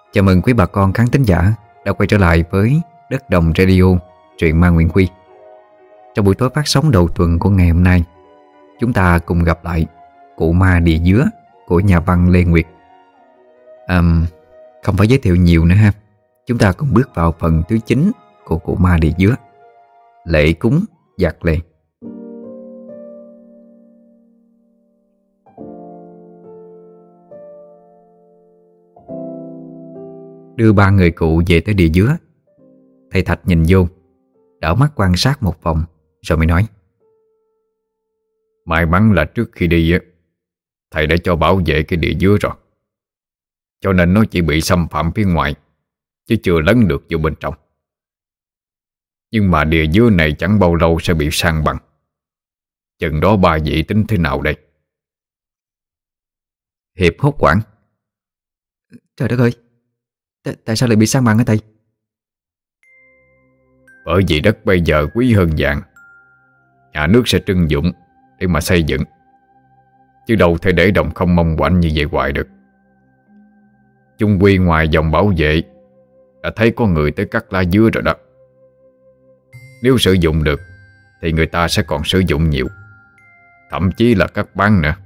Chào mừng quý bà con khán thính giả đã quay trở lại với Đất Đồng Radio, truyện ma Nguyễn Huy. Trong buổi tối phát sóng đầu tuần của ngày hôm nay, chúng ta cùng gặp lại Cụ Ma Địa Dứa của nhà văn Lê Nguyệt. Không phải giới thiệu nhiều nữa ha, chúng ta cùng bước vào phần thứ 9 của Cụ Ma Địa Dứa, Lễ cúng giặc lề. Đưa ba người cụ về tới địa dứa, thầy Thạch nhìn vô, đảo mắt quan sát một vòng rồi mới nói: May mắn là trước khi đi thầy đã cho bảo vệ cái địa dứa rồi, cho nên nó chỉ bị xâm phạm phía ngoài chứ chưa lấn được vô bên trong. Nhưng mà địa dứa này chẳng bao lâu sẽ bị san bằng. Chừng đó ba vị tính thế nào đây? Hiệp hốt hoảng: Trời đất ơi, tại sao lại bị san bằng hả thầy? Bởi vì đất bây giờ quý hơn vàng, nhà nước sẽ trưng dụng để mà xây dựng, chứ đâu thể để đồng không mong quạnh như vậy hoài được. Chung quy ngoài dòng bảo vệ đã thấy có người tới cắt lá dứa rồi đó. Nếu sử dụng được thì người ta sẽ còn sử dụng nhiều, thậm chí là cắt bán nữa.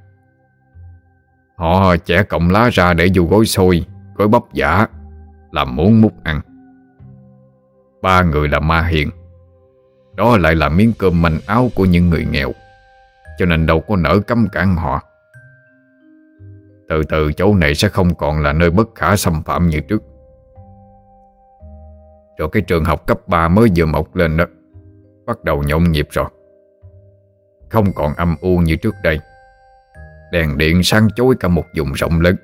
Họ chẻ cọng lá ra để vô gói xôi, gói bắp giả, làm muốn múc ăn. Ba người là ma hiền, đó lại là miếng cơm manh áo của những người nghèo, cho nên đâu có nỡ cấm cản họ. Từ từ chỗ này sẽ không còn là nơi bất khả xâm phạm như trước. Rồi cái trường học cấp 3 mới vừa mọc lên đó bắt đầu nhộn nhịp rồi, không còn âm u như trước đây. Đèn điện sáng chói cả một vùng rộng lớn.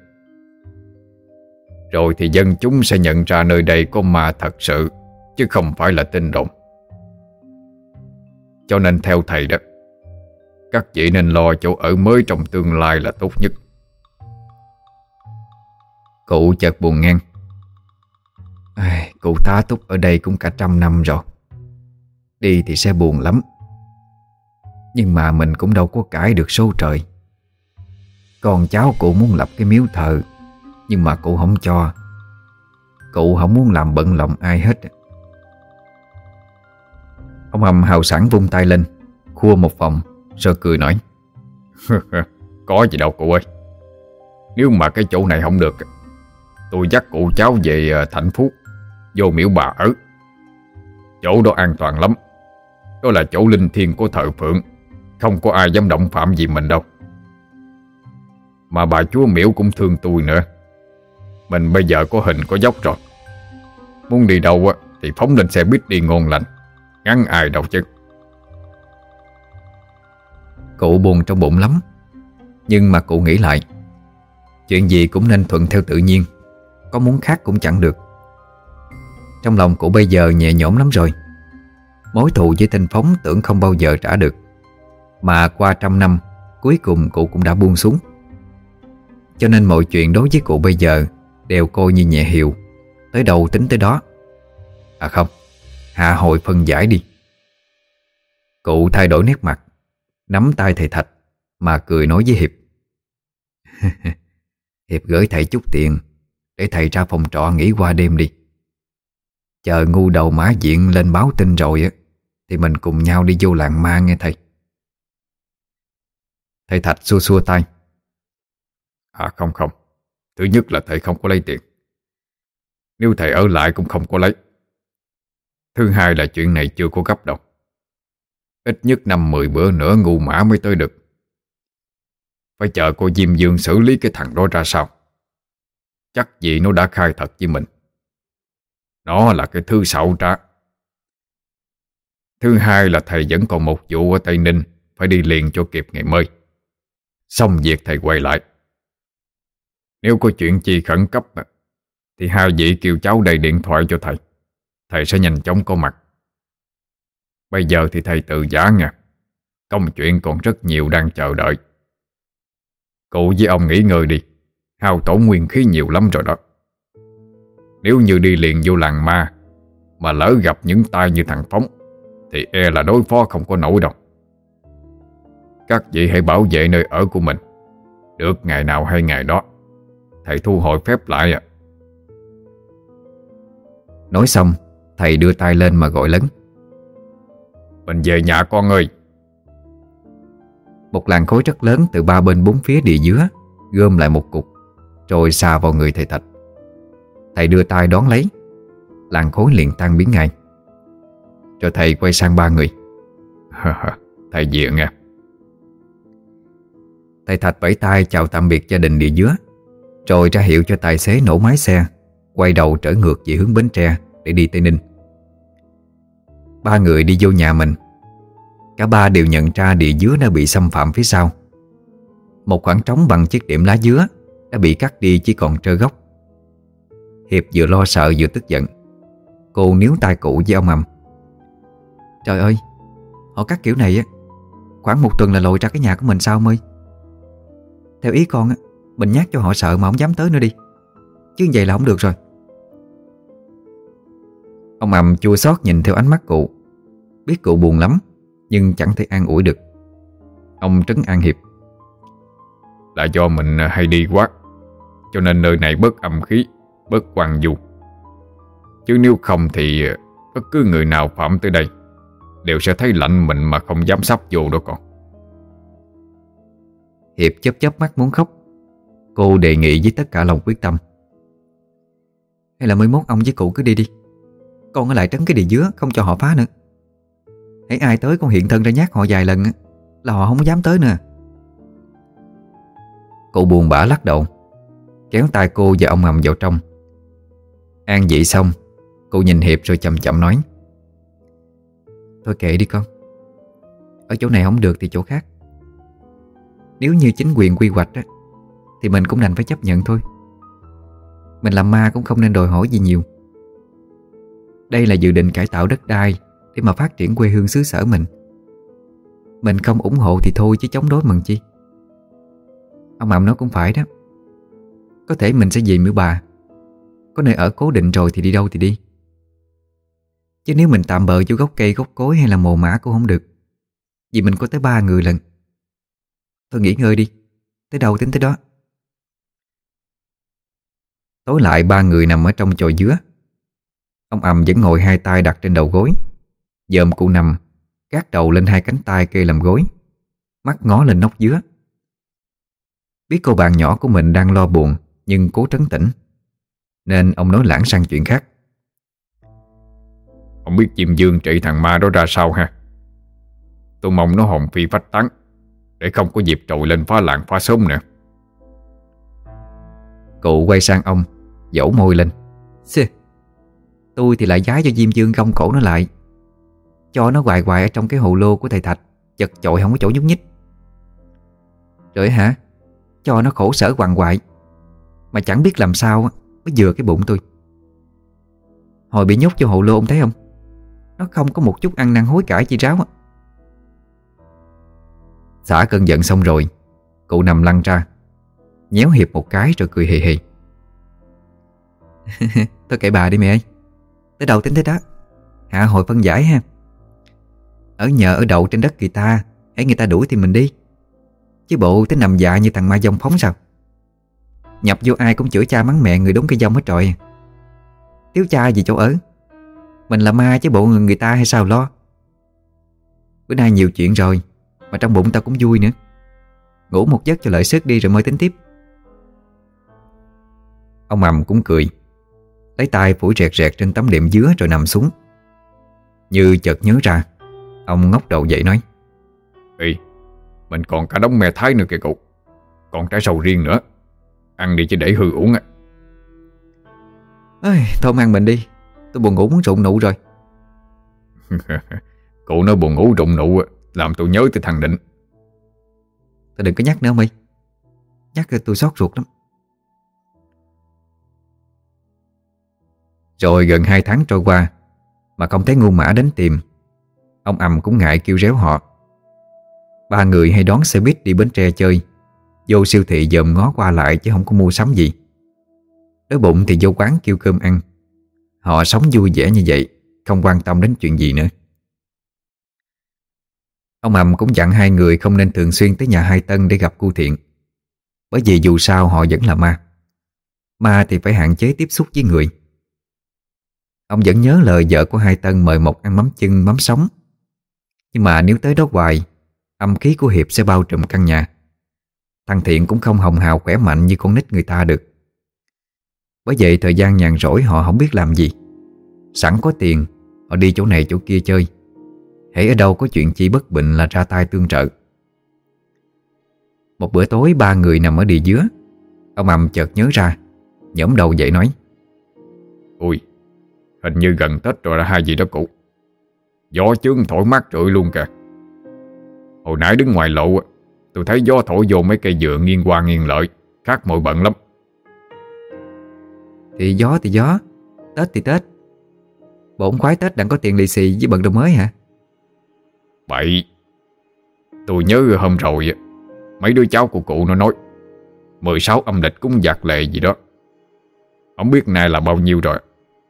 Rồi thì dân chúng sẽ nhận ra nơi đây có ma thật sự, chứ không phải là tin đồn. Cho nên theo thầy đó, các vị nên lo chỗ ở mới trong tương lai là tốt nhất. Cụ chợt buồn ngang: Cụ tá túc ở đây cũng cả 100 năm rồi, đi thì sẽ buồn lắm. Nhưng mà mình cũng đâu có cãi được số trời. Con cháu cụ muốn lập cái miếu thờ, nhưng mà cụ không cho. Cụ không muốn làm bận lòng ai hết. Ông Hầm hào sảng vung tay lên, khua một vòng rồi cười nói: Có gì đâu cụ ơi. Nếu mà cái chỗ này không được, tôi dắt cụ cháu về Thạnh Phú, vô miễu bà ở. Chỗ đó an toàn lắm. Đó là chỗ linh thiêng của thờ phượng, không có ai dám động phạm gì mình đâu. Mà bà chúa miễu cũng thương tôi nữa. Mình bây giờ có hình có dốc rồi, muốn đi đâu thì phóng lên xe buýt đi ngon lành, ngăn ai đâu chứ. Cụ buồn trong bụng lắm, nhưng mà cụ nghĩ lại, chuyện gì cũng nên thuận theo tự nhiên, có muốn khác cũng chẳng được. Trong lòng cụ bây giờ nhẹ nhõm lắm rồi. Mối thù với Thanh Phóng tưởng không bao giờ trả được, mà qua 100 năm cuối cùng cụ cũng đã buông xuống. Cho nên mọi chuyện đối với cụ bây giờ đều coi như nhẹ hiệu, tới đâu tính tới đó. À không, hạ hồi phân giải đi. Cụ thay đổi nét mặt, nắm tay thầy Thạch mà cười nói với Hiệp: Hiệp gửi thầy chút tiền để thầy ra phòng trọ nghỉ qua đêm đi. Chờ ngu đầu Mã Diện lên báo tin rồi thì mình cùng nhau đi vô làng ma nghe thầy. Thầy Thạch xua xua tay: Không, thứ nhất là thầy không có lấy tiền, nếu thầy ở lại cũng không có lấy. Thứ hai là chuyện này chưa có gấp đâu. Ít nhất 5-10 bữa nữa ngu mã mới tới được. Phải chờ cô Diêm Dương xử lý cái thằng đó ra sao. Chắc gì nó đã khai thật với mình. Nó là cái thứ xạo trá. Thứ hai là thầy vẫn còn một vụ ở Tây Ninh phải đi liền cho kịp ngày mới. Xong việc thầy quay lại. Nếu có chuyện chi khẩn cấp thì hai vị kêu cháu đầy điện thoại cho thầy. Thầy sẽ nhanh chóng có mặt. Bây giờ thì thầy từ giã nha. Công chuyện còn rất nhiều đang chờ đợi. Cụ với ông nghỉ ngơi đi, hao tổn nguyên khí nhiều lắm rồi đó. Nếu như đi liền vô làng ma mà lỡ gặp những tai như thằng Phóng thì e là đối phó không có nổi đâu. Các vị hãy bảo vệ nơi ở của mình. Được ngày nào hay ngày đó, thầy thu hồi phép lại Nói xong, thầy đưa tay lên mà gọi lớn: Mình về nhà con ơi. Một làn khói rất lớn từ ba bên bốn phía địa dứa gom lại một cục, rồi xà vào người thầy Thạch. Thầy đưa tay đón lấy, làn khói liền tan biến ngay. Rồi thầy quay sang ba người: Thầy về nghe. Thầy Thạch vẫy tay chào tạm biệt gia đình địa dứa, rồi ra hiệu cho tài xế nổ máy xe, quay đầu trở ngược về hướng Bến Tre để đi Tây Ninh. Ba người đi vô nhà mình. Cả ba đều nhận ra địa dứa đã bị xâm phạm phía sau. Một khoảng trống bằng chiếc điểm lá dứa đã bị cắt đi chỉ còn trơ gốc. Hiệp vừa lo sợ vừa tức giận. Cô níu tay cụ với ông Ầm: Trời ơi, họ cắt kiểu này á, khoảng một tuần là lội ra cái nhà của mình sao ông ơi. Theo ý con á, mình nhắc cho họ sợ mà không dám tới nữa đi, chứ vậy là không được rồi. Ông Ầm chua xót nhìn theo ánh mắt cụ, biết cụ buồn lắm nhưng chẳng thể an ủi được. Ông trấn an Hiệp: Là do mình hay đi quá, cho nên nơi này bớt âm khí, bớt quang du. Chứ nếu không thì bất cứ người nào phạm tới đây đều sẽ thấy lạnh mình mà không dám sắp vô đó con. Hiệp chớp chớp mắt muốn khóc. Cô đề nghị với tất cả lòng quyết tâm: Hay là 11 ông với cụ cứ đi đi, con ở lại trấn cái địa dứa không cho họ phá nữa. Hãy ai tới con hiện thân ra nhát họ vài lần là họ không dám tới nữa. Cụ buồn bã lắc đầu, kéo tay cô và ông Ầm vào trong. An vị xong, cô nhìn Hiệp rồi chậm chậm nói: Thôi kệ đi con, ở chỗ này không được thì chỗ khác. Nếu như chính quyền quy hoạch á, thì mình cũng đành phải chấp nhận thôi. Mình làm ma cũng không nên đòi hỏi gì nhiều. Đây là dự định cải tạo đất đai để mà phát triển quê hương xứ sở mình. Mình không ủng hộ thì thôi chứ chống đối mần chi. Ông Ầm nói cũng phải đó. Có thể mình sẽ về Miễu Bà, có nơi ở cố định rồi thì đi đâu thì đi. Chứ nếu mình tạm bợ vô gốc cây gốc cối hay là mồ mã cũng không được, vì mình có tới 3 người lần. Thôi nghỉ ngơi đi, tới đâu tính tới đó. Tối lại ba người nằm ở trong chòi dứa. Ông Ầm vẫn ngồi hai tay đặt trên đầu gối, dòm cụ nằm, gác đầu lên hai cánh tay kê làm gối, mắt ngó lên nóc dứa. Biết cô bạn nhỏ của mình đang lo buồn nhưng cố trấn tĩnh, nên ông nói lảng sang chuyện khác: Không biết Diêm Dương trị thằng ma đó ra sao ha. Tôi mong nó hồn phi phách tán, để không có dịp trội lên phá làng phá xóm nữa. Cụ quay sang ông, dẫu môi lên: Xê, tôi thì lại giái cho Diêm Dương gông cổ nó lại, cho nó hoài hoài ở trong cái hồ lô của thầy Thạch, chật chội không có chỗ nhúc nhích. Rồi hả, cho nó khổ sở quằn quại mà chẳng biết làm sao mới vừa cái bụng tôi. Hồi bị nhốt vô hồ lô ông thấy không, nó không có một chút ăn năn hối cải chi ráo á. Xả cơn giận xong rồi, cụ nằm lăn ra, nhéo Hiệp một cái rồi cười hì hì: Thôi kệ bà đi mẹ ơi, tới đầu tính tới đó, hạ hồi phân giải ha. Ở nhờ ở đậu trên đất người ta, hãy người ta đuổi thì mình đi, chứ bộ tới nằm dạ như thằng ma dông phóng sao. Nhập vô ai cũng chửi cha mắng mẹ người đúng cái dông hết trọi. Thiếu cha gì chỗ ở, mình là ma chứ bộ người ta hay sao lo. Bữa nay nhiều chuyện rồi, mà trong bụng tao cũng vui nữa. Ngủ một giấc cho lợi sức đi rồi mới tính tiếp. Ông Ầm cũng cười, lấy tay phủi rẹt rẹt trên tấm đệm dứa rồi nằm xuống. Như chợt nhớ ra, ông ngóc đầu dậy nói: Ê, mình còn cả đống me thái nữa kìa cụ. Còn trái sầu riêng nữa, ăn đi chứ để hư uống á. Thôi ông ăn mình đi, tôi buồn ngủ muốn rụng nụ rồi. Cụ nói buồn ngủ rụng nụ làm tôi nhớ tới thằng Định. Tôi đừng có nhắc nữa ông ơi, nhắc tôi xót ruột lắm. Rồi gần 2 tháng trôi qua mà không thấy ngu mã đến tìm. Ông Ầm cũng ngại kêu réo họ. Ba người hay đón xe buýt đi Bến Tre chơi, vô siêu thị dòm ngó qua lại chứ không có mua sắm gì. Đói bụng thì vô quán kêu cơm ăn. Họ sống vui vẻ như vậy, không quan tâm đến chuyện gì nữa. Ông Ầm cũng dặn hai người không nên thường xuyên tới nhà Hai Tân để gặp cu Thiện, bởi vì dù sao họ vẫn là ma. Ma thì phải hạn chế tiếp xúc với người. Ông vẫn nhớ lời vợ của Hai Tân mời Mộc ăn mắm chưng mắm sống. Nhưng mà nếu tới đó hoài, âm khí của Hiệp sẽ bao trùm căn nhà. Thằng Thiện cũng không hồng hào khỏe mạnh như con nít người ta được. Bởi vậy thời gian nhàn rỗi họ không biết làm gì. Sẵn có tiền, họ đi chỗ này chỗ kia chơi. hễ ở đâu có chuyện chi bất bình là ra tay tương trợ. Một bữa tối ba người nằm ở địa dứa, ông Ầm chợt nhớ ra, nhổm đầu dậy nói: Ui, hình như gần Tết rồi là hai gì đó cụ. Gió chướng thổi mát rượi luôn kìa. Hồi nãy đứng ngoài lộ tôi thấy gió thổi vô mấy cây dừa nghiêng qua nghiêng lợi, khác mọi bận lắm. Thì gió, Tết thì Tết. Bộ ông khoái Tết đặng có tiền lì xì với bận đồ mới hả? Bậy. Tôi nhớ hôm rồi mấy đứa cháu của cụ nó nói 16 âm lịch cúng giặc lệ gì đó. Không biết nay là bao nhiêu rồi.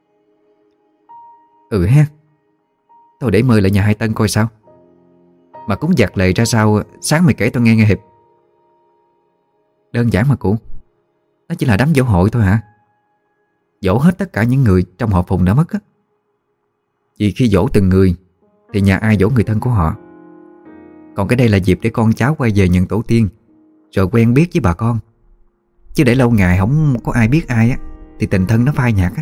Ừ ha. Thôi để mời lại nhà Hai Tân coi sao. Mà cúng giặc lệ ra sao, sáng mày kể tôi nghe Hiệp. Đơn giản mà cụ, nó chỉ là đám giỗ hội thôi hả? Giỗ hết tất cả những người trong họ Phùng đã mất á. Vì khi giỗ từng người thì nhà ai giỗ người thân của họ. Còn cái đây là dịp để con cháu quay về nhận tổ tiên, rồi quen biết với bà con. Chứ để lâu ngày không có ai biết ai á thì tình thân nó phai nhạt á.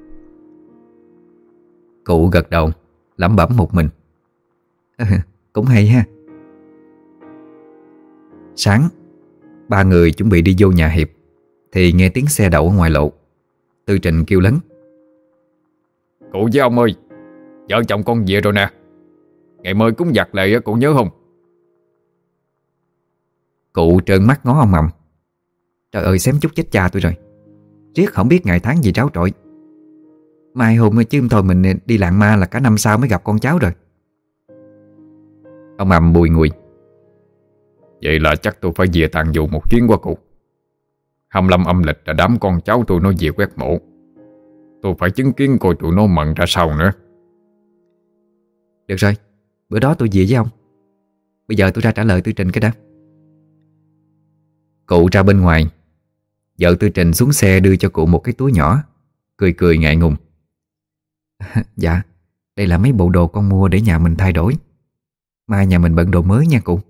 Cụ gật đầu lẩm bẩm một mình. Cũng hay ha. Sáng, ba người chuẩn bị đi vô nhà Hiệp thì nghe tiếng xe đậu ở ngoài lộ. Tư Trình kêu lớn: Cụ với ông ơi, vợ chồng con về rồi nè. Ngày mới cúng giặc lệ cụ nhớ không? Cụ trợn mắt ngó ông Ầm. Trời ơi, xém chút chết cha tôi rồi. Riết không biết ngày tháng gì tráo trội. Mai hôm chứ thôi mình đi làng ma là cả năm sau mới gặp con cháu rồi. Ông Ầm bùi ngùi: Vậy là chắc tôi phải về tàn vụ một chuyến qua cụ. 25 âm lịch là đám con cháu tôi nó về quét mộ. Tôi phải chứng kiến coi tụi nó mận ra sao nữa. Được rồi, bữa đó tôi về với ông. Bây giờ tôi ra trả lời Tư Trình cái đã. Cụ ra bên ngoài. Vợ Tư Trình xuống xe đưa cho cụ một cái túi nhỏ, cười cười ngại ngùng: Dạ, đây là mấy bộ đồ con mua để nhà mình thay đổi. Mai nhà mình bận đồ mới nha cụ.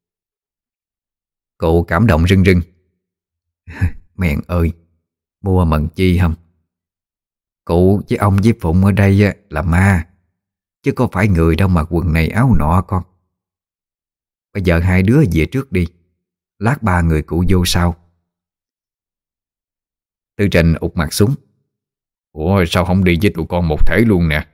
Cụ cảm động rưng rưng: Mẹn ơi, mua mận chi không? Cụ với ông với Phụng ở đây là ma, chứ có phải người đâu mà quần này áo nọ con. Bây giờ hai đứa về trước đi, lát ba người cụ vô sau. Tư Trình ụt mặt xuống: Ủa sao không đi với tụi con một thể luôn nè?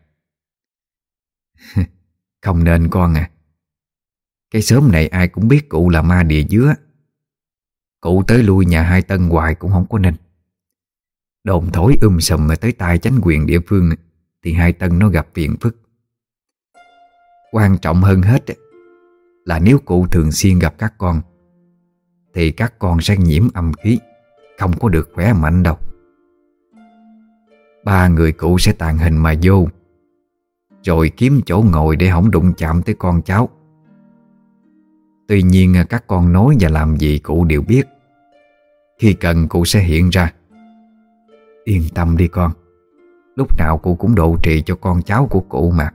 Không nên con à. Cái xóm này ai cũng biết cụ là ma địa dứa. Cụ tới lui nhà Hai Tân hoài cũng không có nên. Đồn thổi sùm mà tới tai chánh quyền địa phương thì Hai Tân nó gặp phiền phức. Quan trọng hơn hết là nếu cụ thường xuyên gặp các con thì các con sẽ nhiễm âm khí, không có được khỏe mạnh đâu. Ba người cụ sẽ tàn hình mà vô, rồi kiếm chỗ ngồi để không đụng chạm tới con cháu. Tuy nhiên các con nói và làm gì cụ đều biết. Khi cần cụ sẽ hiện ra. Yên tâm đi con, lúc nào cụ cũng độ trì cho con cháu của cụ mà.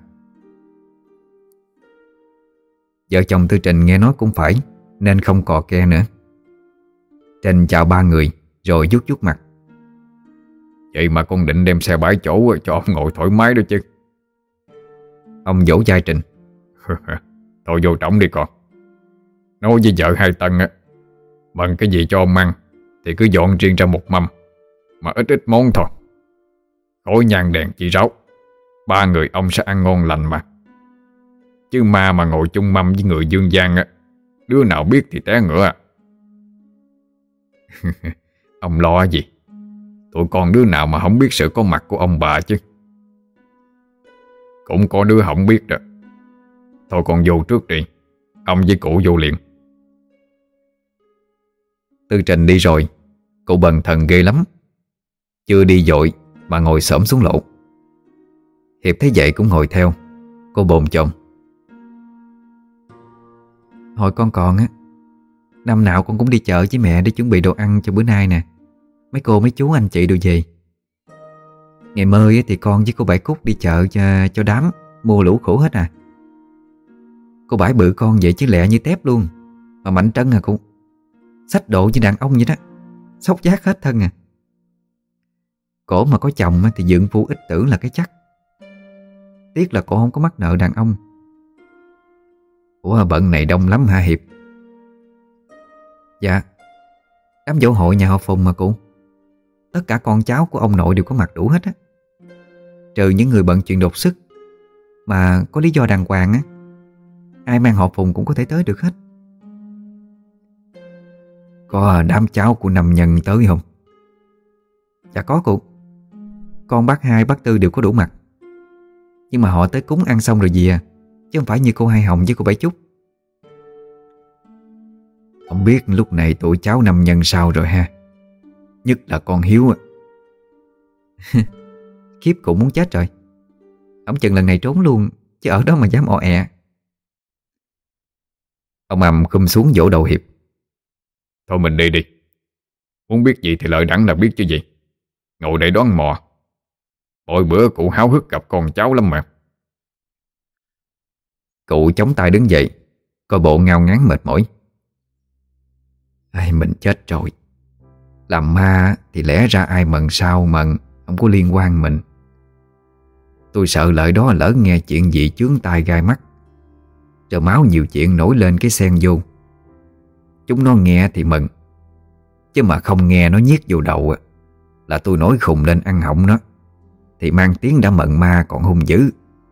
Vợ chồng Tư Trình nghe nói cũng phải, nên không cò ke nữa. Trình chào ba người rồi vuốt vuốt mặt: Vậy mà con định đem xe bãi chỗ cho ông ngồi thoải mái đó chứ. Ông vỗ vai Trình: Thôi vô trọng đi con. Nói với vợ Hai Tân bận cái gì cho ông ăn thì cứ dọn riêng ra một mâm, mà ít ít món thôi. Khói nhang đèn chỉ ráo, ba người ông sẽ ăn ngon lành mà. Chứ ma mà ngồi chung mâm với người dương gian đứa nào biết thì té ngựa. Ông lo gì? Tụi con đứa nào mà không biết sự có mặt của ông bà chứ. Cũng có đứa không biết đó. Thôi con vô trước đi, ông với cụ vô liền. Tư Trình đi rồi, cụ bần thần ghê lắm. Chưa đi vội mà ngồi xổm xuống lộ. Hiệp thấy vậy cũng ngồi theo. Cô bồn chồn: Hồi con còn năm nào con cũng đi chợ với mẹ để chuẩn bị đồ ăn cho bữa nay nè. Mấy cô mấy chú anh chị đều về. Ngày mơi thì con với cô Bảy Cúc đi chợ cho đám, mua lũ khổ hết à. Cô Bảy bự con vậy chứ lẹ như tép luôn, mà mạnh trân à cô. Xách độ như đàn ông vậy đó, xốc giác hết thân à. Cổ mà có chồng thì dựng phu ít tưởng là cái chắc. Tiếc là cổ không có mắc nợ đàn ông. Ủa bận này đông lắm hả Hiệp? Dạ, đám dỗ hội nhà họ Phùng mà cụ. Tất cả con cháu của ông nội đều có mặt đủ hết á. Trừ những người bận chuyện đột xuất mà có lý do đàng hoàng á, ai mang họ Phùng cũng có thể tới được hết. Có đám cháu của Năm Nhân tới không? Dạ có cụ. Con bác Hai bác Tư đều có đủ mặt. Nhưng mà họ tới cúng ăn xong rồi về à, chứ không phải như cô Hai Hồng với cô Bảy Trúc. Không biết lúc này tụi cháu Năm Nhân sao rồi ha. Nhất là con Hiếu á. Khiếp cụ muốn chết rồi. Ông chừng lần này trốn luôn, chứ ở đó mà dám o ẹ. Ông Âm khum xuống vỗ đầu Hiệp. Thôi mình đi đi. Muốn biết gì thì lợi đẳng là biết chứ gì. Ngồi đây đoán mò. Mỗi bữa cụ háo hức gặp con cháu lắm mà. Cụ chống tay đứng dậy, coi bộ ngao ngán mệt mỏi. Ai, mình chết rồi. Làm ma thì lẽ ra ai mần sao mần, không có liên quan mình. Tôi sợ lợi đó lỡ nghe chuyện gì chướng tai gai mắt, rồi máu nhiều chuyện nổi lên cái xen vô. Chúng nó nghe thì mừng, chứ mà không nghe nó nhiếc vô đầu là tôi nổi khùng lên ăn họng nó, thì mang tiếng đã mận ma còn hung dữ.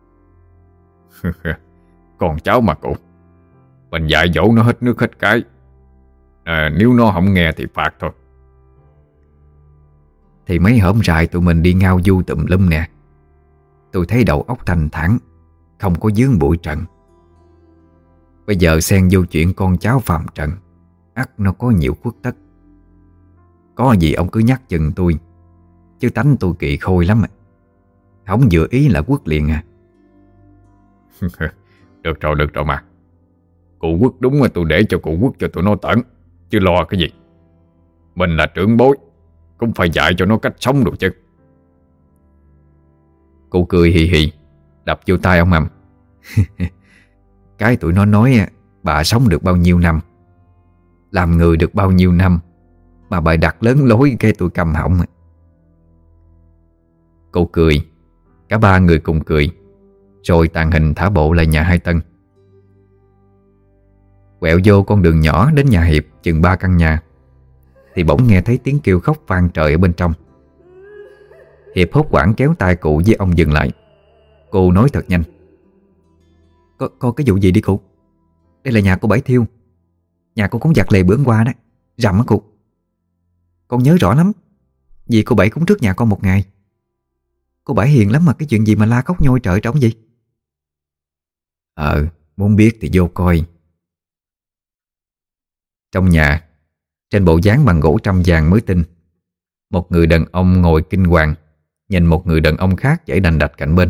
Con cháu mà cụ, mình dạy dỗ nó hết nước hết cái. Nếu nó không nghe thì phạt thôi. Thì mấy hổm rày tụi mình đi ngao du tùm lum nè, tôi thấy đầu óc thanh thản, không có vướng bụi trần. Bây giờ xen vô chuyện con cháu phàm trần, ắt nó có nhiều khuất tất. Có gì ông cứ nhắc chừng tôi, chứ tánh tôi kỳ khôi lắm. Không vừa ý là quất liền à. Được rồi mà. Cụ quất đúng là tôi để cho cụ quất cho tụi nó tẩn, chứ lo cái gì. Mình là trưởng bối, cũng phải dạy cho nó cách sống được chứ. Cụ cười hì hì, đập vô tay ông Mầm. Cái tụi nó nói bà sống được bao nhiêu năm, làm người được bao nhiêu năm, mà bà đặt lớn lối cái tôi cầm họng. Cụ cười, cả ba người cùng cười, rồi tàn hình thả bộ lại nhà Hai Tân. Quẹo vô con đường nhỏ đến nhà Hiệp chừng 3 căn nhà, thì bỗng nghe thấy tiếng kêu khóc vang trời ở bên trong. Hiệp hốt hoảng kéo tay cụ với ông dừng lại. Cô nói thật nhanh: Có cái vụ gì đi cụ? Đây là nhà cô Bảy thiêu. Nhà cô cũng giặt lề bữa hôm qua đó, rầm á cụ. Con nhớ rõ lắm, vì cô Bảy cũng trước nhà con một ngày. Cô Bảy hiền lắm mà cái chuyện gì mà la khóc nhoi trời trống gì? Muốn biết thì vô coi. Trong nhà, trên bộ dáng bằng gỗ trăm vàng mới tinh, một người đàn ông ngồi kinh hoàng, nhìn một người đàn ông khác chảy đành đạch cạnh bên.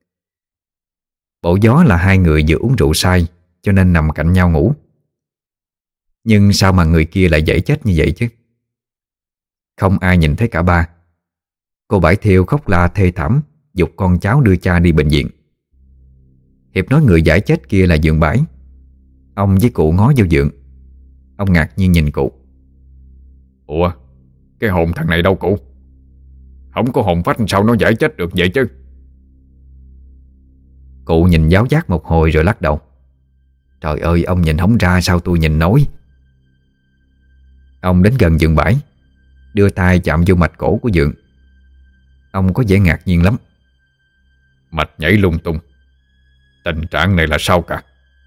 Bộ gió là hai người vừa uống rượu say, cho nên nằm cạnh nhau ngủ. Nhưng sao mà người kia lại dễ chết như vậy chứ? Không ai nhìn thấy cả ba. Cô Bảy Thiêu khóc la thê thảm, giục con cháu đưa cha đi bệnh viện. Hiệp nói người giải chết kia là Dượng Bãi. Ông với cụ ngó vô Dượng. Ông ngạc nhiên nhìn cụ. Ủa, cái hồn thằng này đâu cụ? Không có hồn phách sao nó giải chết được vậy chứ? Cụ nhìn giáo giác một hồi rồi lắc đầu. Trời ơi, ông nhìn không ra sao tôi nhìn nổi. Ông đến gần Dượng Bãi, đưa tay chạm vô mạch cổ của Dượng. Ông có vẻ ngạc nhiên lắm. Mạch nhảy lung tung. Tình trạng này là sao cả?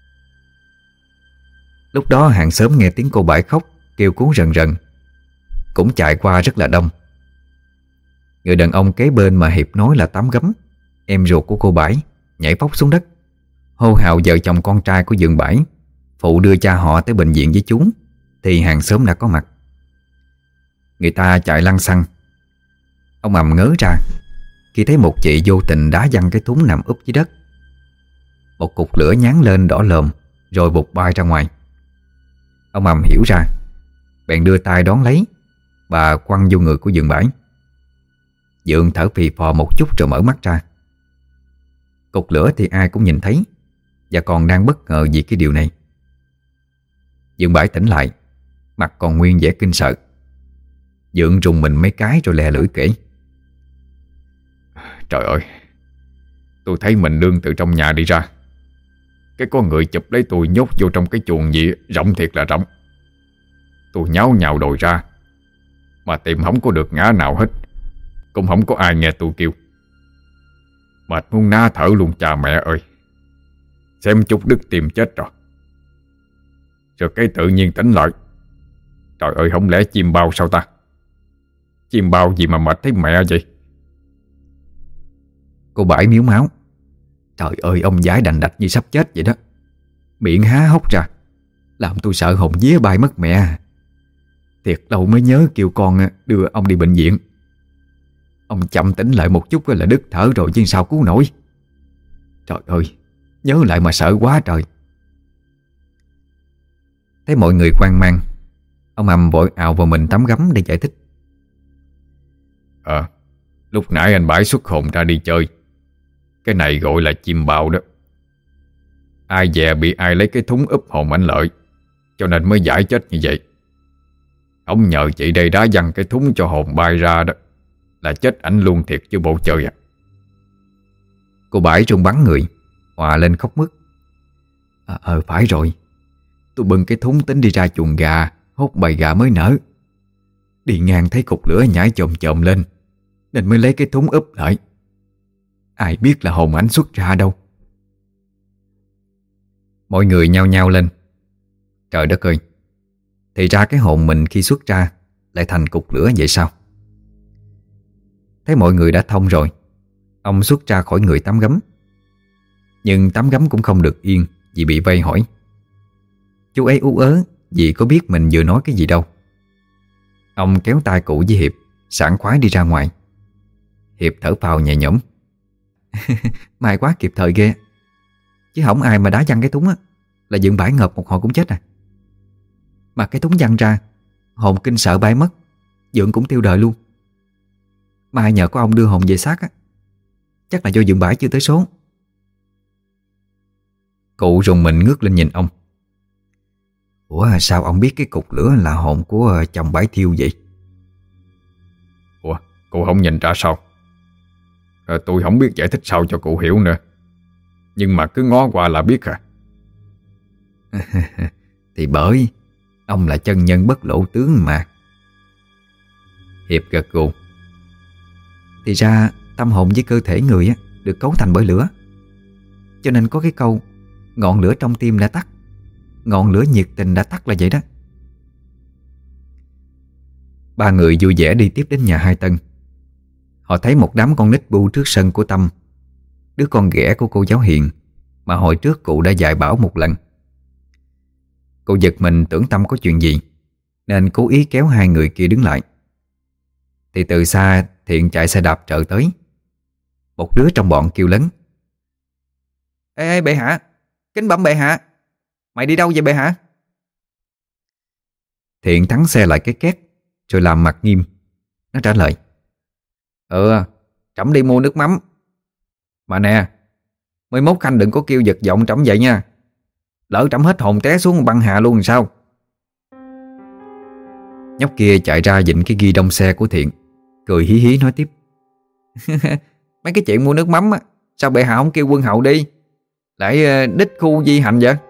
Lúc đó hàng xóm nghe tiếng cô Bảy khóc, kêu cứu rần rần, cũng chạy qua rất là đông. Người đàn ông kế bên mà Hiệp nói là Tám Gấm, em ruột của cô Bảy, nhảy phóc xuống đất, hô hào vợ chồng con trai của Dượng Bãi phụ đưa cha họ tới bệnh viện với chúng, thì hàng xóm đã có mặt. Người ta chạy lăng xăng. Ông Ầm ngớ ra khi thấy một chị vô tình đá văng cái thúng nằm úp dưới đất. Một cục lửa nhán lên đỏ lòm, rồi vụt bay ra ngoài. Ông Ầm hiểu ra, bèn đưa tay đón lấy, bà quăng vô người của Dượng Bãi. Dượng thở phì phò một chút rồi mở mắt ra. Cục lửa thì ai cũng nhìn thấy, và còn đang bất ngờ vì cái điều này. Dượng Bãi tỉnh lại, mặt còn nguyên vẻ kinh sợ. Dượng rùng mình mấy cái rồi lè lưỡi kể: Trời ơi, tôi thấy mình nương từ trong nhà đi ra, cái con người chụp lấy tôi nhốt vô trong cái chuồng gì rộng thiệt là rộng. Tôi nháo nhào đồi ra, mà tìm không có được ngã nào hết, cũng không có ai nghe tôi kêu. Mệt muốn ná thở luôn cha mẹ ơi. Xem chút đứt tìm chết rồi. Rồi cái tự nhiên tỉnh lại. Trời ơi, không lẽ chim bao sao ta? Chim bao gì mà mệt thấy mẹ vậy? Cô Bãi miếu máu: Trời ơi, ông giái đành đạch như sắp chết vậy đó. Miệng há hốc ra, làm tôi sợ hồn vía bay mất mẹ. Thiệt lâu mới nhớ kêu con đưa ông đi bệnh viện. Ông chậm tỉnh lại một chút là đứt thở rồi chứ sao cứu nổi. Trời ơi, nhớ lại mà sợ quá trời. Thấy mọi người hoang mang, ông Âm vội ào vào mình tắm gấm để giải thích: Lúc nãy anh Bãi xuất hồn ra đi chơi. Cái này gọi là chim bao đó. Ai dè bị ai lấy cái thúng úp hồn anh Lợi, cho nên mới giải chết như vậy. Ông nhờ chị đây đá văng cái thúng cho hồn bay ra đó, là chết ảnh luôn thiệt chứ bộ chơi à. Cô Bãi run bắn người, hòa lên khóc mướt: Phải rồi. Tôi bưng cái thúng tính đi ra chuồng gà hốt bầy gà mới nở. Đi ngang thấy cục lửa nhảy chồm chồm lên, nên mới lấy cái thúng úp lại. Ai biết là hồn ảnh xuất ra đâu. Mọi người nhao nhao lên: Trời đất ơi, thì ra cái hồn mình khi xuất ra lại thành cục lửa vậy sao? Thấy mọi người đã thông rồi, ông xuất ra khỏi người tắm gấm. Nhưng tắm gấm cũng không được yên vì bị vây hỏi. Chú ấy ú ớ vì có biết mình vừa nói cái gì đâu. Ông kéo tay cụ với Hiệp sảng khoái đi ra ngoài. Hiệp thở phào nhẹ nhõm: May quá, kịp thời ghê. Chứ không ai mà đá văng cái thúng á là Dượng Bãi ngợp một hồi cũng chết à. Mà cái thúng văng ra, hồn kinh sợ bay mất, Dượng cũng tiêu đời luôn. Mai nhờ có ông đưa hồn về xác á, chắc là do Dượng Bãi chưa tới số. Cụ rùng mình ngước lên nhìn ông: Ủa sao ông biết cái cục lửa là hồn của chồng Bãi thiêu vậy? Ủa, cụ không nhìn ra sao? Tôi không biết giải thích sao cho cụ hiểu nữa, nhưng mà cứ ngó qua là biết à. Thì bởi ông là chân nhân bất lộ tướng mà. Hiệp gật gù: Thì ra tâm hồn với cơ thể người á được cấu thành bởi lửa, cho nên có cái câu ngọn lửa trong tim đã tắt, ngọn lửa nhiệt tình đã tắt là vậy đó. Ba người vui vẻ đi tiếp đến nhà hai Tân. Họ thấy một đám con nít bu trước sân của Tâm, đứa con ghẻ của cô giáo Hiền mà hồi trước cụ đã dạy bảo một lần. Cô giật mình tưởng Tâm có chuyện gì, nên cố ý kéo hai người kia đứng lại. Thì từ xa Thiện chạy xe đạp trợ tới. Một đứa trong bọn kêu lớn: Ê bệ hạ, kính bẩm bệ hạ, mày đi đâu vậy bệ hạ? Thiện thắng xe lại cái két rồi làm mặt nghiêm. Nó trả lời: Trẫm đi mua nước mắm. Mà nè, 11 khanh đừng có kêu giật giọng trẫm vậy nha. Lỡ trẫm hết hồn té xuống băng hà luôn làm sao? Nhóc kia chạy ra vịn cái ghi đông xe của Thiện, cười hí hí nói tiếp: Mấy cái chuyện mua nước mắm á, sao bệ hạ không kêu quân hậu đi, lại đích khu di hành vậy?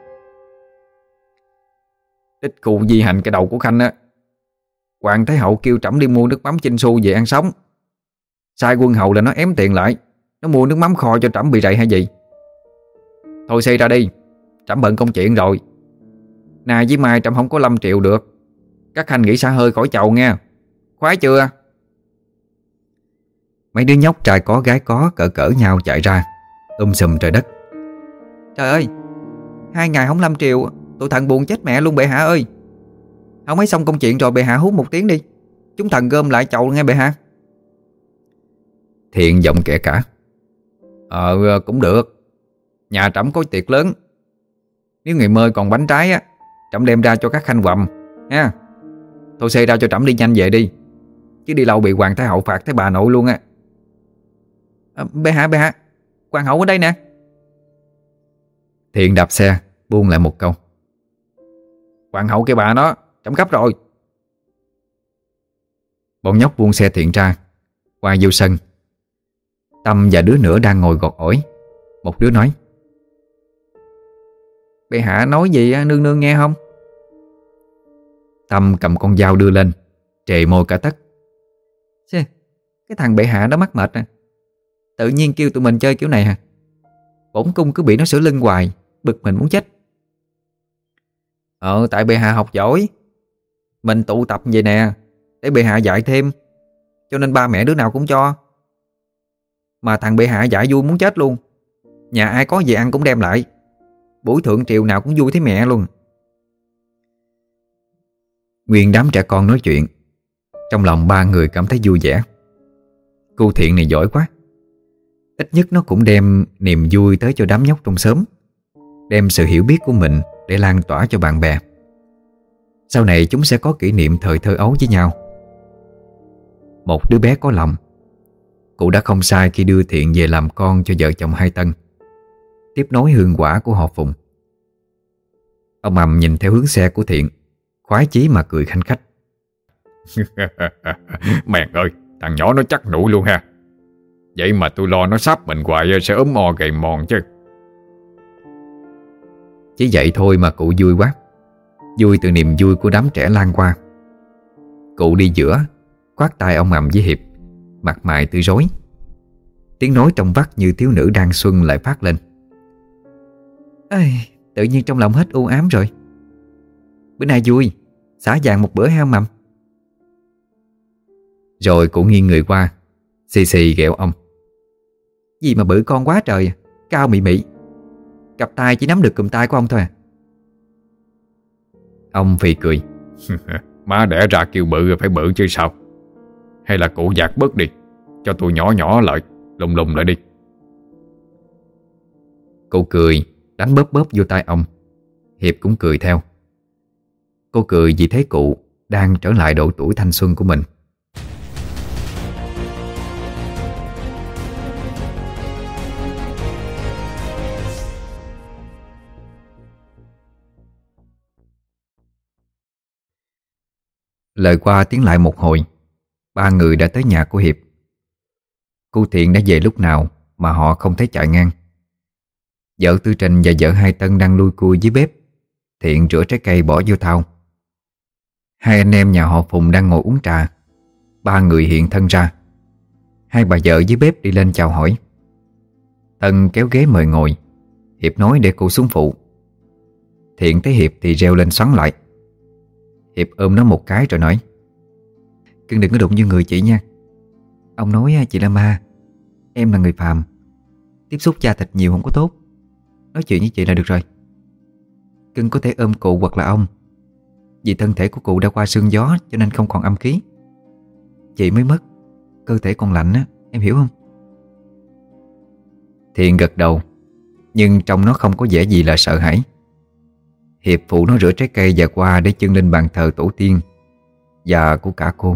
Đích khu di hành cái đầu của khanh á. Hoàng Thái Hậu kêu trẫm đi mua nước mắm Chinh Xu về ăn sống, sai quân hậu là nó ém tiền lại, nó mua nước mắm kho cho trẫm bị rầy hay gì? Thôi xây ra đi, trẫm bận công chuyện rồi. Nay với mai trẫm không có 5 triệu được. Các khanh nghỉ xả hơi khỏi chầu nghe. Khoái chưa? Mấy đứa nhóc trai có gái có cỡ cỡ nhau chạy ra, sùm trời đất: Trời ơi, 2 ngày không 5 triệu, tụi thần buồn chết mẹ luôn bệ hạ ơi. Không mấy xong công chuyện rồi bệ hạ hút 1 tiếng đi, chúng thần gom lại chầu nghe bệ hạ. Thiện giọng kẻ cả: Cũng được. Nhà trẫm có tiệc lớn. Nếu ngày mơi còn bánh trái á, trẫm đem ra cho các khanh quầm ha. Thôi xê ra cho trẫm đi nhanh về đi, chứ đi lâu bị Hoàng Thái Hậu phạt thấy bà nội luôn á. Bệ hạ, hoàng hậu ở đây nè. Thiện đạp xe buông lại một câu: Hoàng hậu kêu bà nó, trẫm gấp rồi. Bọn nhóc buông xe Thiện ra, qua vô sân. Tâm và đứa nữa đang ngồi gọt ổi. Một đứa nói: Bệ hạ nói gì nương nương nghe không? Tâm cầm con dao đưa lên, trề môi cả tấc: Cái thằng bệ hạ đó mắc mệt à. Tự nhiên kêu tụi mình chơi kiểu này hả? Bổn cung cứ bị nó sửa lưng hoài, bực mình muốn chết. Tại bệ hạ học giỏi, mình tụ tập vậy nè để bệ hạ dạy thêm, cho nên ba mẹ đứa nào cũng cho. Mà thằng bệ hạ dạy vui muốn chết luôn. Nhà ai có gì ăn cũng đem lại. Buổi thượng triều nào cũng vui thấy mẹ luôn. Nguyên đám trẻ con nói chuyện. Trong lòng ba người cảm thấy vui vẻ. Cô Thiện này giỏi quá. Ít nhất nó cũng đem niềm vui tới cho đám nhóc trong xóm, đem sự hiểu biết của mình để lan tỏa cho bạn bè. Sau này chúng sẽ có kỷ niệm thời thơ ấu với nhau. Một đứa bé có lòng. Cụ đã không sai khi đưa Thiện về làm con cho vợ chồng Hai Tân, tiếp nối hương quả của họ Phùng. Ông Mầm nhìn theo hướng xe của Thiện, khoái chí mà cười khanh khách. Mèn ơi, thằng nhỏ nó chắc nụ luôn ha. Vậy mà tôi lo nó sắp mình hoài sẽ ốm o gầy mòn chứ. Chỉ vậy thôi mà cụ vui quá. Vui từ niềm vui của đám trẻ lan qua. Cụ đi giữa, khoát tay ông Mầm với Hiệp, mặt mày tươi rói. Tiếng nói trong vắt như thiếu nữ đang xuân lại phát lên. Tự nhiên trong lòng hết u ám rồi. Bữa nay vui, xả vàng một bữa ha ông Mầm. Rồi cụ nghiêng người qua, xì xì ghẹo ông. Gì mà bự con quá trời, cao mị mị. Cặp tay chỉ nắm được cùm tay của ông thôi à. Ông phì cười. Má đẻ ra kêu bự rồi phải bự chứ sao. Hay là cụ dạt bớt đi, cho tôi nhỏ nhỏ lại, lùng lùng lại đi. Cô cười, đánh bóp bóp vô tay ông. Hiệp cũng cười theo. Cô cười vì thấy cụ đang trở lại độ tuổi thanh xuân của mình. Lời qua tiếng lại một hồi, ba người đã tới nhà của Hiệp. Cô Thiện đã về lúc nào mà họ không thấy chạy ngang. Vợ Tư Trình và vợ Hai Tân đang lui cui dưới bếp. Thiện rửa trái cây bỏ vô thau. Hai anh em nhà họ Phùng đang ngồi uống trà. Ba người hiện thân ra. Hai bà vợ dưới bếp đi lên chào hỏi. Tân kéo ghế mời ngồi. Hiệp nói để cô xuống phụ. Thiện thấy Hiệp thì reo lên xoắn lại. Hiệp ôm nó một cái rồi nói: Cưng đừng có đụng vô người chị nha. Ông nói chị là ma, em là người phàm, tiếp xúc da thịt nhiều không có tốt. Nói chuyện với chị là được rồi. Cưng có thể ôm cụ hoặc là ông, vì thân thể của cụ đã qua sương gió cho nên không còn âm khí. Chị mới mất, cơ thể còn lạnh á, em hiểu không? Thiện gật đầu, nhưng trong nó không có vẻ gì là sợ hãi. Hiệp phụ nó rửa trái cây và qua để chưng lên bàn thờ tổ tiên và của cả cô.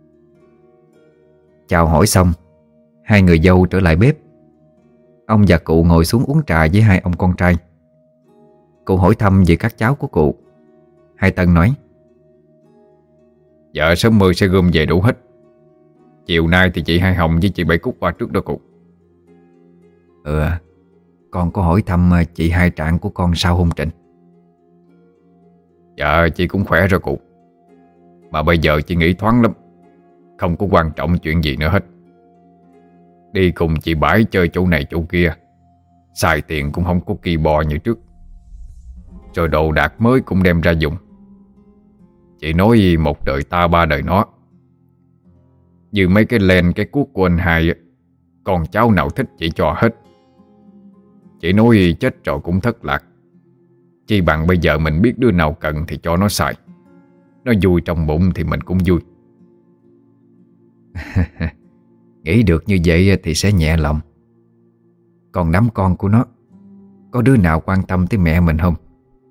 Chào hỏi xong, hai người dâu trở lại bếp. Ông và cụ ngồi xuống uống trà với hai ông con trai. Cụ hỏi thăm về các cháu của cụ. Hai Tân nói: Dạ sớm mưa sẽ gom về đủ hết. Chiều nay thì chị Hai Hồng với chị Bảy Cúc qua trước đó cụ. Con có hỏi thăm chị Hai Trạng của con sao hôn Trịnh? Dạ chị cũng khỏe rồi cụ. Mà bây giờ chị nghĩ thoáng lắm, không có quan trọng chuyện gì nữa hết. Đi cùng chị Bãi chơi chỗ này chỗ kia, xài tiền cũng không có kỳ bò như trước. Rồi đồ đạc mới cũng đem ra dùng. Chị nói một đời ta ba đời nó. Như mấy cái len cái cuốc của anh Hai, con cháu nào thích chị cho hết. Chị nói chết rồi cũng thất lạc. Chi bằng bây giờ mình biết đứa nào cần thì cho nó xài. Nó vui trong bụng thì mình cũng vui. Nghĩ được như vậy thì sẽ nhẹ lòng. Còn đám con của nó, có đứa nào quan tâm tới mẹ mình không?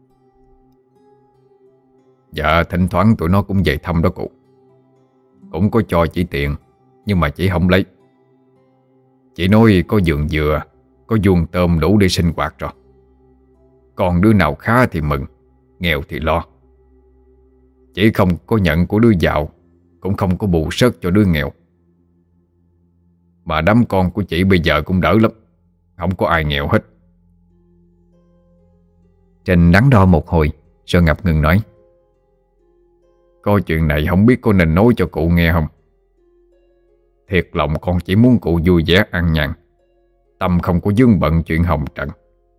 Dạ thỉnh thoảng tụi nó cũng về thăm đó cụ. Cũng có cho chị tiền, nhưng mà chị không lấy. Chị nói có vườn dừa, có vuông tôm đủ để sinh hoạt rồi. Còn đứa nào khá thì mừng, nghèo thì lo. Chị không có nhận của đứa giàu, cũng không có bù sớt cho đứa nghèo. Mà đám con của chị bây giờ cũng đỡ lắm, không có ai nghèo hết. Trình đắn đo một hồi rồi ngập ngừng nói: Có chuyện này không biết có nên nói cho cụ nghe không? Thiệt lòng con chỉ muốn cụ vui vẻ ăn nhàn, tâm không có vướng bận chuyện hồng trần.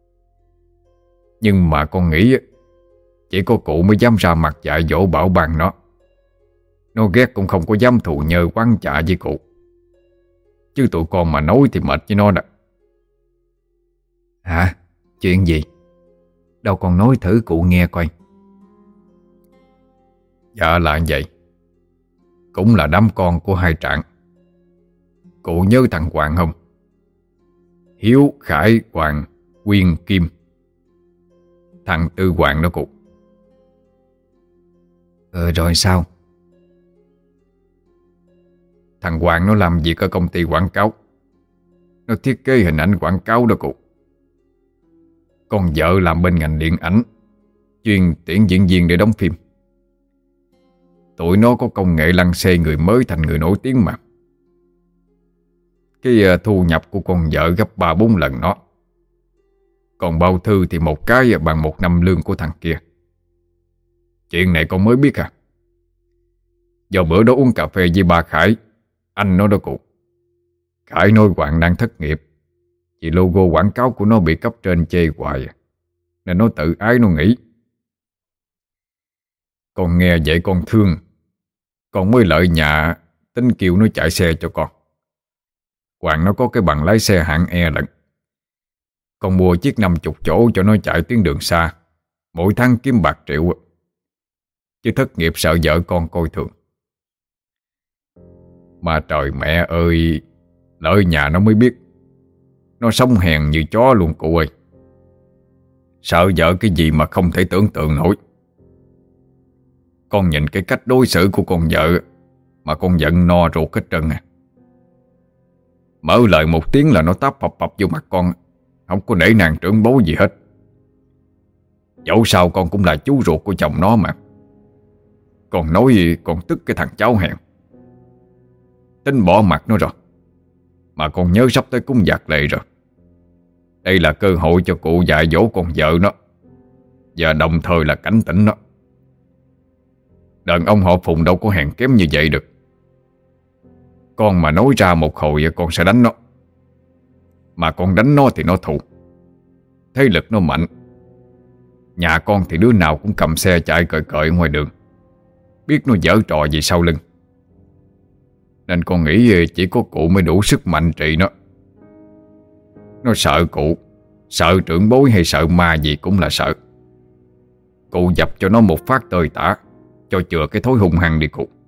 Nhưng mà con nghĩ chỉ có cụ mới dám ra mặt dạy dỗ bảo ban nó. Nó ghét cũng không có dám thù nhơ quán chạ với cụ. Chứ tụi con mà nói thì mệt với nó đó. Hả? Chuyện gì? Đâu con nói thử cụ nghe coi. Dạ là vậy. Cũng là đám con của hai Trạng. Cụ nhớ thằng Hoàng không? Hiếu, Khải, Hoàng, Quyên, Kim. Thằng Tư Hoàng đó cụ. Rồi sao? Thằng Hoàng nó làm việc ở công ty quảng cáo. Nó thiết kế hình ảnh quảng cáo đó cụ. Con vợ làm bên ngành điện ảnh, chuyên tuyển diễn viên để đóng phim. Tụi nó có công nghệ lăng xê người mới thành người nổi tiếng mà. Cái thu nhập của con vợ gấp 3-4 lần nó. Còn bao thư thì một cái bằng 1 năm lương của thằng kia. Chuyện này con mới biết à? Do bữa đó uống cà phê với bà Khải, anh nó đó cụ. Khải nói Hoàng đang thất nghiệp vì logo quảng cáo của nó bị cấp trên chê hoài, nên nó tự ái nó nghỉ. Con nghe vậy con thương. Con mới lợi nhà tính kêu nó chạy xe cho con. Hoàng nó có cái bằng lái xe hạng E lận. Con mua chiếc 50 chỗ cho nó chạy tuyến đường xa, mỗi tháng kiếm bạc triệu. Chứ thất nghiệp sợ vợ con coi thường. Mà trời mẹ ơi, lợi nhà nó mới biết. Nó sống hèn như chó luôn cụ ơi. Sợ vợ cái gì mà không thể tưởng tượng nổi. Con nhìn cái cách đối xử của con vợ mà con giận no ruột hết trơn à. Mở lời một tiếng là nó táp phập phập vô mặt con, không có nể nang trưởng bối gì hết. Dẫu sao con cũng là chú ruột của chồng nó mà. Con nói gì con tức cái thằng cháu hèn. Tính bỏ mặt nó rồi. Mà con nhớ sắp tới cúng dạt lệ rồi. Đây là cơ hội cho cụ dạy dỗ con vợ nó, và đồng thời là cảnh tỉnh nó. Đàn ông họ Phùng đâu có hèn kém như vậy được. Con mà nói ra một hồi con sẽ đánh nó. Mà con đánh nó thì nó thù. Thế lực nó mạnh. Nhà con thì đứa nào cũng cầm xe chạy cởi cởi ngoài đường, biết nó giở trò gì sau lưng. Nên con nghĩ chỉ có cụ mới đủ sức mạnh trị nó. Nó sợ cụ, sợ trưởng bối hay sợ ma gì cũng là sợ. Cụ dập cho nó một phát tơi tả, cho chừa cái thối hung hăng đi cụ.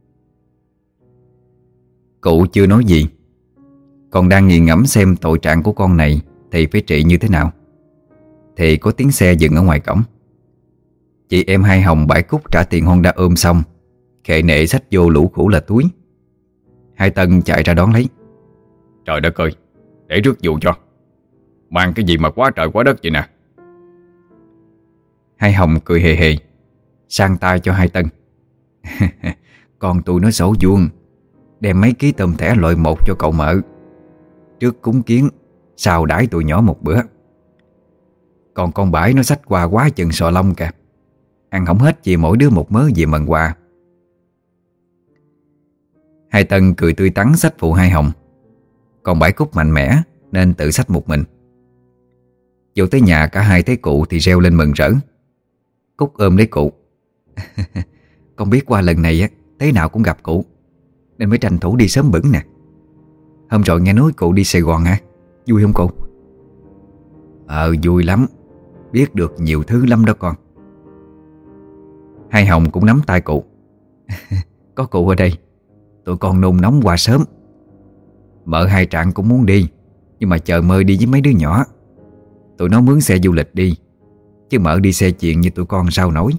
Cụ chưa nói gì, còn đang nghiền ngẫm xem tội trạng của con này thì phải trị như thế nào, thì có tiếng xe dừng ở ngoài cổng. Chị em Hai Hồng bãi cúc trả tiền Honda ôm xong, khệ nệ xách vô lũ khủ là túi. Hai Tân chạy ra đón lấy. Trời đất ơi, để rước dù cho. Mang cái gì mà quá trời quá đất vậy nè. Hai Hồng cười hề hề, sang tay cho Hai Tân. Con tôi nó xấu vuông, đem mấy ký tôm thẻ loại 1 cho cậu mợ. Trước cúng kiến, sau đãi tụi nhỏ một bữa. Còn con Bãi nó xách quà quá chừng sò lông kìa. Ăn không hết chỉ mỗi đứa một mớ về mần quà. Hai Tân cười tươi tắn xách phụ Hai Hồng. Còn Bãi Cúc mạnh mẽ nên tự xách một mình. Vô tới nhà cả hai thấy cụ thì reo lên mừng rỡ. Cúc ôm lấy cụ. Con biết qua lần này á, thế nào cũng gặp cụ, nên mới tranh thủ đi sớm bửng nè. Hôm rồi nghe nói cụ đi Sài Gòn hả? Vui không cụ? Vui lắm. Biết được nhiều thứ lắm đó con. Hai Hồng cũng nắm tay cụ. Có cụ ở đây, tụi con nôn nóng qua sớm. Mợ Hai Trạng cũng muốn đi, nhưng mà chờ Mơ đi với mấy đứa nhỏ. Tụi nó mướn xe du lịch đi, chứ mợ đi xe chuyện như tụi con sao nổi.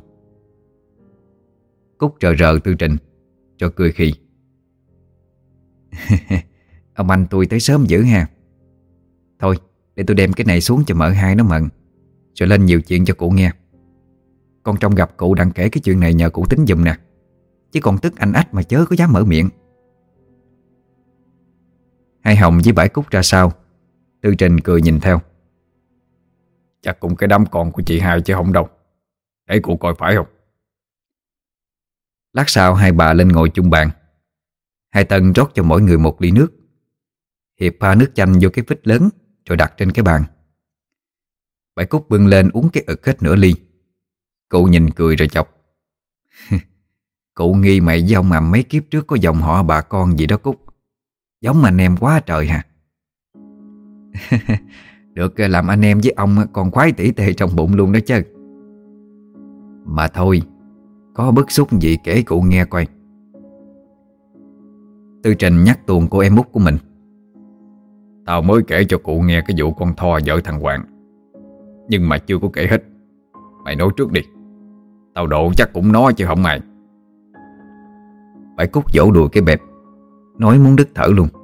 Cúc rờ rờ Tư Trình, cho cười khì. Ông anh tôi tới sớm dữ ha. Thôi để tôi đem cái này xuống cho mợ hai nó mận, rồi lên nhiều chuyện cho cụ nghe. Con trông gặp cụ đang kể cái chuyện này nhờ cụ tính giùm nè, chứ còn tức anh ách mà chớ có dám mở miệng. Hai Hồng với Bãi Cúc ra sau. Tư Trình cười nhìn theo. Chắc cũng cái đám con của chị hai chứ không đâu. Để cụ coi phải không? Lát sau hai bà lên ngồi chung bàn. Hai Tân rót cho mỗi người một ly nước. Hiệp pha nước chanh vô cái vít lớn rồi đặt trên cái bàn. Bãi Cúc bưng lên uống cái ực hết nửa ly. Cụ nhìn cười rồi chọc. Cụ nghi mày với ông Ầm mấy kiếp trước có dòng họ bà con gì đó Cúc. Giống anh em quá trời hả? Được làm anh em với ông còn khoái tỉ tê trong bụng luôn đó chứ. Mà thôi, có bức xúc gì kể cụ nghe coi. Tư Trình nhắc tuồng cô em út của mình. Tao mới kể cho cụ nghe cái vụ con Tho vợ thằng Hoàng, nhưng mà chưa có kể hết. Mày nói trước đi. Tao độ chắc cũng nói chứ không ai. Bãi Cúc vỗ đùi cái bẹp, nói muốn đứt thở luôn.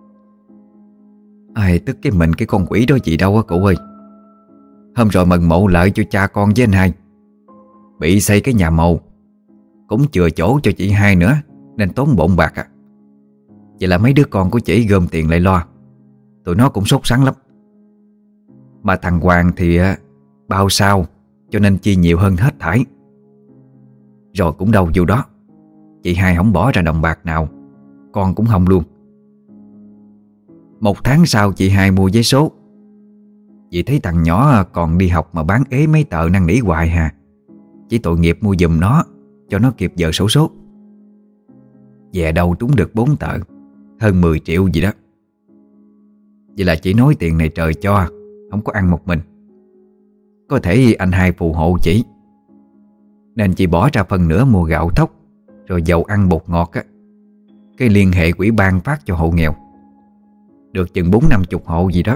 Ai tức cái mình cái con quỷ đó gì đâu á cụ ơi. Hôm rồi mần mộ lợi cho cha con với anh hai, bị xây cái nhà mồ, cũng chừa chỗ cho chị hai nữa, nên tốn bộn bạc à. Vậy là mấy đứa con của chị gom tiền lại lo. Tụi nó cũng sốt sắng lắm. Mà thằng Hoàng thì bao sao, cho nên chi nhiều hơn hết thảy. Rồi cũng đâu vô đó, chị hai không bỏ ra đồng bạc nào, con cũng không luôn. 1 tháng sau chị hai mua vé số. Vì thấy thằng nhỏ còn đi học mà bán ế mấy tờ năn nỉ hoài hà. Chỉ tội nghiệp mua giùm nó, cho nó kịp giờ xổ số. Về đâu trúng được 4 tờ, hơn 10 triệu gì đó. Vậy là chỉ nói tiền này trời cho, không có ăn một mình. Có thể anh hai phù hộ chỉ, nên chị bỏ ra phần nữa mua gạo thóc, rồi dầu ăn bột ngọt á. Cái liên hệ quỹ ban phát cho hộ nghèo, được chừng 40-50 hộ gì đó.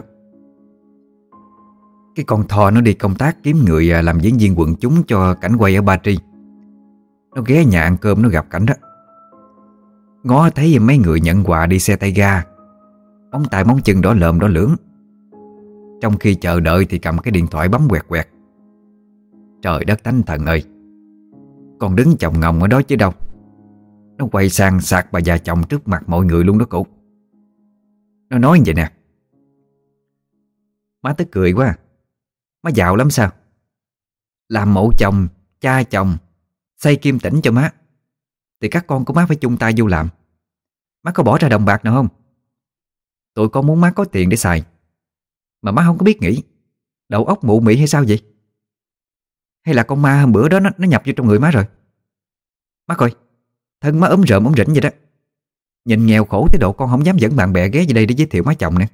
Cái con Tho nó đi công tác kiếm người làm diễn viên quần chúng cho cảnh quay ở Ba Tri. Nó ghé nhà ăn cơm nó gặp cảnh đó. Ngó thấy mấy người nhận quà đi xe tay ga, móng tay móng chân đỏ lợm đỏ lưỡng. Trong khi chờ đợi thì cầm cái điện thoại bấm quẹt quẹt. Trời đất thánh thần ơi, còn đứng chồng ngồng ở đó chứ đâu. Nó quay sang sạc bà già chồng trước mặt mọi người luôn đó cụ. Nó nói vậy nè: má tức cười quá, má giàu lắm sao? Làm mộ chồng, cha chồng, xây kim tĩnh cho má, thì các con của má phải chung tay vô làm. Má có bỏ ra đồng bạc nào không? Tụi con muốn má có tiền để xài, mà má không có biết nghĩ. Đầu óc mụ mị hay sao vậy? Hay là con ma hôm bữa đó nó nhập vô trong người má rồi? Má coi, thân má ốm rợm ốm rỉnh vậy đó. Nhìn nghèo khổ tới độ con không dám dẫn bạn bè ghé về đây để giới thiệu má chồng nè.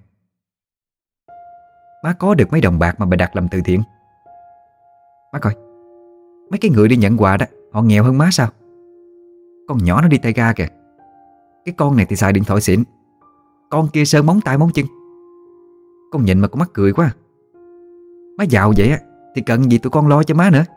Má có được mấy đồng bạc mà bày đặt làm từ thiện. Má coi, mấy cái người đi nhận quà đó, họ nghèo hơn má sao? Con nhỏ nó đi tay ga kìa. Cái con này thì xài điện thoại xịn, con kia sơn móng tay móng chân. Con nhìn mà con mắc cười quá. Má giàu vậy á thì cần gì tụi con lo cho má nữa.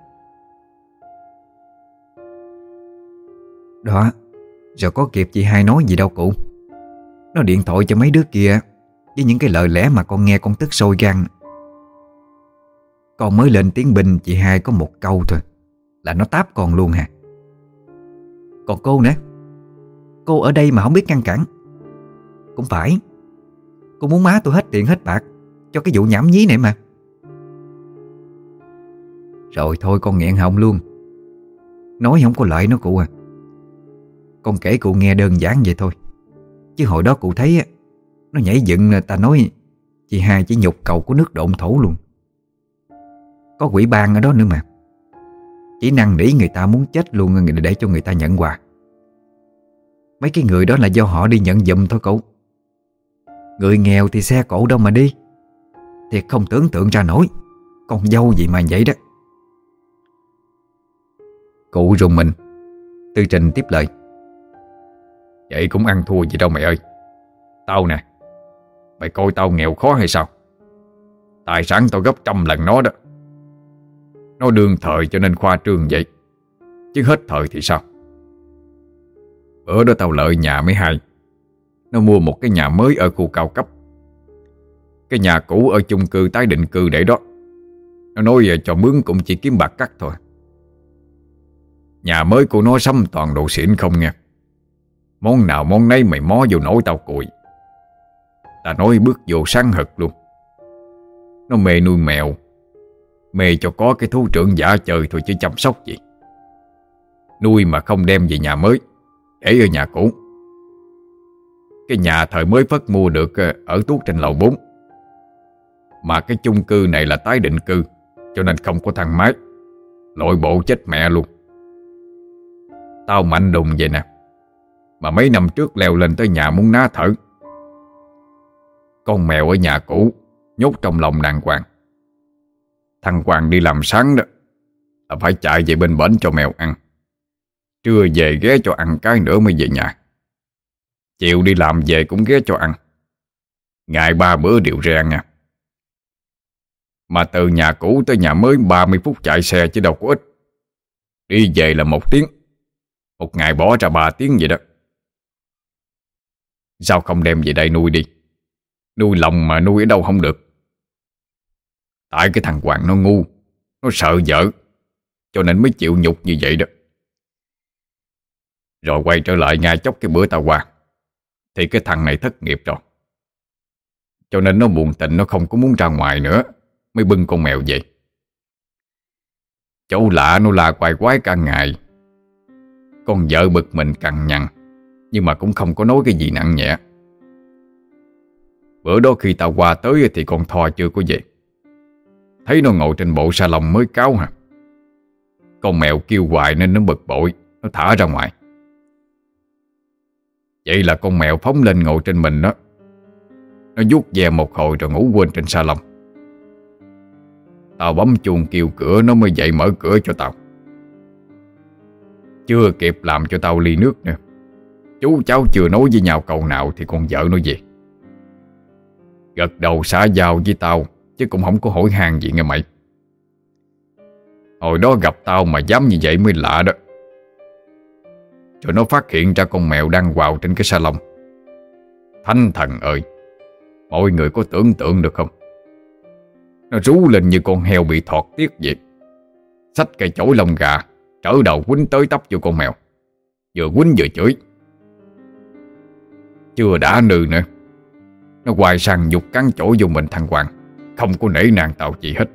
Đó, rồi có kịp chị hai nói gì đâu cụ. Nó điện thoại cho mấy đứa kia với những cái lời lẽ mà con nghe con tức sôi gan. Con mới lên tiếng binh chị hai có một câu thôi là nó táp con luôn hả. Còn cô nữa, cô ở đây mà không biết ngăn cản. Cũng phải, cô muốn má tôi hết tiền hết bạc cho cái vụ nhảm nhí này mà. Rồi thôi con nghẹn họng luôn. Nói không có lợi nó cụ à. Con kể cụ nghe đơn giản vậy thôi, chứ hồi đó cụ thấy nó nhảy dựng ta nói chị hai chỉ nhục cầu của nước độn thổ luôn. Có quỹ ban ở đó nữa mà. Chỉ năn nỉ người ta muốn chết luôn để cho người ta nhận quà. Mấy cái người đó là do họ đi nhận giùm thôi cụ. Người nghèo thì xe cộ đâu mà đi. Thiệt không tưởng tượng ra nổi. Con dâu gì mà vậy đó. Cụ rùng mình. Tư Trình tiếp lời: vậy cũng ăn thua gì đâu mày ơi. Tao nè, mày coi tao nghèo khó hay sao? Tài sản tao gấp 100 lần nó đó. Nó đương thời cho nên khoa trương vậy, chứ hết thời thì sao? Bữa đó tao lợi nhà mấy hai, nó mua một cái nhà mới ở khu cao cấp. Cái nhà cũ ở chung cư tái định cư để đó. Nó nói cho mướn cũng chỉ kiếm bạc cắt thôi. Nhà mới của nó sắm toàn đồ xịn không nghe. Món nào món nấy mày mó vô nổi tao cùi. Ta nói bước vô sáng hực luôn. Nó mê nuôi mèo, mê cho có cái thú trưởng giả chơi thôi chứ chăm sóc gì. Nuôi mà không đem về nhà mới, để ở nhà cũ. Cái nhà thời mới phất mua được ở tuốt trên lầu 4. Mà cái chung cư này là tái định cư, cho nên không có thang máy. Lội bộ chết mẹ luôn. Tao mạnh đùng vậy nè, mà mấy năm trước leo lên tới nhà muốn ná thở. Con mèo ở nhà cũ nhốt trong lòng đàng hoàng. Thằng Hoàng đi làm sáng đó là phải chạy về bên bển cho mèo ăn. Trưa về ghé cho ăn cái nữa mới về nhà. Chiều đi làm về cũng ghé cho ăn. Ngày 3 bữa đều rang nha. Mà từ nhà cũ tới nhà mới 30 phút chạy xe chứ đâu có ít. Đi về là 1 tiếng. Một ngày bỏ ra 3 tiếng vậy đó. Sao không đem về đây nuôi đi? Nuôi lòng mà nuôi ở đâu không được. Tại cái thằng Hoàng nó ngu, nó sợ vợ, cho nên mới chịu nhục như vậy đó. Rồi quay trở lại ngay chốc cái bữa tao qua, thì cái thằng này thất nghiệp rồi. Cho nên nó buồn tình, nó không có muốn ra ngoài nữa, mới bưng con mèo về. Chỗ lạ nó la quài quái cả ngày. Con vợ bực mình cằn nhằn, nhưng mà cũng không có nói cái gì nặng nhẹ. Bữa đó khi tao qua tới thì con Thoa chưa có về. Thấy nó ngồi trên bộ salon mới cáo hả. Con mèo kêu hoài nên nó bực bội, nó thả ra ngoài. Vậy là con mèo phóng lên ngồi trên mình đó. Nó vuốt ve một hồi rồi ngủ quên trên salon. Tao bấm chuông kêu cửa nó mới dậy mở cửa cho tao. Chưa kịp làm cho tao ly nước nữa, chú cháu chưa nói với nhau câu nào thì con vợ nó về. Gật đầu xã giao với tao, chứ cũng không có hỏi han gì nghe mày. Hồi đó gặp tao mà dám như vậy mới lạ đó. Rồi nó phát hiện ra con mèo đang quào trên cái salon. Thánh thần ơi, mọi người có tưởng tượng được không? Nó rú lên như con heo bị thọt tiết vậy. Xách cây chổi lông gà, trở đầu quýnh tới tấp vô con mèo. Vừa quýnh vừa chửi. Chưa đã nư nữa, nó quay sang dục cắn chỗ vô mình thằng Hoàng, không có nể nang tao gì hết.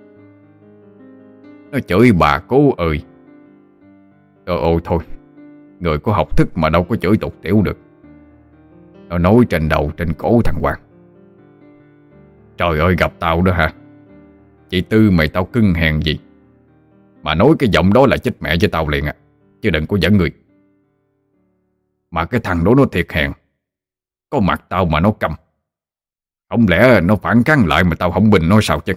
Nó chửi bà cố ơi. Ôi thôi, người có học thức mà đâu có chửi tục tiểu được. Nó nói trên đầu trên cổ thằng Hoàng. Trời ơi, gặp tao đó hả? Chị Tư mày tao cưng hèn gì mà nói cái giọng đó là chết mẹ với tao liền à. Chứ đừng có dẫn người. Mà cái thằng đó nó thiệt hèn. Có mặt tao mà nó câm. Không lẽ nó phản kháng lại mà tao không bình nó sao chứ?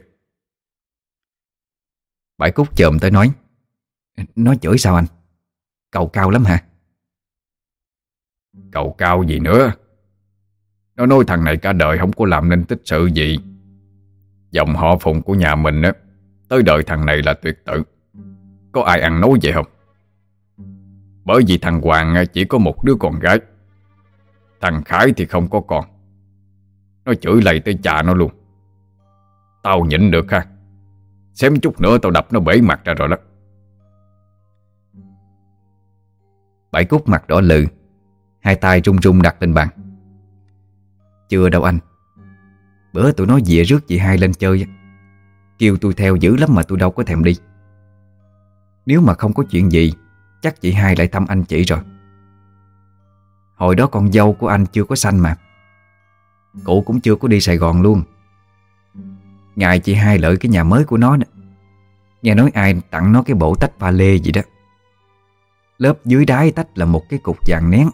Bãi Cúc chồm tới nói: Nó chửi sao anh? Cầu cao lắm hả? Cầu cao gì nữa. Nó nói thằng này cả đời không có làm nên tích sự gì. Dòng họ Phùng của nhà mình á, tới đời thằng này là tuyệt tự. Có ai ăn nói vậy không? Bởi vì thằng Hoàng chỉ có một đứa con gái. Thằng Khải thì không có con. Nó chửi lầy tới cha nó luôn. Tao nhịn được ha. Xém chút nữa tao đập nó bể mặt ra rồi đó. Bãi Cúc mặt đỏ lừ, hai tay run run đặt lên bàn. Chưa đâu anh. Bữa tụi nó dịa rước chị hai lên chơi, kêu tôi theo dữ lắm mà tôi đâu có thèm đi. Nếu mà không có chuyện gì, chắc chị hai lại thăm anh chị rồi. Hồi đó con dâu của anh chưa có sanh mà. Cụ cũng chưa có đi Sài Gòn luôn. Ngày chị hai lợi cái nhà mới của nó nè, nghe nói ai tặng nó cái bộ tách pha lê gì đó. Lớp dưới đáy tách là một cái cục vàng nén.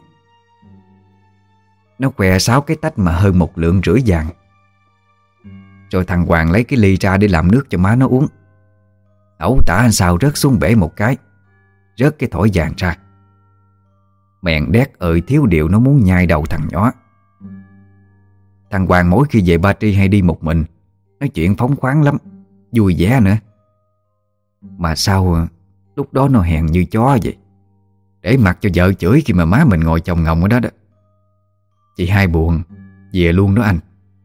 Nó què 6 cái tách mà hơn 1,5 lượng vàng. Rồi thằng Hoàng lấy cái ly ra để làm nước cho má nó uống. Ẩu tả anh sao rớt xuống bể một cái, rớt cái thỏi vàng ra. Mèn đét ơi, thiếu điều nó muốn nhai đầu thằng nhỏ. Thằng Hoàng mỗi khi về Ba Tri hay đi một mình, nói chuyện phóng khoáng lắm, vui vẻ nữa. Mà sao lúc đó nó hèn như chó vậy, để mặc cho vợ chửi khi mà má mình ngồi chồng ngồng ở đó đó. Chị hai buồn, về luôn đó anh.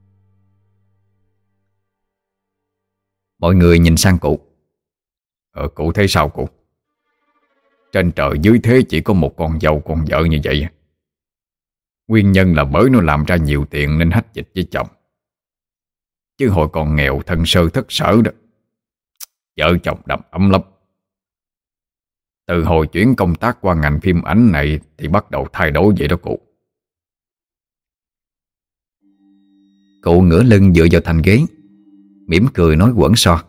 Mọi người nhìn sang cụ. Cụ thấy sao cụ? Trên trời dưới thế chỉ có một con dâu con vợ như vậy. Nguyên nhân là bởi nó làm ra nhiều tiền nên hách dịch với chồng. Chứ hồi còn nghèo thân sơ thất sở đó, vợ chồng đầm ấm lắm. Từ hồi chuyển công tác qua ngành phim ảnh này thì bắt đầu thay đổi vậy đó cụ. Cụ ngửa lưng dựa vào thành ghế, mỉm cười nói quẩn so.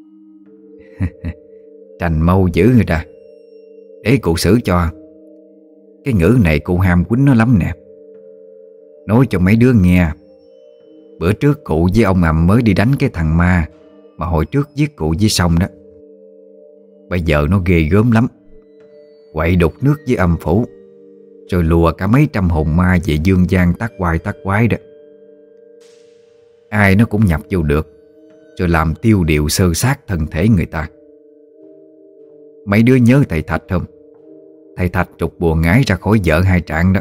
Trành mâu dữ người ta. Để cụ xử cho. Cái ngữ này cụ ham quýnh nó lắm nè. Nói cho mấy đứa nghe, bữa trước cụ với ông Ầm mới đi đánh cái thằng ma mà hồi trước giết cụ với Song đó. Bây giờ nó ghê gớm lắm. Quậy đục nước với âm phủ, rồi lùa cả mấy trăm hồn ma về dương gian tác quái đó. Ai nó cũng nhập vô được, rồi làm tiêu điệu sơ sát thân thể người ta. Mấy đứa nhớ thầy Thạch không? Thầy Thạch trục bùa ngái ra khỏi vợ hai trạng đó.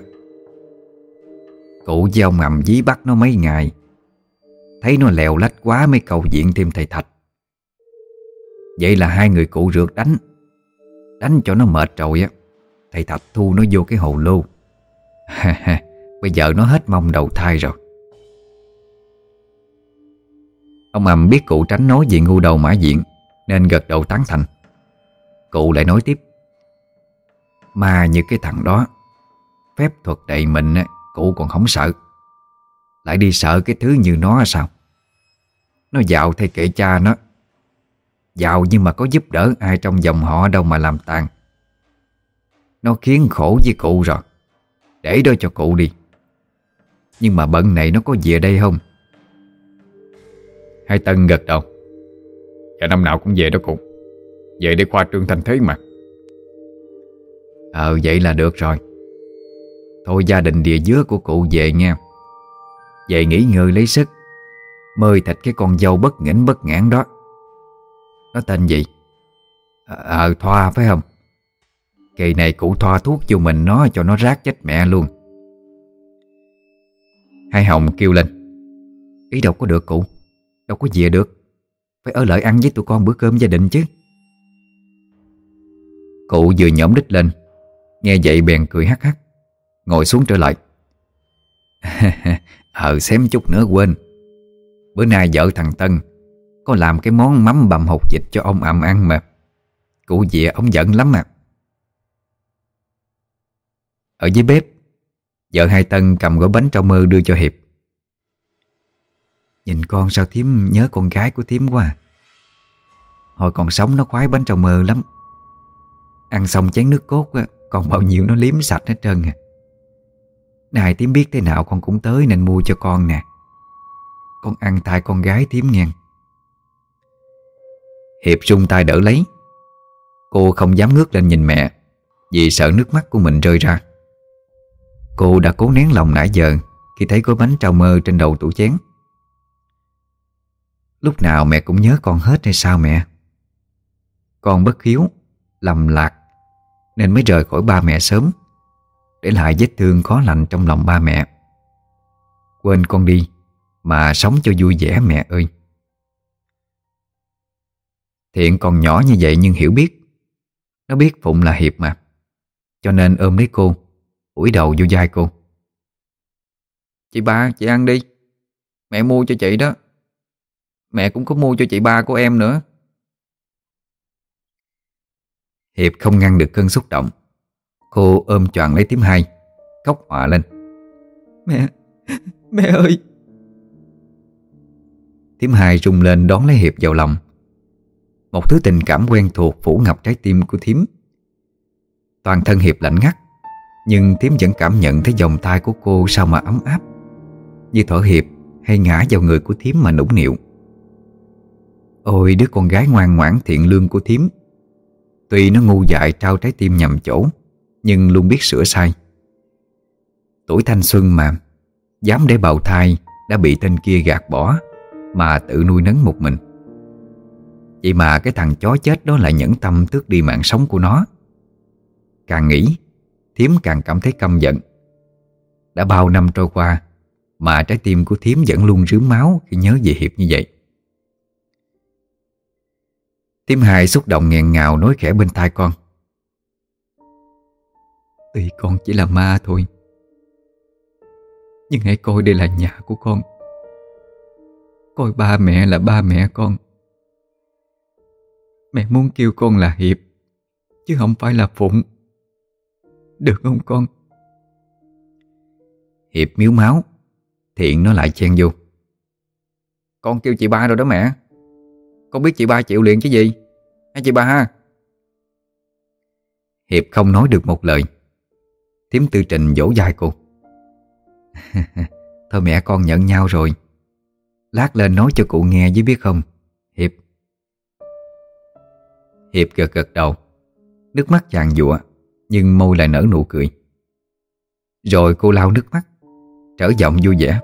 Cụ với ông Ầm dí bắt nó mấy ngày, thấy nó lèo lách quá mới cầu viện thêm thầy Thạch. Vậy là hai người cụ rượt đánh cho nó mệt rồi á. Thầy Thạch thu nó vô cái hồ lô. Bây giờ nó hết mong đầu thai rồi. Ông Ầm biết cụ tránh nói về ngu đầu mã diện nên gật đầu tán thành. Cụ lại nói tiếp. Mà như cái thằng đó, phép thuật đầy mình á, cụ còn không sợ, lại đi sợ cái thứ như nó sao? Nó giàu thay kệ cha nó. Giàu nhưng mà có giúp đỡ ai trong dòng họ đâu mà làm tàn. Nó khiến khổ với cụ rồi, để đó cho cụ đi. Nhưng mà bận này nó có về đây không? Hai Tân gật đầu. Dạ năm nào cũng về đó cụ. Về để khoa trương thanh thế mà. Vậy là được rồi. Thôi gia đình địa dứa của cụ về nha. Về nghỉ ngơi lấy sức, mời thịt cái con dâu bất nghỉnh bất ngãn đó. Nó tên gì? Thoa phải không? Kỳ này cụ thoa thuốc vô mình nó cho nó rát chết mẹ luôn. Hai Hồng kêu lên. Ý đâu có được cụ. Đâu có về được. Phải ở lại ăn với tụi con bữa cơm gia đình chứ. Cụ vừa nhổm đít lên, nghe vậy bèn cười hắc hắc, ngồi xuống trở lại. Xém chút nữa quên. Bữa nay vợ thằng Tân có làm cái món mắm bằm hột vịt cho ông Ầm ăn mà. Cụ về ông giận lắm à. Ở dưới bếp, vợ hai Tân cầm gói bánh trao mơ đưa cho Hiệp. Nhìn con sao thím nhớ con gái của thím quá à. Hồi còn sống nó khoái bánh trao mơ lắm. Ăn xong chén nước cốt á, còn bao nhiêu nó liếm sạch hết trơn à. Này thím biết thế nào con cũng tới nên mua cho con nè. Con ăn tay con gái thím nghe. Hiệp rung tay đỡ lấy. Cô không dám ngước lên nhìn mẹ vì sợ nước mắt của mình rơi ra. Cô đã cố nén lòng nãy giờ khi thấy gói bánh trao mơ trên đầu tủ chén. Lúc nào mẹ cũng nhớ con hết hay sao mẹ? Con bất hiếu, lầm lạc nên mới rời khỏi ba mẹ sớm, để lại vết thương khó lành trong lòng ba mẹ. Quên con đi mà sống cho vui vẻ mẹ ơi. Thiện còn nhỏ như vậy nhưng hiểu biết. Nó biết Phụng là Hiệp mà, cho nên ôm lấy cô, ủi đầu vô vai cô. Chị ba, chị ăn đi. Mẹ mua cho chị đó. Mẹ cũng có mua cho chị ba của em nữa. Hiệp không ngăn được cơn xúc động. Cô ôm choàng lấy thím Hai, khóc òa lên. Mẹ ơi. Thím Hai rung lên đón lấy Hiệp vào lòng. Một thứ tình cảm quen thuộc phủ ngập trái tim của thím. Toàn thân Hiệp lạnh ngắt, nhưng thím vẫn cảm nhận thấy vòng tay của cô sao mà ấm áp, như thở hiệp hay ngã vào người của thím mà nũng nịu. Ôi đứa con gái ngoan ngoãn thiện lương của thím. Tuy nó ngu dại trao trái tim nhầm chỗ, nhưng luôn biết sửa sai. Tuổi thanh xuân mà, dám để bào thai đã bị tên kia gạt bỏ mà tự nuôi nấng một mình. Vậy mà cái thằng chó chết đó lại nhẫn tâm tước đi mạng sống của nó. Càng nghĩ, thím càng cảm thấy căm giận. Đã bao năm trôi qua mà trái tim của Thiếm vẫn luôn rướm máu khi nhớ về Hiệp như vậy. Thiếm Hai xúc động nghẹn ngào nói khẽ bên tai con: "Tuy con chỉ là ma thôi, nhưng hãy coi đây là nhà của con. Coi ba mẹ là ba mẹ con. Mẹ muốn kêu con là Hiệp, chứ không phải là Phụng. Được không con?" Hiệp miếu máu. Thiện nó lại chen vô: "Con kêu chị ba rồi đó mẹ. Con biết chị ba chịu liền chứ gì. Hả chị ba ha?" Hiệp không nói được một lời. Thiếm Tư Trình vỗ vai cô: "Thôi mẹ con nhận nhau rồi. Lát lên nói cho cụ nghe với biết không, Hiệp?" Hiệp gật gật đầu. Nước mắt giàn giụa, nhưng môi lại nở nụ cười. Rồi cô lau nước mắt, trở giọng vui vẻ: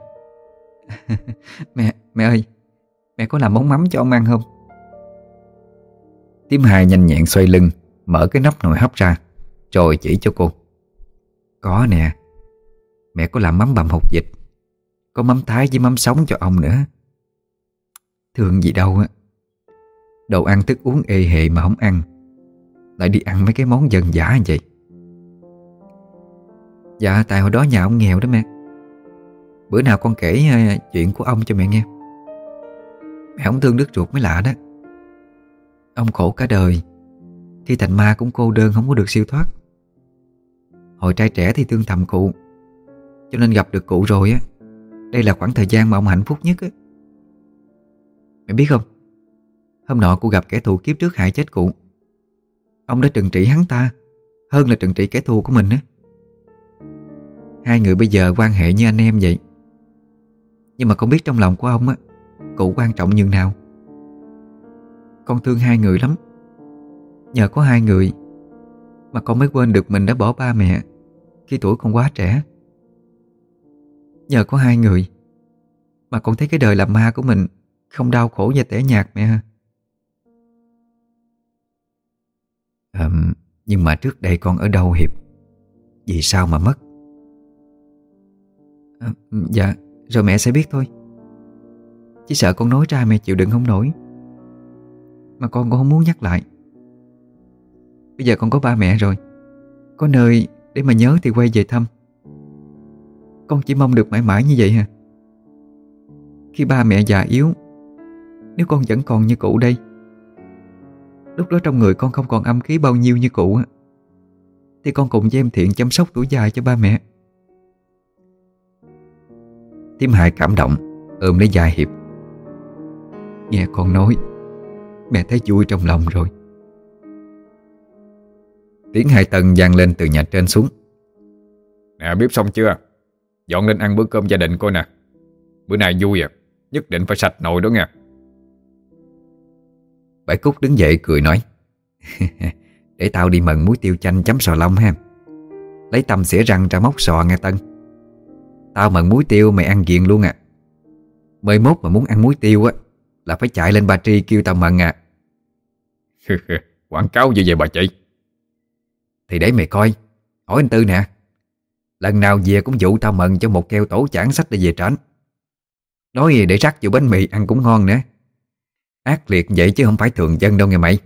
Mẹ ơi, mẹ có làm món mắm cho ông ăn không?" Thiếm Hai nhanh nhẹn xoay lưng, mở cái nắp nồi hấp ra, rồi chỉ cho cô: "Có nè, mẹ có làm mắm bằm hột vịt, có mắm thái với mắm sống cho ông nữa." Thương gì đâu á. Đồ ăn thức uống ê hề mà không ăn, lại đi ăn mấy cái món dân dã như vậy. Dạ tại hồi đó nhà ông nghèo đó mẹ. Bữa nào con kể chuyện của ông cho mẹ nghe. Mẹ không thương đứt ruột mới lạ đó. Ông khổ cả đời, khi thành ma cũng cô đơn không có được siêu thoát. Hồi trai trẻ thì thương thầm cụ, cho nên gặp được cụ rồi á, đây là khoảng thời gian mà ông hạnh phúc nhất á. Mẹ biết không, hôm nọ cụ gặp kẻ thù kiếp trước hại chết cụ. Ông đã trừng trị hắn ta hơn là trừng trị kẻ thù của mình á. Hai người bây giờ quan hệ như anh em vậy. Nhưng mà con biết trong lòng của ông á, cụ quan trọng nhường nào. Con thương hai người lắm. Nhờ có hai người mà con mới quên được mình đã bỏ ba mẹ khi tuổi còn quá trẻ. Nhờ có hai người mà con thấy cái đời làm ma của mình không đau khổ và tẻ nhạt mẹ ha. Nhưng mà trước đây con ở đâu Hiệp? Vì sao mà mất? Dạ, rồi mẹ sẽ biết thôi. Chỉ sợ con nói ra mẹ chịu đựng không nổi. Mà con cũng không muốn nhắc lại. Bây giờ con có ba mẹ rồi, có nơi để mà nhớ thì quay về thăm. Con chỉ mong được mãi mãi như vậy hả? Khi ba mẹ già yếu, nếu con vẫn còn như cụ đây, lúc đó trong người con không còn âm khí bao nhiêu như cụ á, thì con cùng với em Thiện chăm sóc tuổi dài cho ba mẹ. Thiếm Hai cảm động, ôm lấy vai Hiệp: Nghe con nói, mẹ thấy vui trong lòng rồi. Tiếng Hai Tân vang lên từ nhà trên xuống: "Nè, bếp xong chưa? Dọn lên ăn bữa cơm gia đình coi nè. Bữa nay vui à, nhất định phải sạch nồi đó nha." Bảy Cúc đứng dậy cười nói: "Để tao đi mần muối tiêu chanh chấm sò long ha. Lấy tăm xỉa răng ra móc sò nghe Tân. Tao mần muối tiêu mày ăn ghiền luôn à. Mới mốt mà muốn ăn muối tiêu á là phải chạy lên Ba Tri kêu tao mần à." Quảng cáo gì vậy bà chị? Thì để mày coi. Hỏi anh Tư nè, lần nào về cũng dụ tao mần cho một keo tổ chản sách để về trển. Nói để rắc vô bánh mì ăn cũng ngon nữa. Ác liệt vậy chứ không phải thường dân đâu nghe mày.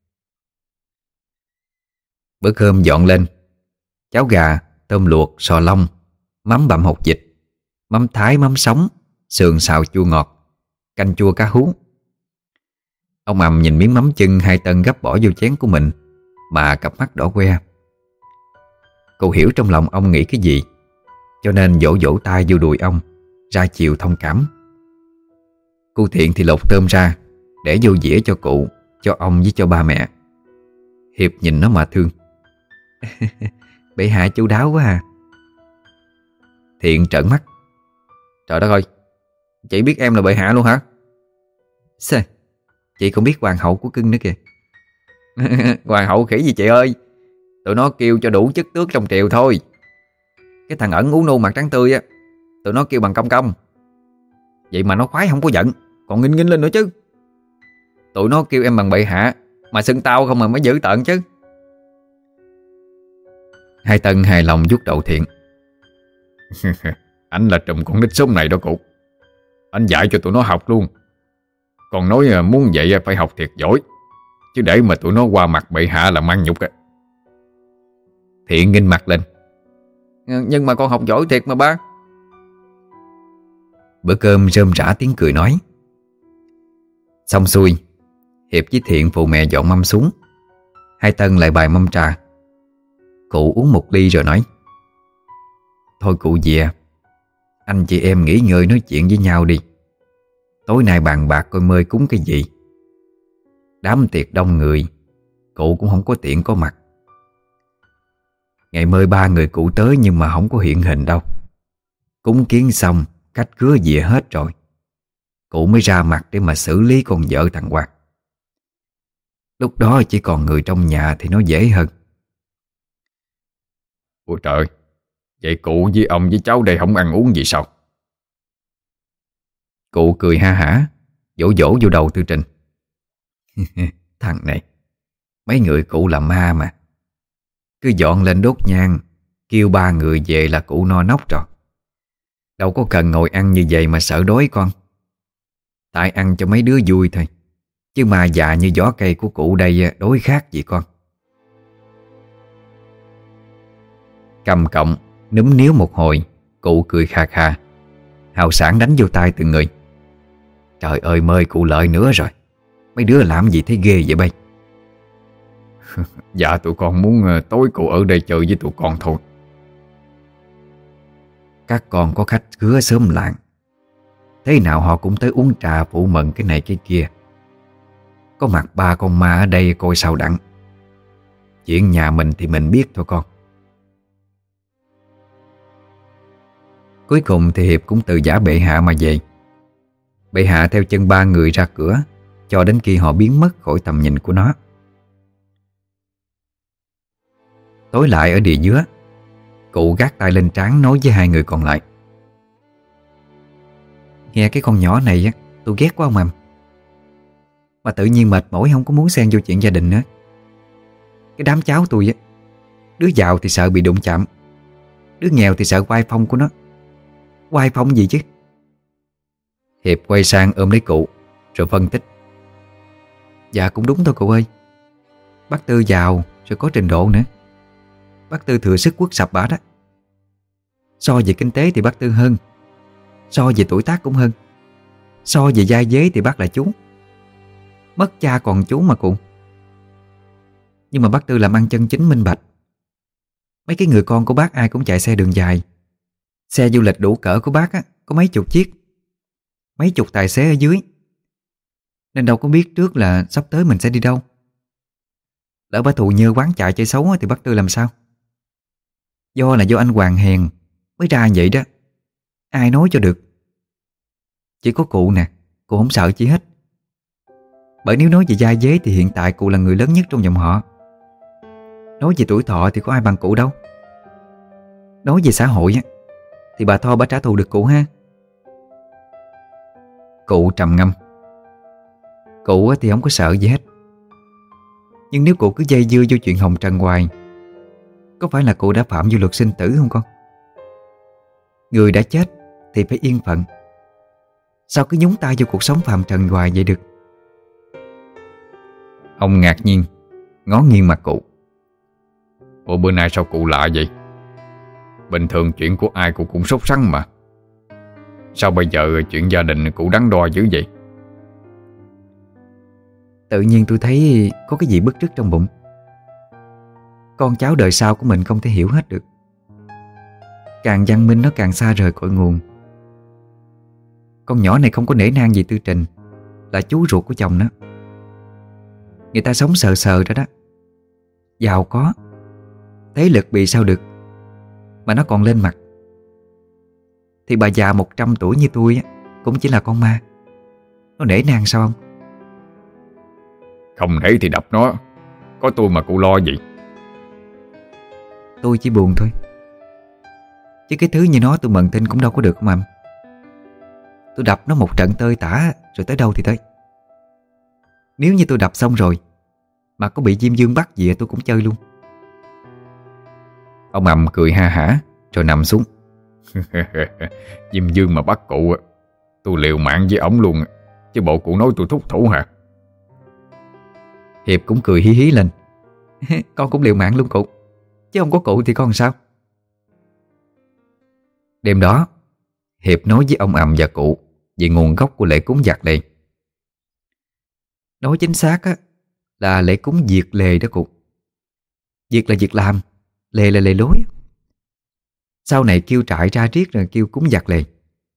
Bữa cơm dọn lên: cháo gà, tôm luộc, sò long, mắm bằm hột vịt, mắm thái, mắm sống, sườn xào chua ngọt, canh chua cá hú. Ông Ầm nhìn miếng mắm chưng Hai Tân gấp bỏ vô chén của mình mà cặp mắt đỏ que. Cô hiểu trong lòng ông nghĩ cái gì, cho nên vỗ vỗ tay vô đùi ông, ra chiều thông cảm. Cô Thiện thì lột tôm ra để vô dĩa cho cụ, cho ông với cho ba mẹ. Hiệp nhìn nó mà thương: Bệ hạ chu đáo quá à. Thiện trợn mắt: Trời đất ơi, chị biết em là bệ hạ luôn hả? Sao? Chị còn biết hoàng hậu của cưng nữa kìa. Hoàng hậu khỉ gì chị ơi, tụi nó kêu cho đủ chức tước trong triều thôi. Cái thằng ẩn ú nô mặt trắng tươi á, tụi nó kêu bằng công công. Vậy mà nó khoái không có giận, còn nghinh nghinh lên nữa chứ. Tụi nó kêu em bằng bệ hạ, mà xưng tao không mà mới dữ tợn chứ. Hai Tân hài lòng vuốt đầu Thiện: Anh là trùm con nít xóm này đó cụ. Anh dạy cho tụi nó học luôn. Còn nói muốn vậy phải học thiệt giỏi, chứ để mà tụi nó qua mặt bệ hạ là mang nhục á. Thiện nghênh mặt lên. Nhưng mà con học giỏi thiệt mà ba. Bữa cơm rơm rã tiếng cười nói. Xong xuôi, Hiệp với Thiện phụ mẹ dọn mâm xuống. Hai Tân lại bày mâm trà. Cụ uống một ly rồi nói: Thôi cụ về, anh chị em nghỉ ngơi nói chuyện với nhau đi. Tối nay bàn bạc coi mời cúng cái gì. Đám tiệc đông người, cụ cũng không có tiện có mặt. Ngày mời 3 người cụ tới nhưng mà không có hiện hình đâu. Cúng kiến xong, khách khứa về hết rồi, cụ mới ra mặt để mà xử lý con vợ thằng Hoạt. Lúc đó chỉ còn người trong nhà thì nó dễ hơn. Ôi trời, vậy cụ với ông với cháu đây không ăn uống gì sao? Cụ cười ha hả, vỗ vỗ vô đầu Tư Trình. Thằng này, mấy người cụ là ma mà. Cứ dọn lên đốt nhang, kêu 3 người về là cụ no nóc rồi. Đâu có cần ngồi ăn như vậy mà sợ đói con. Tại ăn cho mấy đứa vui thôi, chứ mà già như vỏ cây của cụ đây đối khác gì con. Cầm cọng núm níu một hồi, cụ cười kha kha, hào sảng đánh vô tay từng người. Trời ơi, mời cụ lợi nữa rồi. Mấy đứa làm gì thấy ghê vậy bay? Dạ tụi con muốn tối cụ ở đây chơi với tụi con thôi. Các con có khách khứa xóm làng, thế nào họ cũng tới uống trà phụ mừng cái này cái kia. Có mặt 3 con ma ở đây coi sao đặng. Chuyện nhà mình thì mình biết thôi con. Cuối cùng thì Hiệp cũng từ giả bệ hạ mà về. Bệ hạ theo chân 3 người ra cửa, cho đến khi họ biến mất khỏi tầm nhìn của nó. Tối lại ở địa dứa, cụ gác tay lên trán nói với 2 người còn lại: Nghe cái con nhỏ này á, tôi ghét quá ông Mầm. Mà tự nhiên mệt mỏi không có muốn xen vô chuyện gia đình nữa. Cái đám cháu tôi á, đứa giàu thì sợ bị đụng chạm, đứa nghèo thì sợ oai phong của nó. Oai phong gì chứ? Hiệp quay sang ôm lấy cụ rồi phân tích: Dạ cũng đúng thôi cụ ơi. Bác Tư giàu rồi có trình độ nữa. Bác Tư thừa sức quất sập bả đó. So về kinh tế thì bác Tư hơn, so về tuổi tác cũng hơn, so về giai giới thì bác là chú. Mất cha còn chú mà cụ. Nhưng mà bác Tư làm ăn chân chính minh bạch. Mấy cái người con của bác ai cũng chạy xe đường dài. Xe du lịch đủ cỡ của bác á, có mấy chục chiếc, mấy chục tài xế ở dưới. Nên đâu có biết trước là sắp tới mình sẽ đi đâu. Lỡ bả thù nhơ quán chạy chơi xấu á, thì bác Tư làm sao? Do anh Hoàng hèn mới ra vậy đó. Ai nói cho được. Chỉ có cụ nè, cụ không sợ chi hết. Bởi nếu nói về gia dế thì hiện tại cụ là người lớn nhất trong dòng họ. Nói về tuổi thọ thì có ai bằng cụ đâu. Nói về xã hội á, thì bà Tho bà trả thù được cụ ha. Cụ trầm ngâm. Cụ thì không có sợ gì hết. Nhưng nếu cụ cứ dây dưa vô chuyện hồng trần hoài, có phải là cụ đã phạm vô luật sinh tử không con? Người đã chết thì phải yên phận. Sao cứ nhúng tay vô cuộc sống phàm trần hoài vậy được? Ông ngạc nhiên ngó nghiêng mặt cụ. Ủa bữa nay sao cụ lạ vậy? Bình thường chuyện của ai cụ cũng sốt sắng mà. Sao bây giờ chuyện gia đình cụ đắn đo dữ vậy? Tự nhiên tôi thấy có cái gì bứt rứt trong bụng. Con cháu đời sau của mình không thể hiểu hết được. Càng văn minh nó càng xa rời cội nguồn. Con nhỏ này không có nể nang gì Tư Trình, là chú ruột của chồng nó. Người ta sống sờ sờ ra đó, giàu có, thế lực bị sao được, mà nó còn lên mặt. Thì bà già 100 tuổi như tôi á, cũng chỉ là con ma. Nó nể nang sao không? Không nể thì đập nó. Có tôi mà cụ lo gì. Tôi chỉ buồn thôi. Chứ cái thứ như nó tôi mần tin cũng đâu có được không Mầm. Tôi đập nó một trận tơi tả rồi tới đâu thì tới. Nếu như tôi đập xong rồi mà có bị Diêm Dương bắt gì tôi cũng chơi luôn. Ông Mầm cười ha hả rồi nằm xuống. Diêm Dương mà bắt cụ á, tôi liều mạng với ổng luôn. Chứ bộ cụ nói tôi thúc thủ hả? Hiệp cũng cười hí hí lên. Con cũng liều mạng luôn cụ, chứ không có cụ thì con làm sao? Đêm đó, Hiệp nói với ông Ầm và cụ về nguồn gốc của lễ cúng giặc lề. Nói chính xác á, là lễ cúng diệt lề đó cụ. Diệt là việc làm, lề là lề lối. Sau này kêu trại ra riết rồi kêu cúng giặc lề.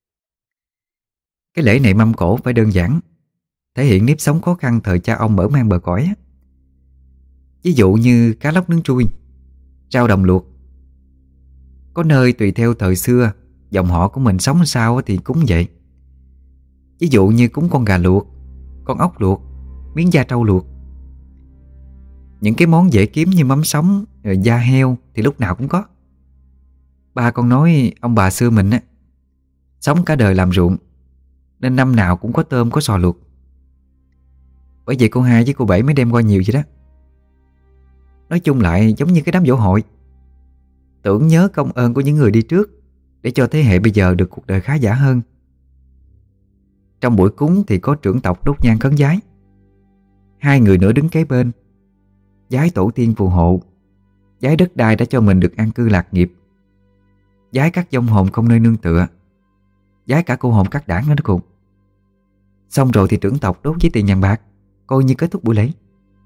Cái lễ này mâm cổ phải đơn giản, thể hiện nếp sống khó khăn thời cha ông mở mang bờ cõi á. Ví dụ như cá lóc nướng trui, rau đồng luộc. Có nơi tùy theo thời xưa, dòng họ của mình sống sao thì cúng vậy. Ví dụ như cúng con gà luộc, con ốc luộc, miếng da trâu luộc. Những cái món dễ kiếm như mắm sống, rồi da heo thì lúc nào cũng có. Ba con nói ông bà xưa mình á, sống cả đời làm ruộng, nên năm nào cũng có tôm có sò luộc. Bởi vậy cô Hai với cô Bảy mới đem qua nhiều vậy đó. Nói chung lại giống như cái đám giỗ hội, tưởng nhớ công ơn của những người đi trước, để cho thế hệ bây giờ được cuộc đời khá giả hơn. Trong buổi cúng thì có trưởng tộc đốt nhang khấn vái, 2 người nữa đứng kế bên, vái tổ tiên phù hộ, vái đất đai đã cho mình được an cư lạc nghiệp, vái các vong hồn không nơi nương tựa, vái cả cô hồn các đảng nữa đó cùng. Xong rồi thì trưởng tộc đốt với tiền vàng bạc, coi như kết thúc buổi lễ.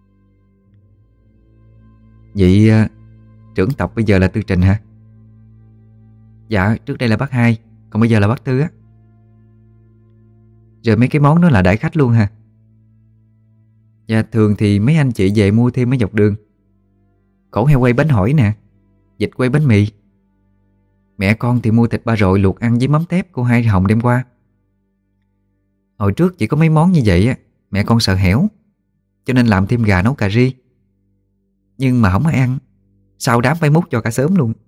Vậy trưởng tộc bây giờ là Tư Trình hả? Dạ, trước đây là bác Hai, còn bây giờ là bác Tư á. Rồi mấy cái món đó là đãi khách luôn hả? Dạ, thường thì mấy anh chị về mua thêm ở dọc đường. Cổ heo quay bánh hỏi nè, vịt quay bánh mì. Mẹ con thì mua thịt ba rọi luộc ăn với mắm tép cô Hai Hồng đem qua. Hồi trước chỉ có mấy món như vậy á, mẹ con sợ hẻo, cho nên làm thêm gà nấu cà ri. Nhưng mà không ai ăn, sau đám phải múc cho cả xóm luôn.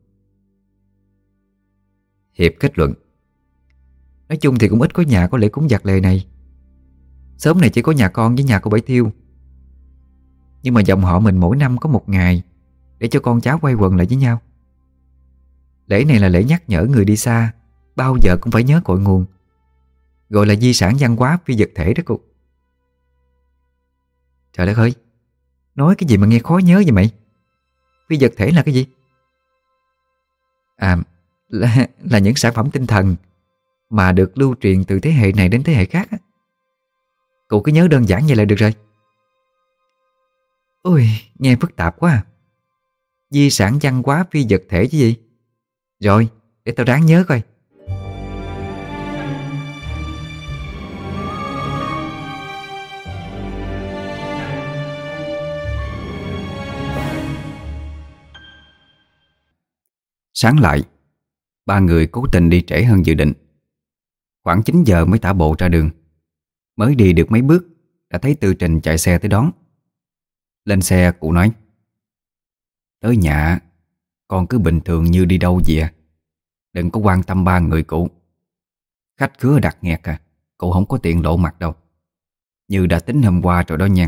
Hiệp kết luận. Nói chung thì cũng ít có nhà có lễ cúng giặc lề này. Xóm này chỉ có nhà con với nhà cô Bảy Thiêu. Nhưng mà dòng họ mình mỗi năm có một ngày để cho con cháu quay quần lại với nhau. Lễ này là lễ nhắc nhở người đi xa bao giờ cũng phải nhớ cội nguồn, gọi là di sản văn hóa phi vật thể đó cô. Trời đất ơi, nói cái gì mà nghe khó nhớ vậy mày? Phi vật thể là cái gì? À, là những sản phẩm tinh thần mà được lưu truyền từ thế hệ này đến thế hệ khác á. Cậu cứ nhớ đơn giản vậy là được rồi. Ôi, nghe phức tạp quá à. Di sản văn hóa phi vật thể chứ gì? Rồi, để tao ráng nhớ coi. Sáng lại, 3 người cố tình đi trễ hơn dự định. Khoảng 9 giờ mới tả bộ ra đường. Mới đi được mấy bước đã thấy Tư Trình chạy xe tới đón. Lên xe cụ nói: "Tới nhà con cứ bình thường như đi đâu vậy à? Đừng có quan tâm 3 người cụ. Khách khứa đặt nghẹt à, cụ không có tiện lộ mặt đâu. Như đã tính hôm qua rồi đó nha."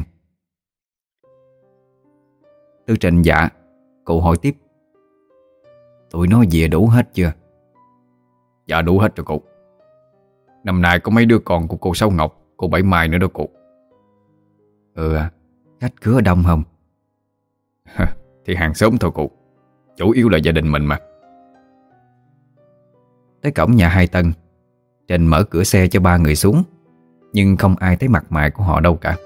Tư Trình dạ. Cụ hỏi tiếp: "Tụi nó về đủ hết chưa?" Dạ đủ hết rồi cụ. Năm nay có mấy đứa con của cô Sáu Ngọc, cô Bảy Mai nữa đó cụ. Ừ à, khách khứa đông không? Thì hàng xóm thôi cụ, chủ yếu là gia đình mình mà. Tới cổng nhà 2 tầng, Trình mở cửa xe cho 3 người xuống, nhưng không ai thấy mặt mày của họ đâu cả.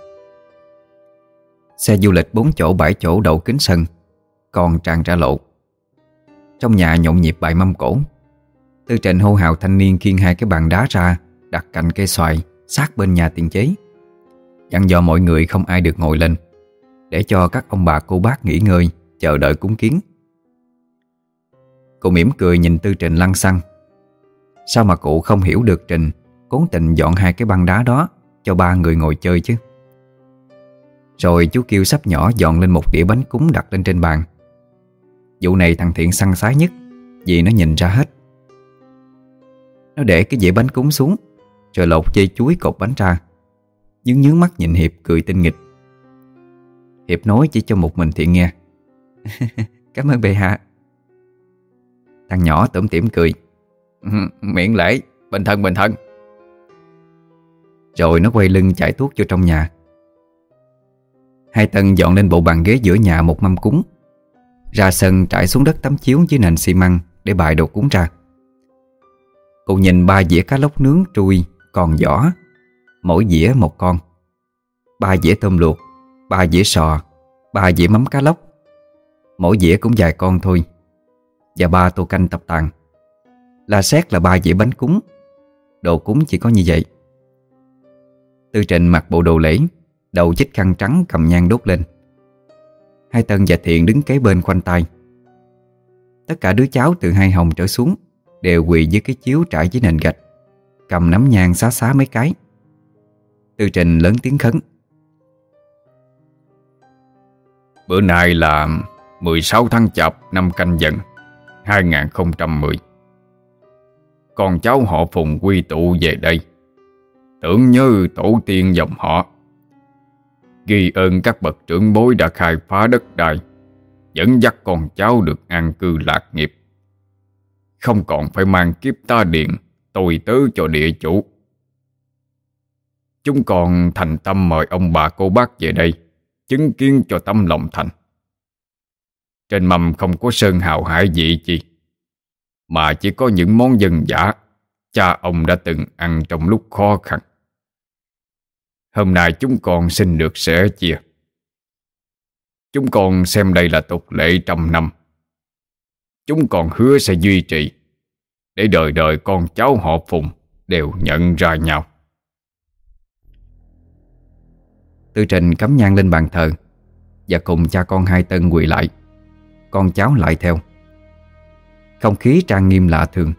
Xe du lịch 4 chỗ 7 chỗ đậu kính sân, còn tràn ra lộ. Trong nhà nhộn nhịp bài mâm cổ. Tư Trình hô hào thanh niên khiêng 2 cái bàn đá ra, đặt cạnh cây xoài sát bên nhà tiền chế, dặn dò mọi người không ai được ngồi lên, để cho các ông bà cô bác nghỉ ngơi, chờ đợi cúng kiến. Cụ mỉm cười nhìn Tư Trình lăng xăng. Sao mà cụ không hiểu được Trình cố tình dọn 2 cái băng đá đó cho 3 người ngồi chơi chứ. Rồi chú kêu sắp nhỏ dọn lên một đĩa bánh cúng đặt lên trên bàn. Vụ này thằng Thiện săn sái nhất, vì nó nhìn ra hết. Nó để cái dĩa bánh cúng xuống, rồi lột dây chuối cột bánh ra, nhướng mắt nhìn Hiệp cười tinh nghịch. Hiệp nói chỉ cho một mình Thiện nghe: "Cảm ơn bệ hạ." Thằng nhỏ tủm tỉm cười: Miễn lễ, bình thân bình thân. Rồi nó quay lưng chạy tuốt vô trong nhà. Hai Tân dọn lên bộ bàn ghế giữa nhà một mâm cúng, ra sân trải xuống đất tấm chiếu dưới nền xi măng để bày đồ cúng ra. Cụ nhìn 3 dĩa cá lóc nướng trui còn vỏ, mỗi dĩa một con, 3 dĩa tôm luộc, 3 dĩa sò, 3 dĩa mắm cá lóc, mỗi dĩa cũng vài con thôi, và 3 tô canh tập tàn. La xét là 3 dĩa bánh cúng. Đồ cúng chỉ có như vậy. Tư Trịnh mặc bộ đồ lễ, đầu chích khăn trắng cầm nhang đốt lên. Hai Tân và Thiện đứng kế bên khoanh tay. Tất cả đứa cháu từ hai Hồng trở xuống đều quỳ dưới cái chiếu trải dưới nền gạch, cầm nắm nhang xá xá mấy cái. Tư Trịnh lớn tiếng khấn: Bữa nay là 16 tháng Chạp năm Canh Dần 2010. Con cháu họ Phùng quy tụ về đây, tưởng nhớ tổ tiên dòng họ, ghi ơn các bậc trưởng bối đã khai phá đất đai, dẫn dắt con cháu được an cư lạc nghiệp, không còn phải mang kiếp ta điện tôi tớ cho địa chủ. Chúng còn thành tâm mời ông bà cô bác về đây chứng kiến cho tâm lòng thành. Trên mâm không có sơn hào hải vị chi, mà chỉ có những món dân dã cha ông đã từng ăn trong lúc khó khăn. Hôm nay chúng con xin được sẻ chia. Chúng con xem đây là tục lệ trăm năm. Chúng con hứa sẽ duy trì, để đời đời con cháu họ Phùng đều nhận ra nhau. Tư Trịnh cắm nhang lên bàn thờ và cùng cha con Hai Tân quỳ lại. Con cháu lại theo. Không khí trang nghiêm lạ thường.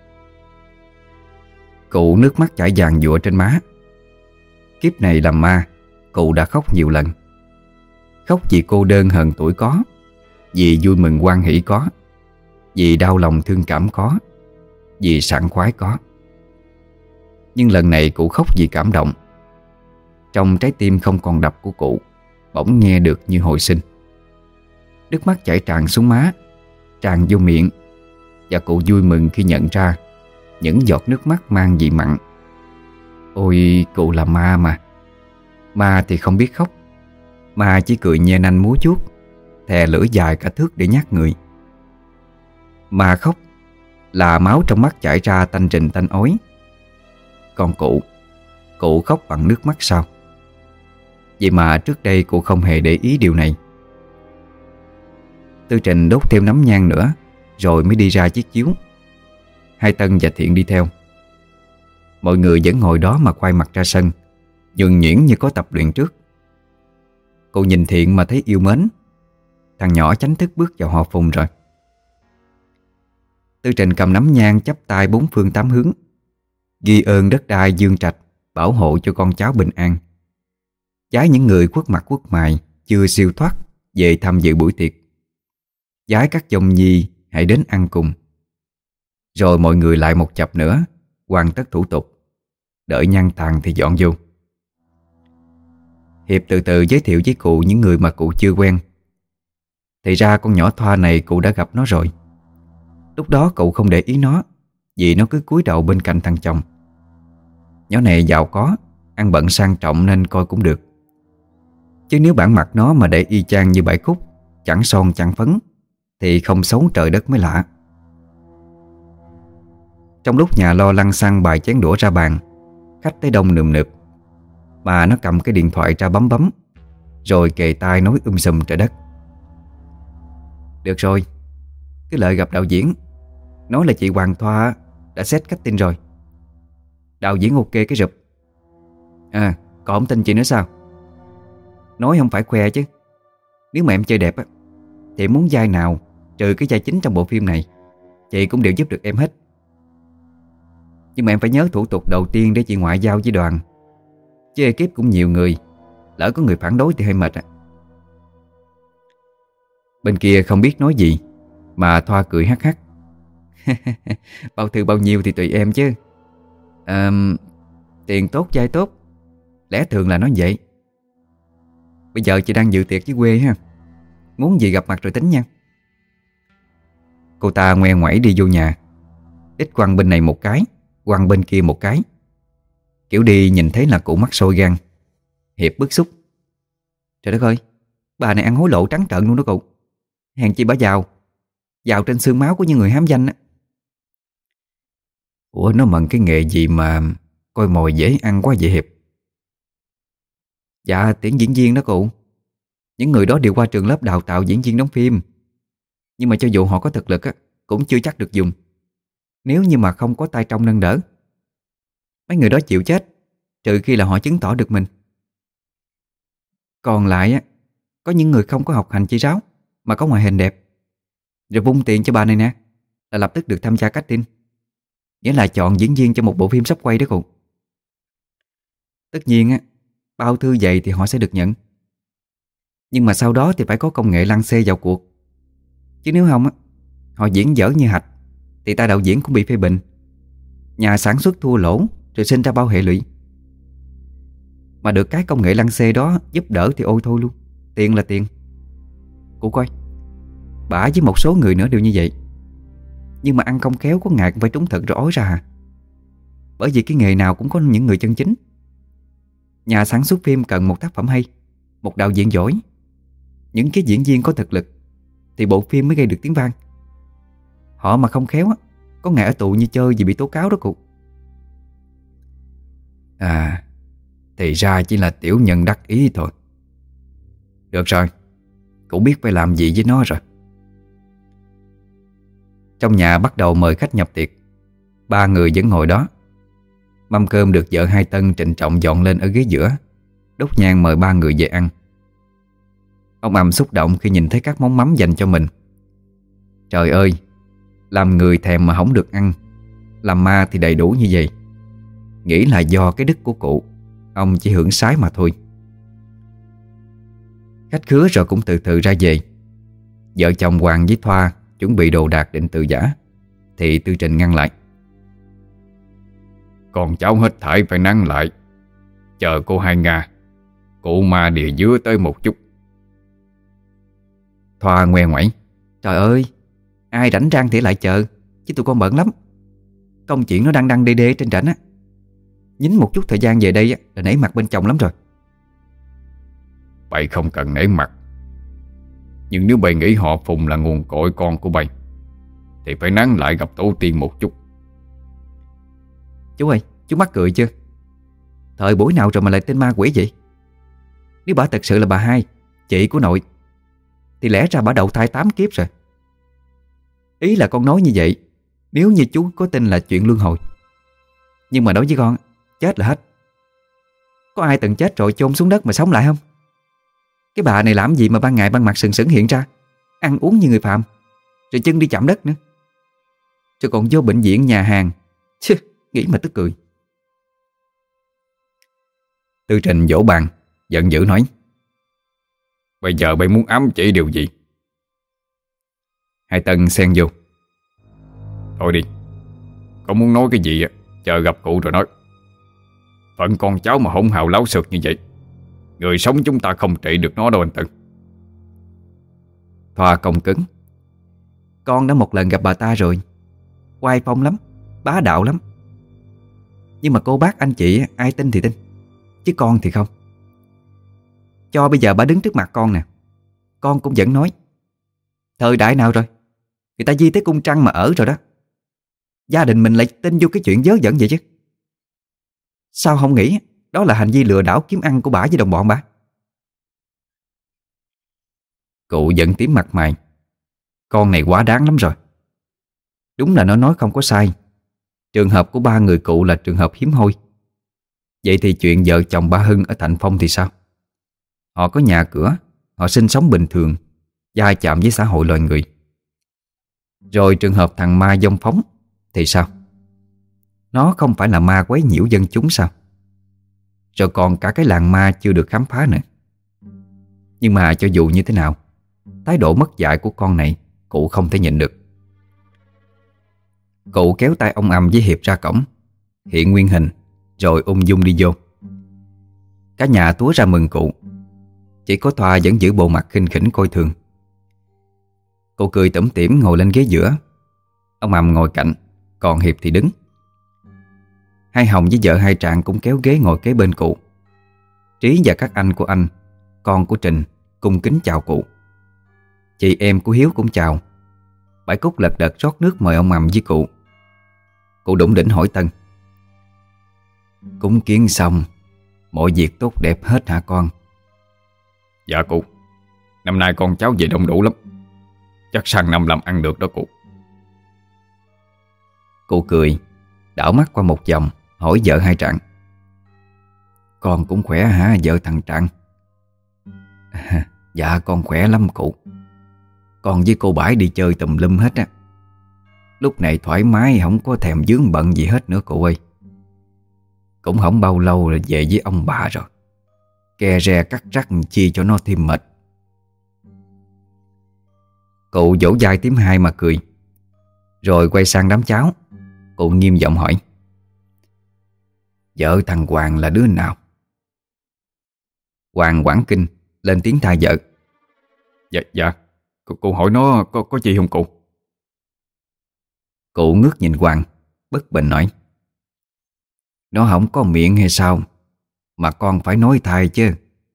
Cụ nước mắt chảy vàng giụa trên má. Kiếp này làm ma, cụ đã khóc nhiều lần. Khóc vì cô đơn hờn tuổi có, vì vui mừng hoan hỷ có, vì đau lòng thương cảm có, vì sảng khoái có. Nhưng lần này cụ khóc vì cảm động. Trong trái tim không còn đập của cụ bỗng nghe được như hồi sinh. Nước mắt chảy tràn xuống má, tràn vô miệng, và cụ vui mừng khi nhận ra những giọt nước mắt mang vị mặn. Ôi, cụ là ma mà. Ma thì không biết khóc. Ma chỉ cười nhe nanh múa vuốt, thè lưỡi dài cả thước để nhát người. Ma khóc là máu trong mắt chảy ra tanh rình tanh ói. Còn cụ khóc bằng nước mắt sao? Vậy mà trước đây cụ không hề để ý điều này. Tư Trịnh đốt thêm nắm nhang nữa, rồi mới đi ra chiếc chiếu. Hai Tân và Thiện đi theo. Mọi người vẫn ngồi đó mà quay mặt ra sân, nhuần nhuyễn như có tập luyện trước. Cô nhìn Thiện mà thấy yêu mến. Thằng nhỏ chánh thức bước vào họ Phùng rồi. Tư Trịnh cầm nắm nhang chắp tay bốn phương tám hướng, ghi ơn đất đai dương trạch bảo hộ cho con cháu bình an. Vái những người khuất mặt khuất mày chưa siêu thoát về tham dự buổi tiệc. Vái các dòng nhi hãy đến ăn cùng. Rồi mọi người lại một chập nữa hoàn tất thủ tục. Đợi nhang tàn thì dọn vô. Hiệp từ từ giới thiệu với cụ những người mà cụ chưa quen. Thì ra con nhỏ Thoa này cụ đã gặp nó rồi. Lúc đó cụ không để ý nó, vì nó cứ cúi đầu bên cạnh thằng chồng. Nhỏ này giàu có, ăn bận sang trọng nên coi cũng được. Chứ nếu bản mặt nó mà để y chang như Bảy Khúc, chẳng son chẳng phấn, thì không xấu trời đất mới lạ. Trong lúc nhà lo lăng xăng bài chén đũa ra bàn, khách tới đông nườm nượp, mà nó cầm cái điện thoại ra bấm bấm, rồi kề tai nói sùm trời đất. Được rồi, cứ lợi gặp đạo diễn, nói là chị Hoàng Thoa đã set casting rồi. Đạo diễn ok cái rụp. À, còn không tin chị nữa sao? Nói không phải khoe chứ. Nếu mà em chơi đẹp á, thì muốn vai nào trừ cái vai chính trong bộ phim này, chị cũng đều giúp được em hết. Nhưng mà em phải nhớ thủ tục đầu tiên để chị ngoại giao với đoàn. Chứ ekip cũng nhiều người, lỡ có người phản đối thì hơi mệt á. Bên kia không biết nói gì, mà Thoa cười hắc hắc. Bao thư bao nhiêu thì tùy em chứ. Tiền tốt vai tốt, lẽ thường là nói vậy. Bây giờ chị đang dự tiệc với quê ha, muốn gì gặp mặt rồi tính nha. Cô ta ngoe ngoẩy đi vô nhà. Ít quăng bên này một cái, quăng bên kia một cái. Kiểu đi nhìn thấy là cụ mắc sôi gan. Hiệp bức xúc: Trời đất ơi, bà này ăn hối lộ trắng trợn luôn đó cụ. Hèn chi bà giàu, giàu trên xương máu của những người hám danh á. Ủa nó mận cái nghề gì mà coi mồi dễ ăn quá vậy Hiệp? Dạ tuyển diễn viên đó cụ. Những người đó đều qua trường lớp đào tạo diễn viên đóng phim. Nhưng mà cho dù họ có thực lực á, cũng chưa chắc được dùng nếu như mà không có tay trong nâng đỡ. Mấy người đó chịu chết, trừ khi là họ chứng tỏ được mình. Còn lại á, có những người không có học hành chi ráo mà có ngoại hình đẹp, rồi vung tiền cho bà này nè, là lập tức được tham gia casting. Nghĩa là chọn diễn viên cho một bộ phim sắp quay đó cụ. Tất nhiên á, bao thư vậy thì họ sẽ được nhận. Nhưng mà sau đó thì phải có công nghệ lăng xê vào cuộc. Chứ nếu không á, họ diễn dở như hạch thì ta đạo diễn cũng bị phê bình, nhà sản xuất thua lỗ, rồi sinh ra bao hệ lụy. Mà được cái công nghệ lăng xê đó giúp đỡ thì ôi thôi luôn. Tiền là tiền. Cô coi, bả với một số người nữa đều như vậy. Nhưng mà ăn không khéo có ngày cũng phải trúng thực rồi ói ra à. Bởi vì cái nghề nào cũng có những người chân chính. Nhà sản xuất phim cần một tác phẩm hay, một đạo diễn giỏi, những cái diễn viên có thực lực, thì bộ phim mới gây được tiếng vang. Họ mà không khéo á, có ngày ở tù như chơi vì bị tố cáo đó cụ. À, thì ra chỉ là tiểu nhân đắc ý thôi. Được rồi, cũng biết phải làm gì với nó rồi. Trong nhà bắt đầu mời khách nhập tiệc. 3 người vẫn ngồi đó. Mâm cơm được vợ Hai Tân trịnh trọng dọn lên ở ghế giữa, đốt nhang mời 3 người về ăn. Ông Ầm xúc động khi nhìn thấy các món mắm dành cho mình. Trời ơi, làm người thèm mà không được ăn, làm ma thì đầy đủ như vậy. Nghĩ là do cái đức của cụ, ông chỉ hưởng sái mà thôi. Khách khứa rồi cũng từ từ ra về. Vợ chồng Hoàng với Thoa chuẩn bị đồ đạc định từ giã, thì Tư Trình ngăn lại. Con cháu hết thảy phải nắng lại, chờ cô Hai Nga, cụ ma địa dứa tới một chút. Thoa ngoe ngoẩy: Trời ơi, ai rảnh rang thì lại chờ, chứ tụi con bận lắm. Công chuyện nó đang đăng đê đê trên trển á. Nhín một chút thời gian về đây á, là nể mặt bên chồng lắm rồi. Bày không cần nể mặt, nhưng nếu bày nghĩ họ Phùng là nguồn cội con của bày, thì phải nắng lại gặp tổ tiên một chút. Chú ơi, chú mắc cười chưa? Thời buổi nào rồi mà lại tên ma quỷ vậy? Nếu bà thật sự là bà Hai, chị của nội, thì lẽ ra bà đầu thai 8 kiếp rồi. Ý là con nói như vậy nếu như chú có tin là chuyện luân hồi. Nhưng mà đối với con, chết là hết. Có ai từng chết rồi chôn xuống đất mà sống lại không? Cái bà này làm gì mà ban ngày ban mặt sừng sững hiện ra, ăn uống như người phàm, rồi chân đi chạm đất nữa, rồi còn vô bệnh viện nhà hàng. Chứ, nghĩ mà tức cười. Tư Trình vỗ bàn, giận dữ nói: Bây giờ bay muốn ám chỉ điều gì? Hai Tân xen vô: Thôi đi, con muốn nói cái gì á, chờ gặp cụ rồi nói. Phận con cháu mà hỗn hào láo xược như vậy, người sống chúng ta không trị được nó đâu anh Tân. Thoa cong cứng: Con đã một lần gặp bà ta rồi, oai phong lắm, bá đạo lắm. Nhưng mà cô bác anh chị ai tin thì tin, chứ con thì không. Cho bây giờ bà đứng trước mặt con nè, con cũng vẫn nói: Thời đại nào rồi, người ta di tới cung trăng mà ở rồi đó. Gia đình mình lại tin vô cái chuyện vớ vẩn vậy chứ. Sao không nghĩ đó là hành vi lừa đảo kiếm ăn của bả với đồng bọn bả? Cụ giận tím mặt mày: Con này quá đáng lắm rồi. Đúng là nó nói không có sai. Trường hợp của 3 người cụ là trường hợp hiếm hoi. Vậy thì chuyện vợ chồng ba Hưng ở Thạnh Phong thì sao? Họ có nhà cửa, họ sinh sống bình thường, va chạm với xã hội loài người. Rồi trường hợp thằng ma vong phóng thì sao? Nó không phải là ma quấy nhiễu dân chúng sao? Rồi còn cả cái làng ma chưa được khám phá nữa. Nhưng mà cho dù như thế nào, thái độ mất dạy của con này cụ không thể nhịn được. Cụ kéo tay ông Ầm với Hiệp ra cổng, hiện nguyên hình, rồi ung dung đi vô. Cả nhà túa ra mừng cụ. Chỉ có Thoa vẫn giữ bộ mặt khinh khỉnh coi thường. Cô cười tủm tỉm ngồi lên ghế giữa. Ông Ầm ngồi cạnh, còn Hiệp thì đứng. Hai Hồng với vợ Hai Trạng cũng kéo ghế ngồi kế bên cụ. Trí và các anh của anh, con của Trình, cung kính chào cụ. Chị em của Hiếu cũng chào. Bãi Cúc lật đật rót nước mời ông Mầm với cụ. Cụ đủng đỉnh hỏi Tân: cúng kiến xong, mọi việc tốt đẹp hết hả con? Dạ cụ, năm nay con cháu về đông đủ lắm. Chắc sang năm làm ăn được đó cụ. Cụ cười, đảo mắt qua một vòng, hỏi vợ Hai Trạng: con cũng khỏe hả vợ thằng Trạng? Dạ con khỏe lắm cụ. Con với cô Bãi đi chơi tùm lum hết á. Lúc này thoải mái, không có thèm vướng bận gì hết nữa cụ ơi. Cũng không bao lâu là về với ông bà rồi. Ke re cắt rắc chi cho nó thêm mệt. Cụ vỗ vai Tím Hai mà cười. Rồi quay sang đám cháu, cụ nghiêm giọng hỏi: vợ thằng Hoàng là đứa nào? Hoàng Quảng Kinh lên tiếng thay vợ: Dạ, cô hỏi nó có gì không cụ? Cụ ngước nhìn Hoàng, bất bình nói: nó không có miệng hay sao mà con phải nói thay chứ?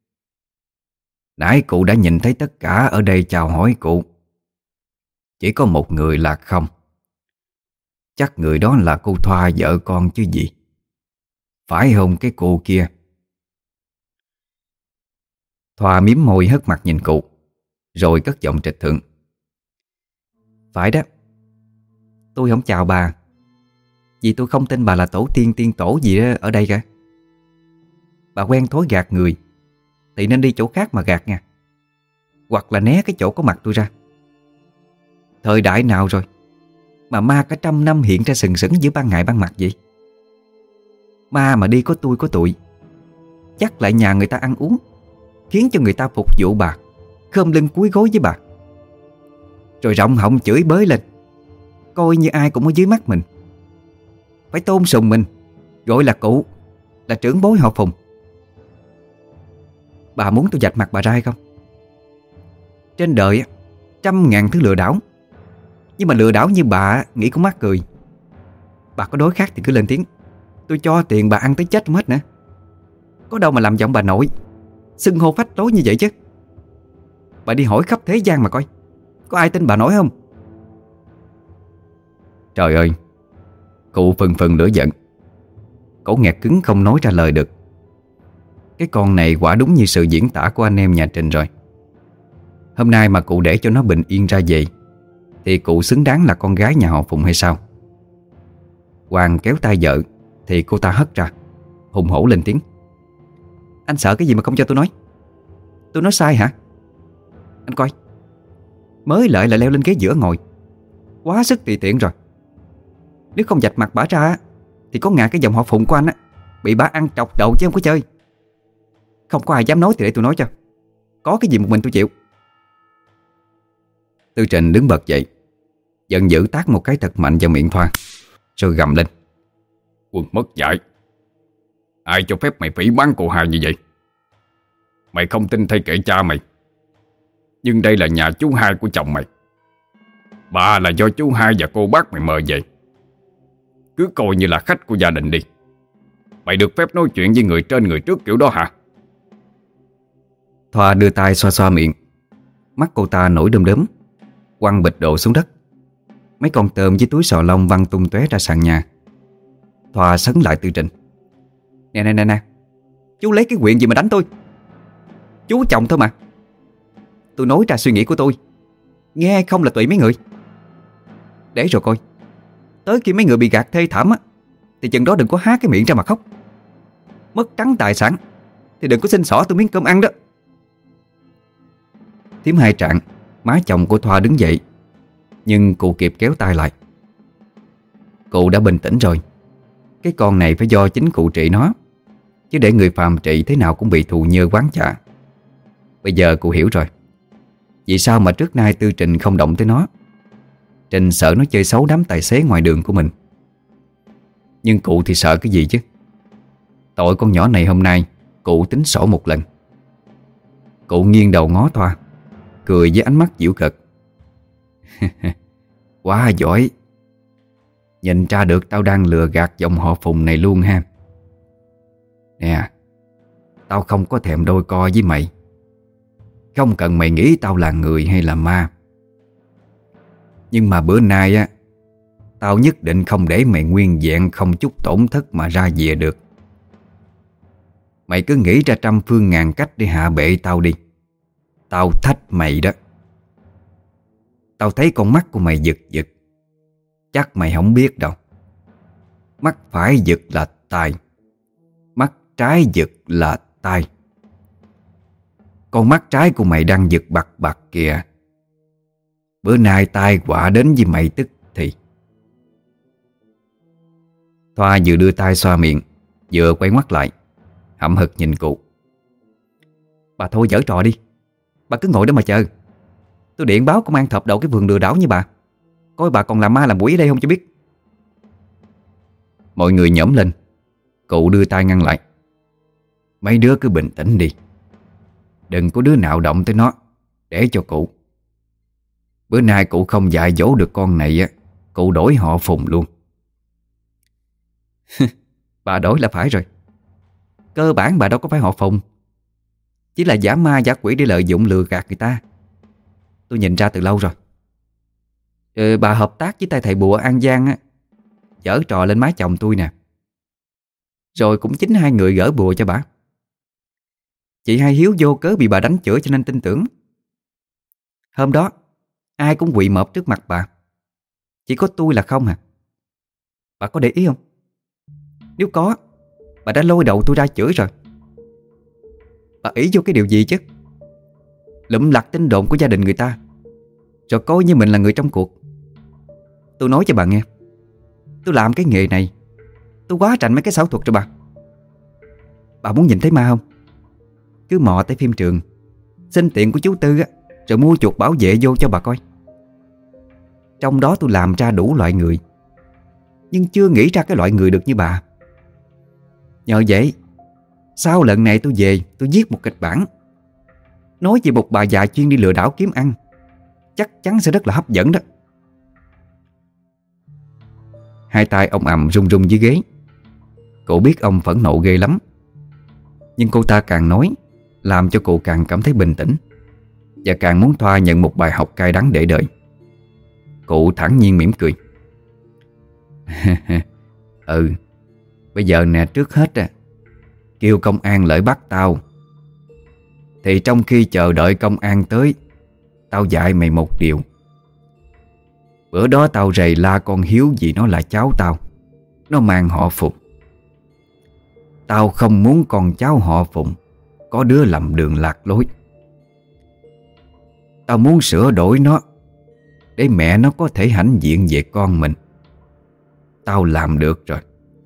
Nãy cụ đã nhìn thấy tất cả ở đây chào hỏi cụ. Chỉ có một người là không. Chắc người đó là cô Thoa vợ con chứ gì. Phải không cái cô kia? Thoa mím môi hất mặt nhìn cụ, rồi cất giọng trịch thượng: phải đó. Tôi không chào bà, vì tôi không tin bà là tổ tiên tiên tổ gì đó ở đây cả. Bà quen thói gạt người thì nên đi chỗ khác mà gạt nha. Hoặc là né cái chỗ có mặt tôi ra. Thời đại nào rồi mà ma cả 100 năm hiện ra sừng sững giữa ban ngày ban mặt vậy? Ma mà đi có tôi có tụi, chắc lại nhà người ta ăn uống, khiến cho người ta phục vụ bà, khom lưng cúi gối với bà, rồi rộng họng chửi bới lên, coi như ai cũng ở dưới mắt mình. Phải tôn sùng mình, gọi là cụ, là trưởng bối họ Phùng. Bà muốn tôi vạch mặt bà ra hay không? Trên đời 100.000 thứ lừa đảo, nhưng mà lừa đảo như bà nghĩ cũng mắc cười. Bà có đối khác thì cứ lên tiếng, tôi cho tiền bà ăn tới chết không hết nữa. Có đâu mà làm giọng bà nội, xưng hô phách lối như vậy chứ. Bà đi hỏi khắp thế gian mà coi, có ai tin bà nói không? Trời ơi! Cụ phừng phừng lửa giận. Cổ nghẹt cứng không nói ra lời được. Cái con này quả đúng như sự diễn tả của anh em nhà Trình rồi. Hôm nay mà cụ để cho nó bình yên ra về thì cụ xứng đáng là con gái nhà họ Phùng hay sao? Hoàng kéo tay vợ thì cô ta hất ra, hùng hổ lên tiếng: anh sợ cái gì mà không cho tôi nói? Tôi nói sai hả? Anh coi, mới lại leo lên ghế giữa ngồi, quá sức tùy tiện rồi. Nếu không vạch mặt bả ra thì có ngã cái dòng họ Phùng của anh á bị bả ăn trọc đầu chứ không có chơi. Không có ai dám nói thì để tôi nói cho. Có cái gì một mình tôi chịu. Tư Trình đứng bật dậy, giận dữ tát một cái thật mạnh vào miệng Thoa, rồi gầm lên: Quân mất dạy! Ai cho phép mày phỉ báng cô Hai như vậy? Mày không tin thay kệ cha mày, nhưng đây là nhà chú Hai của chồng mày. Bà là do chú Hai và cô bác mày mời về. Cứ coi như là khách của gia đình đi. Mày được phép nói chuyện với người trên người trước kiểu đó hả? Thoa đưa tay xoa xoa miệng. Mắt cô ta nổi đom đóm, quăng bịch đồ xuống đất. Mấy con tôm với túi sò lông văng tung tóe ra sàn nhà. Thoa sấn lại Tư Trình: Nè, chú lấy cái quyền gì mà đánh tôi? Chú chồng thôi mà. Tôi nói ra suy nghĩ của tôi, nghe hay không là tùy mấy người. Để rồi coi, tới khi mấy người bị gạt thê thảm á, thì chừng đó đừng có há cái miệng ra mà khóc. Mất trắng tài sản thì đừng có xin xỏ tôi miếng cơm ăn đó. Thím Hai Trạng, má chồng của Thoa đứng dậy, nhưng cụ kịp kéo tay lại. Cụ đã bình tĩnh rồi. Cái con này phải do chính cụ trị nó, chứ để người phàm trị thế nào cũng bị thù nhơ quán chạ. Bây giờ cụ hiểu rồi vì sao mà trước nay Tư Trình không động tới nó. Trình sợ nó chơi xấu đám tài xế ngoài đường của mình. Nhưng cụ thì sợ cái gì chứ? Tội con nhỏ này hôm nay cụ tính sổ một lần. Cụ nghiêng đầu ngó Thoa, cười với ánh mắt giễu cợt: Quá giỏi. Nhìn ra được tao đang lừa gạt dòng họ Phùng này luôn ha. Nè, tao không có thèm đôi co với mày. Không cần mày nghĩ tao là người hay là ma. Nhưng mà bữa nay á, tao nhất định không để mày nguyên vẹn không chút tổn thất mà ra về được. Mày cứ nghĩ ra trăm phương ngàn cách để hạ bệ tao đi. Tao thách mày đó. Tao thấy con mắt của mày giật giật. Chắc mày không biết đâu. Mắt phải giật là tai, mắt trái giật là tai. Con mắt trái của mày đang giật bặt bặt kìa. Bữa nay tai họa đến với mày tức thì. Thoa vừa đưa tay xoa miệng, vừa quay ngoắt lại, hậm hực nhìn cụ. Bà thôi giở trò đi. Bà cứ ngồi đó mà chờ. Tôi điện báo công an thập đầu cái vườn lừa đảo như bà. Coi bà còn làm ma làm quỷ ở đây không cho biết. Mọi người nhổm lên. Cụ đưa tay ngăn lại. Mấy đứa cứ bình tĩnh đi. Đừng có đứa nào động tới nó. Để cho cụ. Bữa nay cụ không dạy dỗ được con này á, cụ đổi họ Phùng luôn. Bà đổi là phải rồi. Cơ bản bà đâu có phải họ Phùng. Chỉ là giả ma giả quỷ để lợi dụng lừa gạt người ta. Tôi nhìn ra từ lâu rồi. Bà hợp tác với tay thầy bùa An Giang á, giở trò lên má chồng tôi nè. Rồi cũng chính hai người gỡ bùa cho bà. Chị Hai Hiếu vô cớ bị bà đánh chửi cho nên tin tưởng. Hôm đó ai cũng quỳ mọp trước mặt bà. Chỉ có tôi là không à. Bà có để ý không? Nếu có, bà đã lôi đầu tôi ra chửi rồi. Bà ý vô cái điều gì chứ? Lụm lặt tin đồn của gia đình người ta, rồi coi như mình là người trong cuộc. Tôi nói cho bà nghe, tôi làm cái nghề này, tôi quá rành mấy cái xảo thuật rồi bà. Bà muốn nhìn thấy ma không? Cứ mò tới phim trường, xin tiền của chú Tư á, rồi mua chuột bảo vệ vô cho bà coi. Trong đó tôi làm ra đủ loại người, nhưng chưa nghĩ ra cái loại người được như bà. Nhờ vậy, sau lần này tôi về, tôi viết một kịch bản nói về một bà già chuyên đi lừa đảo kiếm ăn. Chắc chắn sẽ rất là hấp dẫn đó. Hai tay ông ầm run run dưới ghế. Cô biết ông phẫn nộ ghê lắm. Nhưng cô ta càng nói, làm cho cô càng cảm thấy bình tĩnh, và càng muốn Thoa nhận một bài học cay đắng để đời. Cụ thản nhiên mỉm cười. Ừ, bây giờ nè, trước hết kêu công an lại bắt tao. Thì trong khi chờ đợi công an tới, tao dạy mày một điều. Bữa đó tao rầy la con Hiếu vì nó là cháu tao, nó mang họ Phùng. Tao không muốn con cháu họ Phùng có đứa lầm đường lạc lối. Tao muốn sửa đổi nó để mẹ nó có thể hãnh diện về con mình. Tao làm được rồi.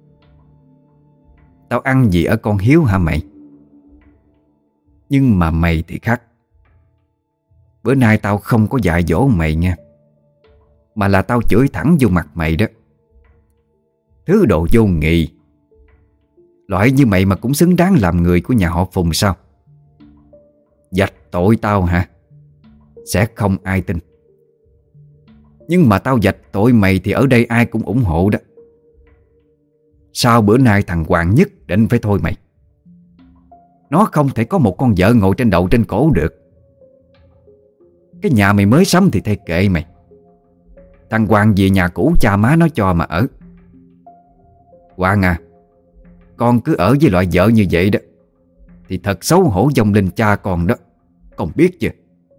Tao ăn gì ở con Hiếu hả mày? Nhưng mà mày thì khác. Bữa nay tao không có dạy dỗ mày nha, mà là tao chửi thẳng vô mặt mày đó. Thứ đồ vô nghị. Loại như mày mà cũng xứng đáng làm người của nhà họ Phùng sao? Vạch tội tao hả? Sẽ không ai tin. Nhưng mà tao vạch tội mày thì ở đây ai cũng ủng hộ đó. Sao bữa nay thằng Hoàng nhất định phải thôi mày? Nó không thể có một con vợ ngồi trên đầu trên cổ được. Cái nhà mày mới sắm thì thay kệ mày. Thằng Hoàng về nhà cũ cha má nó cho mà ở. Hoàng à, con cứ ở với loại vợ như vậy đó thì thật xấu hổ vong linh cha con đó. Con biết chưa?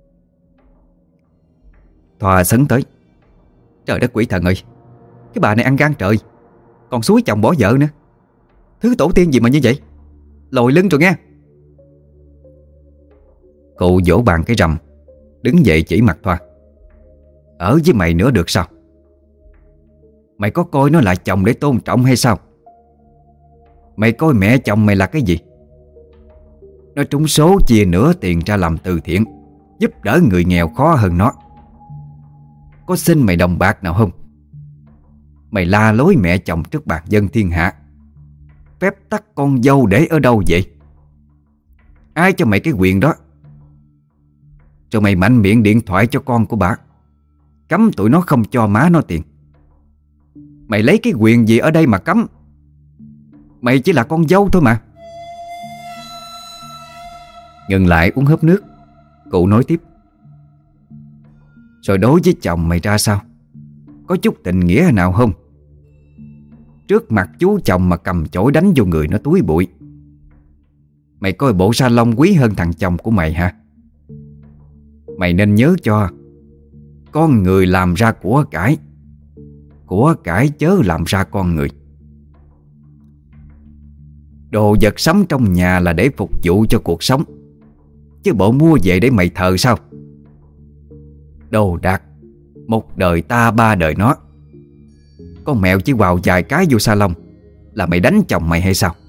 Thoa sấn tới. Trời đất quỷ thần ơi, cái bà này ăn gan trời, còn xúi chồng bỏ vợ nữa. Thứ tổ tiên gì mà như vậy? Lồi lưng rồi nghe. Cụ vỗ bàn cái rầm, đứng dậy chỉ mặt Thoa. Ở với mày nữa được sao? Mày có coi nó là chồng để tôn trọng hay sao? Mày coi mẹ chồng mày là cái gì? Nó trúng số chia nửa tiền ra làm từ thiện, giúp đỡ người nghèo khó hơn nó. Có xin mày đồng bạc nào không? Mày la lối mẹ chồng trước bạc dân thiên hạ. Phép tắc con dâu để ở đâu vậy? Ai cho mày cái quyền đó? Rồi mày mạnh miệng điện thoại cho con của bà, cấm tụi nó không cho má nó tiền. Mày lấy cái quyền gì ở đây mà cấm? Mày chỉ là con dâu thôi mà. Ngừng lại uống hớp nước, cụ nói tiếp. Rồi đối với chồng mày ra sao? Có chút tình nghĩa nào không? Trước mặt chú chồng mà cầm chổi đánh vô người nó túi bụi. Mày coi bộ sa lông quý hơn thằng chồng của mày hả? Mày nên nhớ cho, con người làm ra của cải chớ làm ra con người. Đồ vật sắm trong nhà là để phục vụ cho cuộc sống, chứ bộ mua về để mày thờ sao? Đồ đạc, một đời ta ba đời nó. Con mèo chỉ quào vài cái vô sa lông là mày đánh chồng mày hay sao?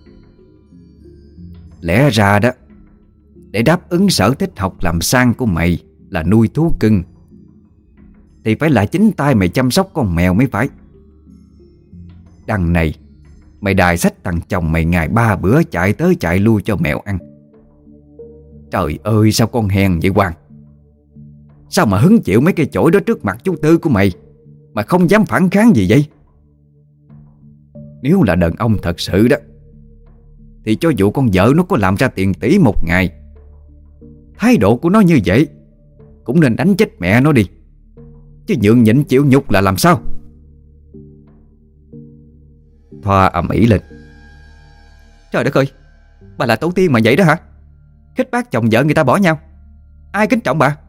Lẽ ra đó, để đáp ứng sở thích học làm sang của mày là nuôi thú cưng, thì phải là chính tay mày chăm sóc con mèo mới phải. Đằng này mày đài xách thằng chồng mày ngày 3 bữa chạy tới chạy lui cho mèo ăn. Trời ơi, sao con hèn vậy Hoàng? Sao mà hứng chịu mấy cái chổi đó trước mặt chú Tư của mày mà không dám phản kháng gì vậy? Nếu là đàn ông thật sự đó, thì cho dù con vợ nó có làm ra tiền tỷ một ngày, thái độ của nó như vậy cũng nên đánh chết mẹ nó đi, chứ nhượng nhịn chịu nhục là làm sao? Thoa ầm ĩ lên. Trời đất ơi, bà là tổ tiên mà vậy đó hả? Khích bác chồng vợ người ta bỏ nhau, ai kính trọng bà?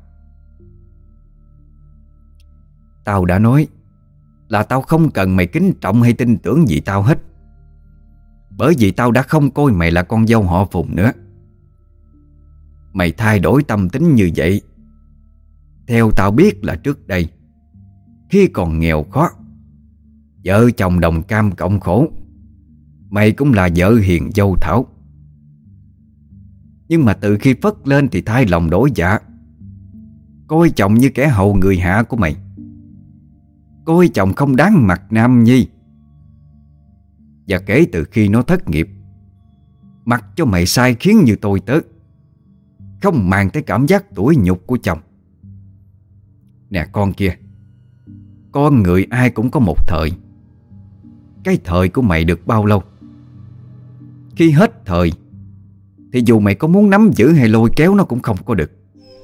Tao đã nói là tao không cần mày kính trọng hay tin tưởng gì tao hết, bởi vì tao đã không coi mày là con dâu họ Phùng nữa. Mày thay đổi tâm tính như vậy, theo tao biết là trước đây, khi còn nghèo khó, vợ chồng đồng cam cộng khổ, mày cũng là vợ hiền dâu thảo. Nhưng mà từ khi phất lên thì thay lòng đổi dạ, coi chồng như kẻ hầu người hạ của mày, coi chồng không đáng mặt nam nhi. Và kể từ khi nó thất nghiệp, mặc cho mày sai khiến như tôi tớ, không màng tới cảm giác tủi nhục của chồng. Nè con kia, con người ai cũng có một thời. Cái thời của mày được bao lâu? Khi hết thời thì dù mày có muốn nắm giữ hay lôi kéo nó cũng không có được.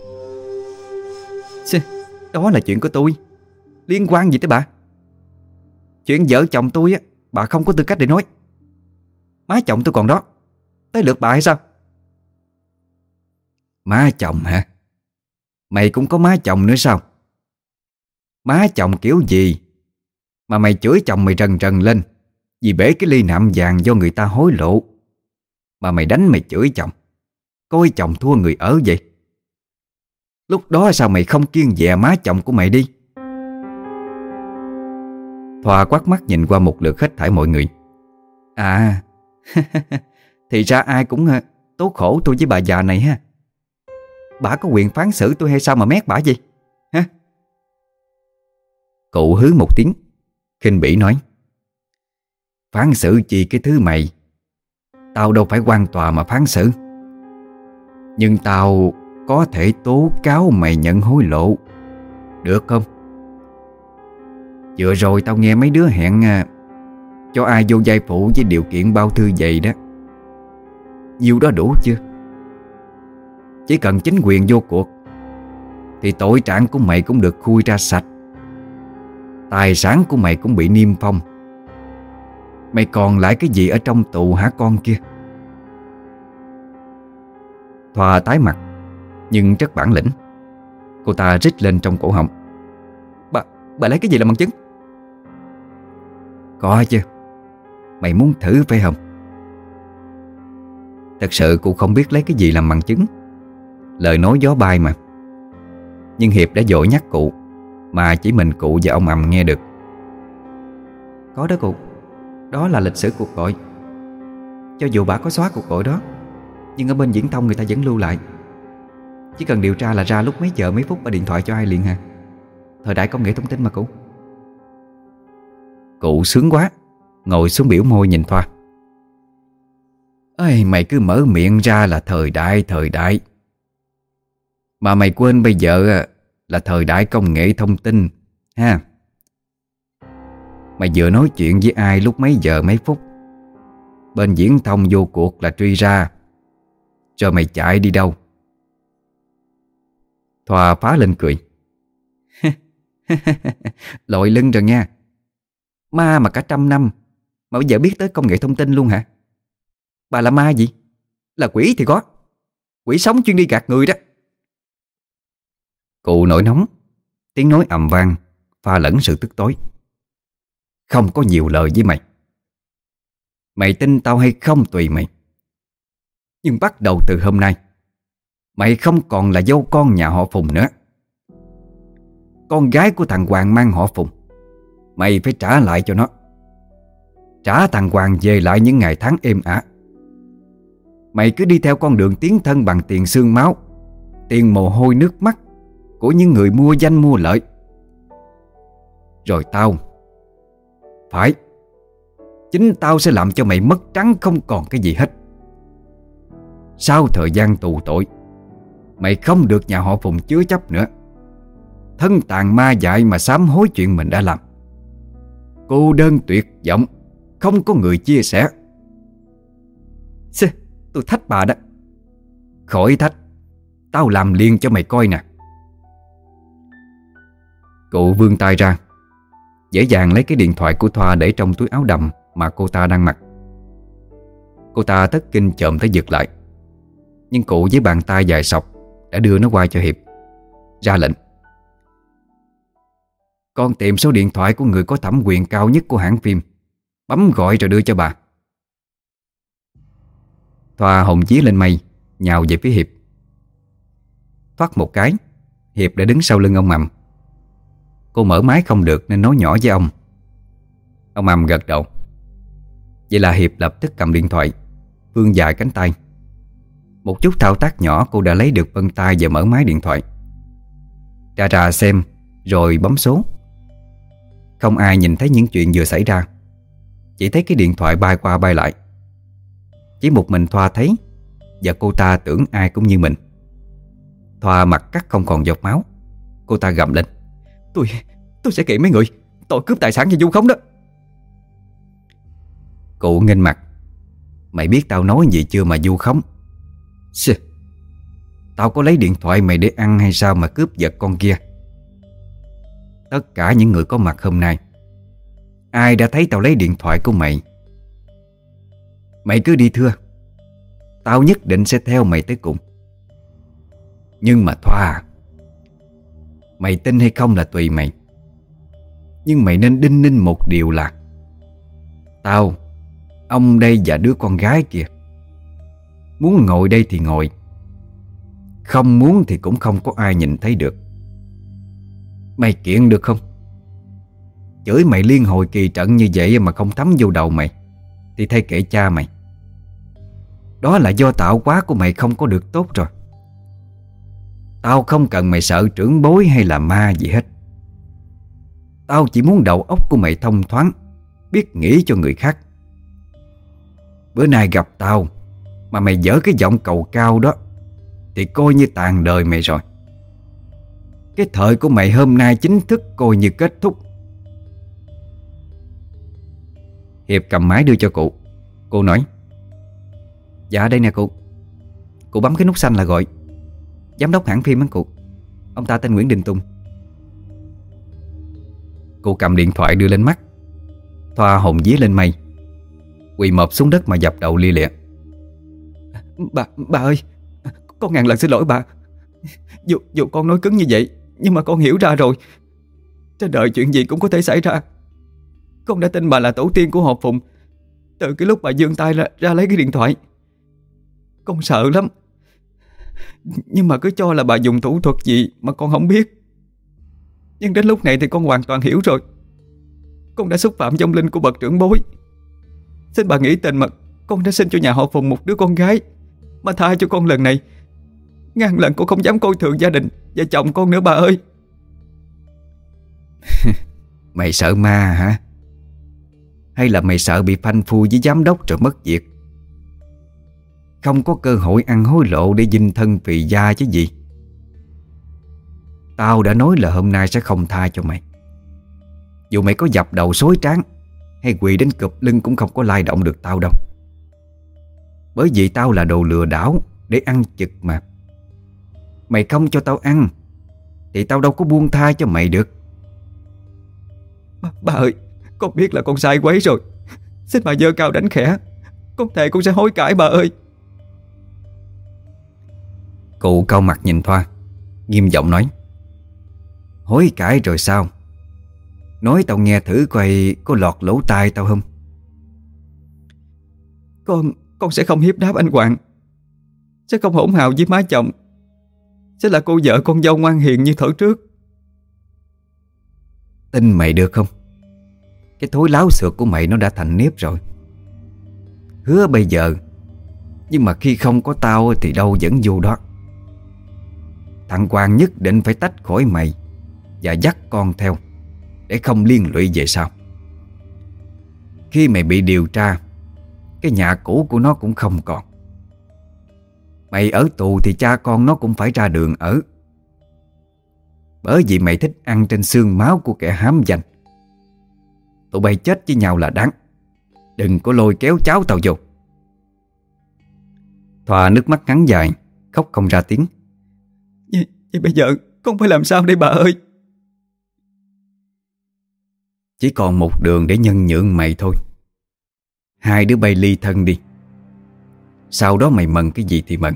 Đó là chuyện của tôi, liên quan gì tới bà? Chuyện vợ chồng tôi á, bà không có tư cách để nói. Má chồng tôi còn đó, tới lượt bà hay sao? Má chồng hả? Mày cũng có má chồng nữa sao? Má chồng kiểu gì mà mày chửi chồng mày rần rần lên vì bể cái ly nạm vàng do người ta hối lộ, mà mày đánh mày chửi chồng, coi chồng thua người ở vậy? Lúc đó sao mày không kiêng dè má chồng của mày đi? Thoa quát mắt nhìn qua một lượt hết thảy mọi người. À, thì ra ai cũng tố khổ tôi với bà già này ha. Bà có quyền phán xử tôi hay sao mà mét bả gì hả? Cụ hứ một tiếng, khinh bỉ nói. Phán xử chi cái thứ mày? Tao đâu phải quan tòa mà phán xử. Nhưng tao có thể tố cáo mày nhận hối lộ, được không? Vừa rồi tao nghe mấy đứa hẹn cho ai vô vai phụ với điều kiện bao thư vậy đó. Nhiêu đó đủ chưa? Chỉ cần chính quyền vô cuộc thì tội trạng của mày cũng được khui ra sạch, tài sản của mày cũng bị niêm phong. Mày còn lại cái gì ở trong tù hả con kia? Thoa tái mặt nhưng rất bản lĩnh. Cô ta rít lên trong cổ họng. Bà lấy cái gì làm bằng chứng? Có chứ. Mày muốn thử phải không? Thật sự cụ không biết lấy cái gì làm bằng chứng. Lời nói gió bay mà. Nhưng Hiệp đã dội nhắc cụ, mà chỉ mình cụ và ông Ầm nghe được. Có đó cụ. Đó là lịch sử cuộc gọi. Cho dù bà có xóa cuộc gọi đó, nhưng ở bên viễn thông người ta vẫn lưu lại. Chỉ cần điều tra là ra lúc mấy giờ mấy phút bà điện thoại cho ai liền hả? Thời đại công nghệ thông tin mà cụ. Cụ sướng quá, ngồi xuống biểu môi nhìn Thoa. Ê, mày cứ mở miệng ra là thời đại. Mà mày quên bây giờ là thời đại công nghệ thông tin ha. Mày vừa nói chuyện với ai lúc mấy giờ mấy phút? Bên viễn thông vô cuộc là truy ra, rồi mày chạy đi đâu? Thoa phá lên cười. Lội lưng rồi nha. Ma mà cả 100 năm mà bây giờ biết tới công nghệ thông tin luôn hả? Bà là ma gì? Là quỷ thì có. Quỷ sống chuyên đi gạt người đó. Cụ nổi nóng, tiếng nói ầm vang pha lẫn sự tức tối. Không có nhiều lời với mày. Mày tin tao hay không tùy mày. Nhưng bắt đầu từ hôm nay, mày không còn là dâu con nhà họ Phùng nữa. Con gái của thằng Hoàng mang họ Phùng, mày phải trả lại cho nó. Trả thằng Hoàng về lại những ngày tháng êm ả. Mày cứ đi theo con đường tiến thân bằng tiền xương máu, tiền mồ hôi nước mắt của những người mua danh mua lợi. Rồi tao, phải, chính tao sẽ làm cho mày mất trắng không còn cái gì hết. Sau thời gian tù tội, mày không được nhà họ Phùng chứa chấp nữa. Thân tàn ma dại mà sám hối chuyện mình đã làm. Cô đơn tuyệt vọng, không có người chia sẻ. Tôi thách bà đó. Khỏi thách, tao làm liền cho mày coi nè. Cụ vươn tay ra, dễ dàng lấy cái điện thoại của Thoa để trong túi áo đầm mà cô ta đang mặc. Cô ta thất kinh chồm tới giật lại, nhưng cụ với bàn tay dài sọc đã đưa nó qua cho Hiệp, ra lệnh: con tìm số điện thoại của người có thẩm quyền cao nhất của hãng phim, bấm gọi rồi đưa cho bà. Thoa hồn vía lên mây, nhào về phía Hiệp. Thoát một cái, Hiệp đã đứng sau lưng ông Mầm. Cô mở máy không được nên nói nhỏ với ông. Ông Mầm gật đầu. Vậy là Hiệp lập tức cầm điện thoại, vươn dài cánh tay. Một chút thao tác nhỏ cô đã lấy được vân tay và mở máy điện thoại. Ra xem rồi bấm số. Không ai nhìn thấy những chuyện vừa xảy ra, chỉ thấy cái điện thoại bay qua bay lại. Chỉ một mình Thoa thấy, và cô ta tưởng ai cũng như mình. Thoa mặt cắt không còn giọt máu. Cô ta gầm lên: Tôi sẽ kiện mấy người tội cướp tài sản và vu khống đó. Cụ nghênh mặt: mày biết tao nói gì chưa mà vu khống? Tao có lấy điện thoại mày để ăn hay sao mà cướp giật con kia? Tất cả những người có mặt hôm nay, ai đã thấy tao lấy điện thoại của mày? Mày cứ đi thưa, tao nhất định sẽ theo mày tới cùng. Nhưng mà Thoa, mày tin hay không là tùy mày. Nhưng mày nên đinh ninh một điều là tao, ông đây và đứa con gái kia muốn ngồi đây thì ngồi, không muốn thì cũng không có ai nhìn thấy được. Mày kiện được không? Chửi mày liên hồi kỳ trận như vậy mà không thấm vô đầu mày thì thay kệ cha mày. Đó là do tạo hóa của mày không có được tốt rồi. Tao không cần mày sợ trưởng bối hay là ma gì hết. Tao chỉ muốn đầu óc của mày thông thoáng, biết nghĩ cho người khác. Bữa nay gặp tao mà mày dở cái giọng cầu cao đó thì coi như tàn đời mày rồi. Cái thời của mày hôm nay chính thức coi như kết thúc. Hiệp cầm máy đưa cho cụ. Cô nói: Dạ đây nè cụ. Cụ bấm cái nút xanh là gọi giám đốc hãng phim á cụ. Ông ta tên Nguyễn Đình Tùng. Cô cầm điện thoại đưa lên mắt. Thoa hồn vía lên mây, quỳ mọp xuống đất mà dập đầu lia lịa. Bà ơi, con ngàn lần xin lỗi bà. Dù con nói cứng như vậy, nhưng mà con hiểu ra rồi. Trên đời chuyện gì cũng có thể xảy ra. Con đã tin bà là tổ tiên của họ Phùng từ cái lúc bà giương tay ra lấy cái điện thoại. Con sợ lắm, nhưng mà cứ cho là bà dùng thủ thuật gì mà con không biết. Nhưng đến lúc này thì con hoàn toàn hiểu rồi. Con đã xúc phạm vong linh của bậc trưởng bối. Xin bà nghĩ tình mà con đã sinh cho nhà họ Phùng một đứa con gái, mà tha cho con lần này. Ngàn lần con không dám coi thường gia đình và chồng con nữa bà ơi. Mày sợ ma hả? Hay là mày sợ bị phanh phui với giám đốc rồi mất việc? Không có cơ hội ăn hối lộ để dinh thân phì gia chứ gì. Tao đã nói là hôm nay sẽ không tha cho mày. Dù mày có dập đầu xối trán hay quỳ đến cụp lưng cũng không có lay động được tao đâu. Bởi vì tao là đồ lừa đảo để ăn chực mà. Mày không cho tao ăn thì tao đâu có buông tha cho mày được. Bà ơi, con biết là con sai quấy rồi. Xin bà giơ cao đánh khẽ. Con thề con sẽ hối cải bà ơi. Cụ cau mặt nhìn Thoa, nghiêm giọng nói: hối cải rồi sao? Nói tao nghe thử coi có lọt lỗ tai tao không. Con sẽ không hiếp đáp anh Hoàng, sẽ không hỗn hào với má chồng, sẽ là cô vợ con dâu ngoan hiền như thuở trước. Tin mày được không? Cái thối láo xược của mày nó đã thành nếp rồi. Hứa bây giờ, nhưng mà khi không có tao thì đâu vẫn vô đó. Thằng Hoàng nhất định phải tách khỏi mày và dắt con theo, để không liên lụy về sau. Khi mày bị điều tra, cái nhà cũ của nó cũng không còn. Mày ở tù thì cha con nó cũng phải ra đường ở. Bởi vì mày thích ăn trên xương máu của kẻ hám danh. Tụi bay chết với nhau là đáng. Đừng có lôi kéo cháu tao vô. Thoa nước mắt ngắn dài, khóc không ra tiếng. Vậy bây giờ con phải làm sao đây bà ơi? Chỉ còn một đường để nhân nhượng mày thôi. Hai đứa bay ly thân đi. Sau đó mày mừng cái gì thì mừng.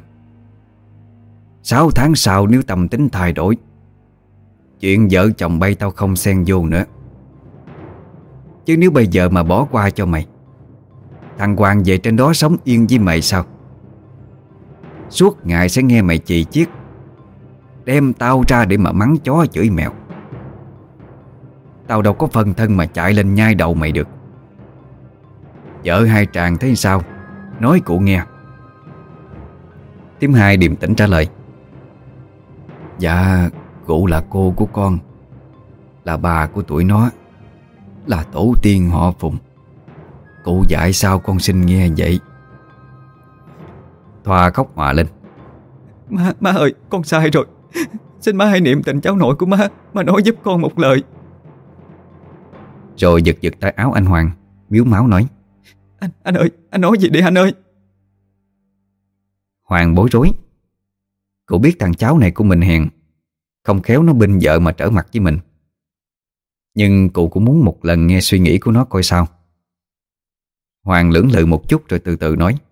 6 tháng sau nếu tâm tính thay đổi, chuyện vợ chồng bay tao không xen vô nữa. Chứ nếu bây giờ mà bỏ qua cho mày, thằng Hoàng về trên đó sống yên với mày sao? Suốt ngày sẽ nghe mày chì chiết, đem tao ra để mà mắng chó chửi mèo. Tao đâu có phần thân mà chạy lên nhai đầu mày được. Vợ hai tràng thấy sao? Nói cụ nghe. Thím Hai điềm tĩnh trả lời: dạ, cụ là cô của con, là bà của tụi nó, là tổ tiên họ Phùng. Cụ dạy sao con xin nghe vậy. Thoa khóc hòa lên: Má ơi, con sai rồi. Xin má hãy niệm tình cháu nội của má, mà nói giúp con một lời. Rồi giật giật tay áo anh Hoàng, miếu máu nói: Anh ơi, anh nói gì đi anh ơi. Hoàng bối rối. Cụ biết thằng cháu này của mình hèn, không khéo nó binh vợ mà trở mặt với mình. Nhưng cụ cũng muốn một lần nghe suy nghĩ của nó coi sao. Hoàng lưỡng lự một chút rồi từ từ nói: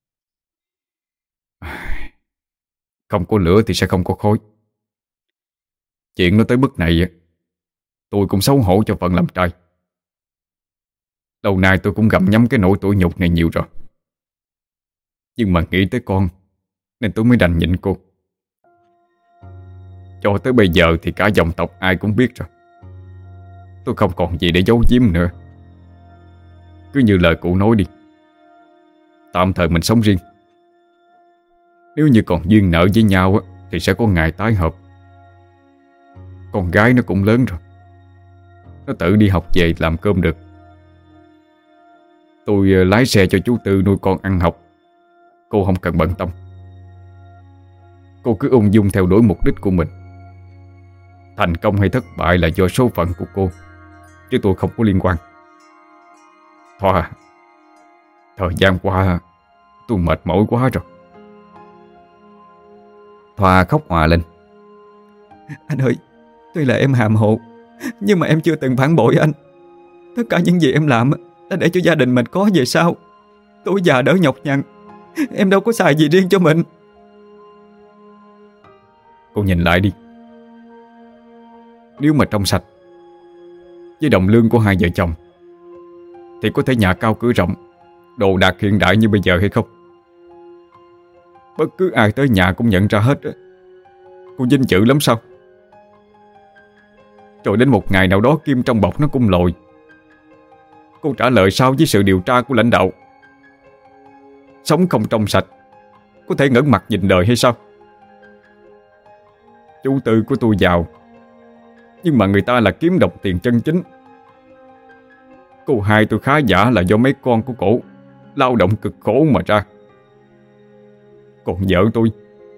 không có lửa thì sẽ không có khói. Chuyện nó tới mức này, tôi cũng xấu hổ cho phận làm trai. Lâu nay tôi cũng gặm nhấm cái nỗi tủi nhục này nhiều rồi. Nhưng mà nghĩ tới con nên tôi mới đành nhịn cô. Cho tới bây giờ thì cả dòng tộc ai cũng biết rồi. Tôi không còn gì để giấu giếm nữa. Cứ như lời cụ nói đi, tạm thời mình sống riêng. Nếu như còn duyên nợ với nhau thì sẽ có ngày tái hợp. Con gái nó cũng lớn rồi, nó tự đi học về làm cơm được. Tôi lái xe cho chú Tư nuôi con ăn học. Cô không cần bận tâm. Cô cứ ung dung theo đuổi mục đích của mình. Thành công hay thất bại là do số phận của cô, chứ tôi không có liên quan. Thoa, thời gian qua tôi mệt mỏi quá rồi. Thoa khóc hòa lên: Anh ơi, tuy là em hàm hồ, nhưng mà em chưa từng phản bội anh. Tất cả những gì em làm là để cho gia đình mình có về sau. Tuổi già đỡ nhọc nhằn. Em đâu có xài gì riêng cho mình. Cô nhìn lại đi. Nếu mà trong sạch với đồng lương của hai vợ chồng thì có thể nhà cao cửa rộng, đồ đạc hiện đại như bây giờ hay không? Bất cứ ai tới nhà cũng nhận ra hết. Cô vinh dự lắm sao? Rồi đến một ngày nào đó kim trong bọc nó cũng lồi. Cô trả lời sao với sự điều tra của lãnh đạo? Sống không trong sạch, có thể ngẩng mặt nhìn đời hay sao? Chú Tư của tôi giàu, nhưng mà người ta là kiếm đồng tiền chân chính. Cô hai tôi khá giả là do mấy con của cổ lao động cực khổ mà ra. Còn vợ tôi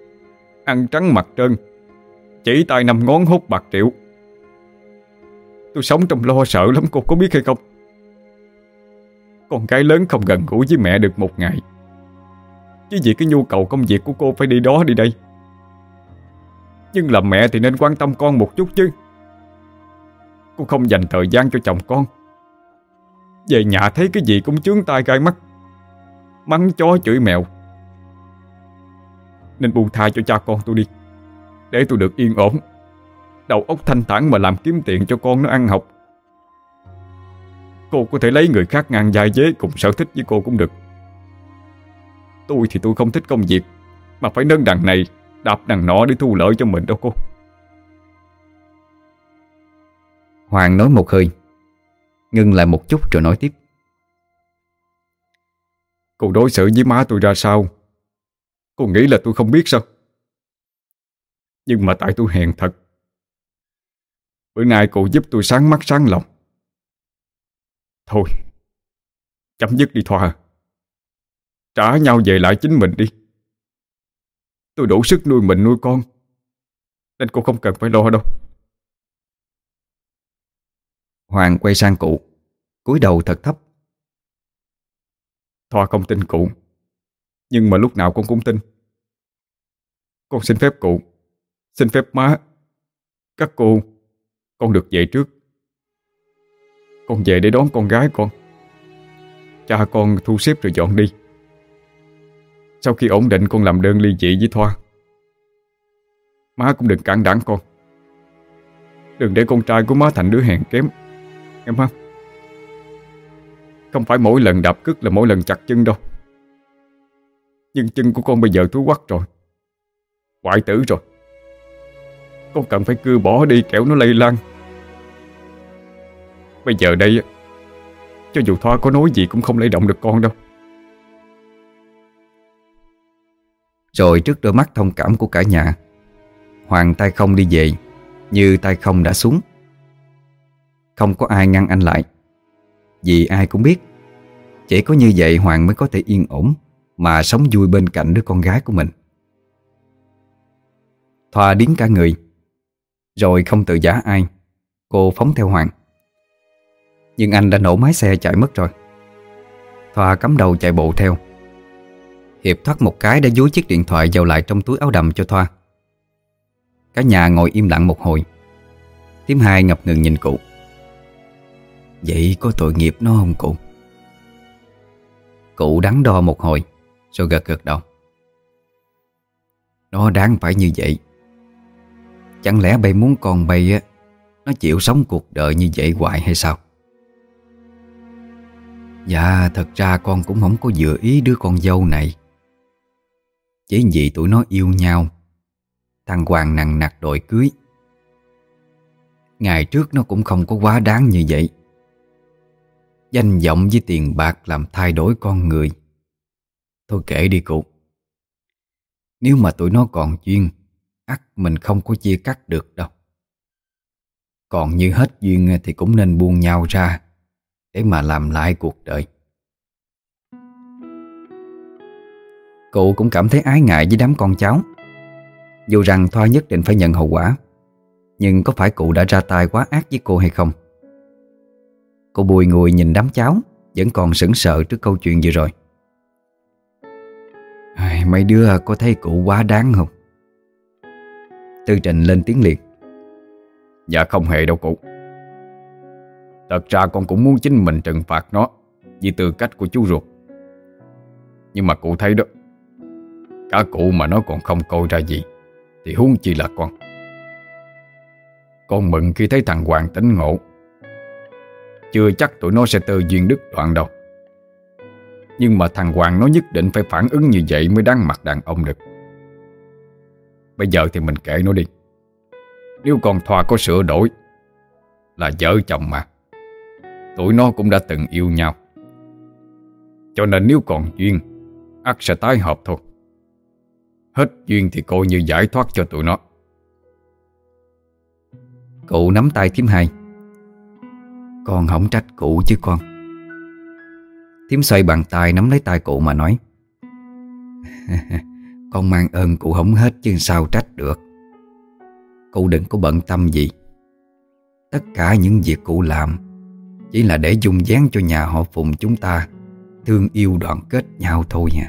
ăn trắng mặt trơn, chỉ tay 5 ngón hốt bạc triệu. Tôi sống trong lo sợ lắm, cô có biết hay không? Con gái lớn không gần gũi với mẹ được một ngày, chứ vì cái nhu cầu công việc của cô phải đi đó đi đây. Nhưng làm mẹ thì nên quan tâm con một chút chứ. Cô không dành thời gian cho chồng con, về nhà thấy cái gì cũng chướng tai gai mắt, mắng chó chửi mèo. Nên buông tha cho cha con tôi đi, để tôi được yên ổn, đầu óc thanh thản mà làm kiếm tiền cho con nó ăn học. Cô có thể lấy người khác ngang vai vế cùng sở thích với cô cũng được. Tôi thì tôi không thích công việc mà phải nâng đằng này đạp đằng nọ để thu lợi cho mình đâu cô. Hoàng nói một hơi, ngưng lại một chút rồi nói tiếp. Cô đối xử với má tôi ra sao, cô nghĩ là tôi không biết sao? Nhưng mà tại tôi hèn thật. Bữa nay cô giúp tôi sáng mắt sáng lòng. Thôi, chấm dứt đi Thoa. Trả nhau về lại chính mình đi. Tôi đủ sức nuôi mình nuôi con, nên cô không cần phải lo đâu. Hoàng quay sang cụ, cúi đầu thật thấp. Thoa không tin cụ, nhưng mà lúc nào con cũng tin. Con xin phép cụ, xin phép má, các cô, con được về trước. Con về để đón con gái con. Cha con thu xếp rồi dọn đi. Sau khi ổn định con làm đơn ly dị với Thoa. Má cũng đừng cản đảng con. Đừng để con trai của má thành đứa hèn kém, em ha. Không phải mỗi lần đạp cứt là mỗi lần chặt chân đâu. Nhưng chân của con bây giờ thúi quắc rồi, hoại tử rồi. Con cần phải cưa bỏ đi kẻo nó lây lan. Bây giờ đây, cho dù Thoa có nói gì cũng không lay động được con đâu. Rồi trước đôi mắt thông cảm của cả nhà, Hoàng tay không đi về, như tay không đã xuống. Không có ai ngăn anh lại, vì ai cũng biết chỉ có như vậy Hoàng mới có thể yên ổn mà sống vui bên cạnh đứa con gái của mình. Thoa điếng cả người, rồi không tự giả ai, cô phóng theo Hoàng. Nhưng anh đã nổ máy xe chạy mất rồi. Thoa cắm đầu chạy bộ theo. Hiệp thoát một cái đã dúi chiếc điện thoại vào lại trong túi áo đầm cho Thoa. Cả nhà ngồi im lặng một hồi. Thím Hai ngập ngừng nhìn cụ. Vậy có tội nghiệp nó không cụ? Cụ đắn đo một hồi rồi gật gật đầu. Nó đáng phải như vậy. Chẳng lẽ bay muốn con bay á, nó chịu sống cuộc đời như vậy hoài hay sao? Dạ thật ra con cũng không có vừa ý đứa con dâu này. Chỉ vì tụi nó yêu nhau, thằng Hoàng nằng nặc đòi cưới. Ngày trước nó cũng không có quá đáng như vậy. Danh vọng với tiền bạc làm thay đổi con người. Thôi kệ đi cụ. Nếu mà tụi nó còn duyên, ắt mình không có chia cắt được đâu. Còn như hết duyên thì cũng nên buông nhau ra để mà làm lại cuộc đời. Cụ cũng cảm thấy ái ngại với đám con cháu. Dù rằng Thoa nhất định phải nhận hậu quả, nhưng có phải cụ đã ra tay quá ác với cô hay không? Cô bùi ngùi nhìn đám cháu, vẫn còn sững sờ trước câu chuyện vừa rồi. Mấy đứa có thấy cụ quá đáng không? Tư Trình lên tiếng liền. Dạ không hề đâu cụ. Thật ra con cũng muốn chính mình trừng phạt nó vì tư cách của chú ruột. Nhưng mà cụ thấy đó, cả cụ mà nó còn không coi ra gì thì huống chi là con. Con mừng khi thấy thằng Hoàng tỉnh ngộ. Chưa chắc tụi nó sẽ tư duyên đứt đoạn đâu. Nhưng mà thằng Hoàng nó nhất định phải phản ứng như vậy mới đáng mặt đàn ông được. Bây giờ thì mình kệ nó đi. Nếu con Thoa có sửa đổi, là vợ chồng mà, tụi nó cũng đã từng yêu nhau. Cho nên nếu còn duyên, ắt sẽ tái hợp thôi. Hết duyên thì coi như giải thoát cho tụi nó. Cụ nắm tay thím Hai. Con không trách cụ chứ con. Thím xoay bàn tay nắm lấy tay cụ mà nói. Con mang ơn cụ không hết chứ sao trách được. Cụ đừng có bận tâm gì. tất cả những việc cụ làm chỉ là để dung dáng cho nhà họ Phùng chúng ta thương yêu đoàn kết nhau thôi nha.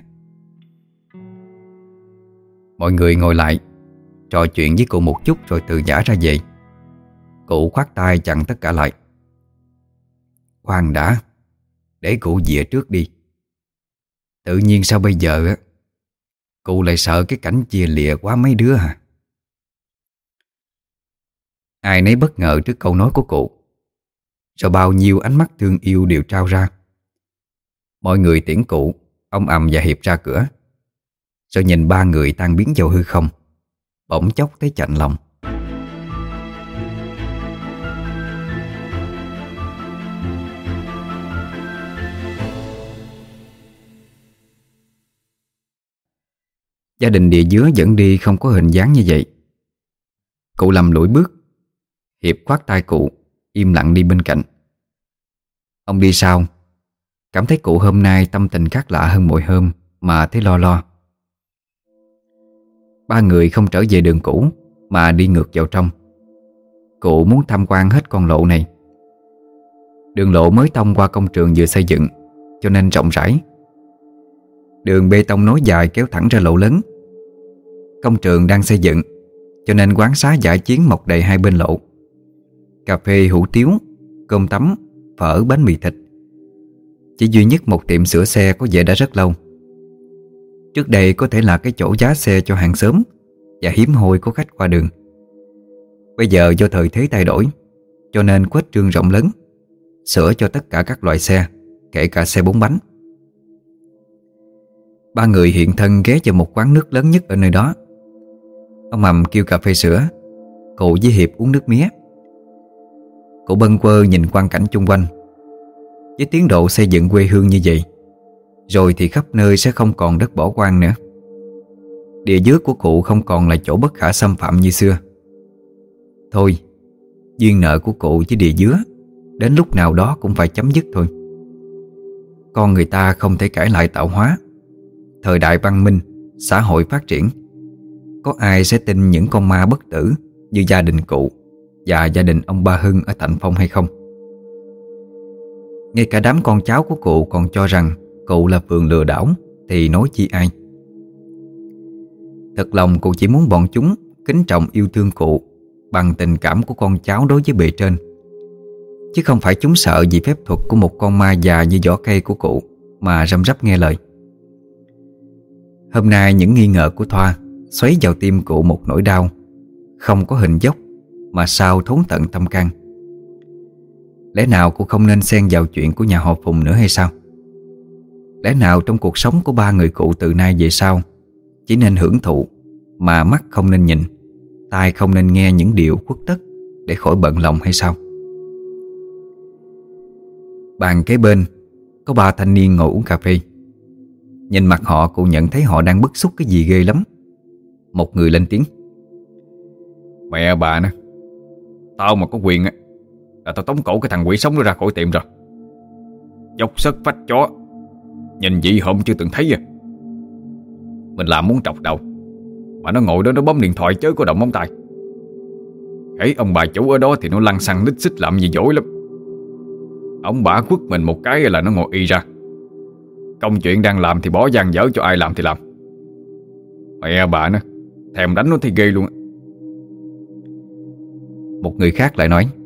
Mọi người ngồi lại trò chuyện với cụ một chút rồi từ giã ra về. Cụ khoát tay chặn tất cả lại. Khoan đã, để cụ về trước đi. Tự nhiên sao bây giờ á cụ lại sợ cái cảnh chia lìa quá mấy đứa hả? Ai nấy bất ngờ trước câu nói của cụ. Rồi bao nhiêu ánh mắt thương yêu đều trao ra. Mọi người tiễn cụ, ông Ầm và Hiệp ra cửa. Rồi nhìn ba người tan biến vào hư không, bỗng chốc thấy chạnh lòng. Gia đình Địa Dứa dẫn đi không có hình dáng như vậy. Cụ lầm lũi bước. Hiệp khoát tay cụ, im lặng đi bên cạnh. Ông đi sau, cảm thấy cụ hôm nay tâm tình khác lạ hơn mọi hôm mà thấy lo lo. Ba người không trở về đường cũ mà đi ngược vào trong. Cụ muốn tham quan hết con lộ này. Đường lộ mới thông qua công trường vừa xây dựng, cho nên rộng rãi. Đường bê tông nối dài kéo thẳng ra lộ lớn. Công trường đang xây dựng, cho nên quán xá dã chiến mọc đầy hai bên lộ. Cà phê, hủ tiếu, cơm tấm, phở, bánh mì thịt. Chỉ duy nhất một tiệm sửa xe có vẻ đã rất lâu. Trước đây có thể là cái chỗ giá xe cho hàng xóm và hiếm hoi có khách qua đường. Bây giờ do thời thế thay đổi, cho nên khuếch trương rộng lớn, sửa cho tất cả các loại xe, kể cả xe 4 bánh. Ba người hiện thân ghé vào một quán nước lớn nhất ở nơi đó. Ông Ầm kêu cà phê sữa, cụ với Hiệp uống nước mía. Cụ bâng quơ nhìn quang cảnh chung quanh. Với tiến độ xây dựng quê hương như vậy, rồi thì khắp nơi sẽ không còn đất bỏ hoang nữa. Địa dứa của cụ không còn là chỗ bất khả xâm phạm như xưa. Thôi, duyên nợ của cụ với địa dứa đến lúc nào đó cũng phải chấm dứt thôi. Con người ta không thể cải lại tạo hóa. Thời đại văn minh, xã hội phát triển, có ai sẽ tin những con ma bất tử như gia đình cụ và gia đình ông Ba Hưng ở Thạnh Phong hay không? Ngay cả đám con cháu của cụ còn cho rằng cụ là phường lừa đảo, thì nói chi ai. Thật lòng cụ chỉ muốn bọn chúng kính trọng yêu thương cụ bằng tình cảm của con cháu đối với bề trên, chứ không phải chúng sợ vì phép thuật của một con ma già như vỏ cây của cụ mà răm rắp nghe lời. Hôm nay những nghi ngờ của Thoa xoáy vào tim cụ một nỗi đau không có hình dốc mà sao thốn tận tâm can. Lẽ nào cụ không nên xen vào chuyện của nhà họ Phùng nữa hay sao? Lẽ nào trong cuộc sống của ba người cụ từ nay về sau chỉ nên hưởng thụ, mà mắt không nên nhìn, tai không nên nghe những điều khuất tất để khỏi bận lòng hay sao? Bàn kế bên có ba thanh niên ngồi uống cà phê. Nhìn mặt họ, cụ nhận thấy họ đang bức xúc cái gì ghê lắm. Một người lên tiếng: Mẹ bà nè, tao mà có quyền á là tao tống cổ cái thằng quỷ sống nó ra khỏi tiệm rồi. Dốc sất phách chó, nhìn dị hợm chưa từng thấy à. Mình làm muốn trọc đầu, mà nó ngồi đó nó bấm điện thoại chớ có động móng tay. Hễ ông bà chủ ở đó thì nó lăng xăng lít xích làm gì dỗi lắm. Ông bà quất mình một cái là nó ngồi y ra. Công chuyện đang làm thì bỏ dang dở cho ai làm thì làm. Mẹ bà nó thèm đánh nó thì ghê luôn. Một người khác lại nói: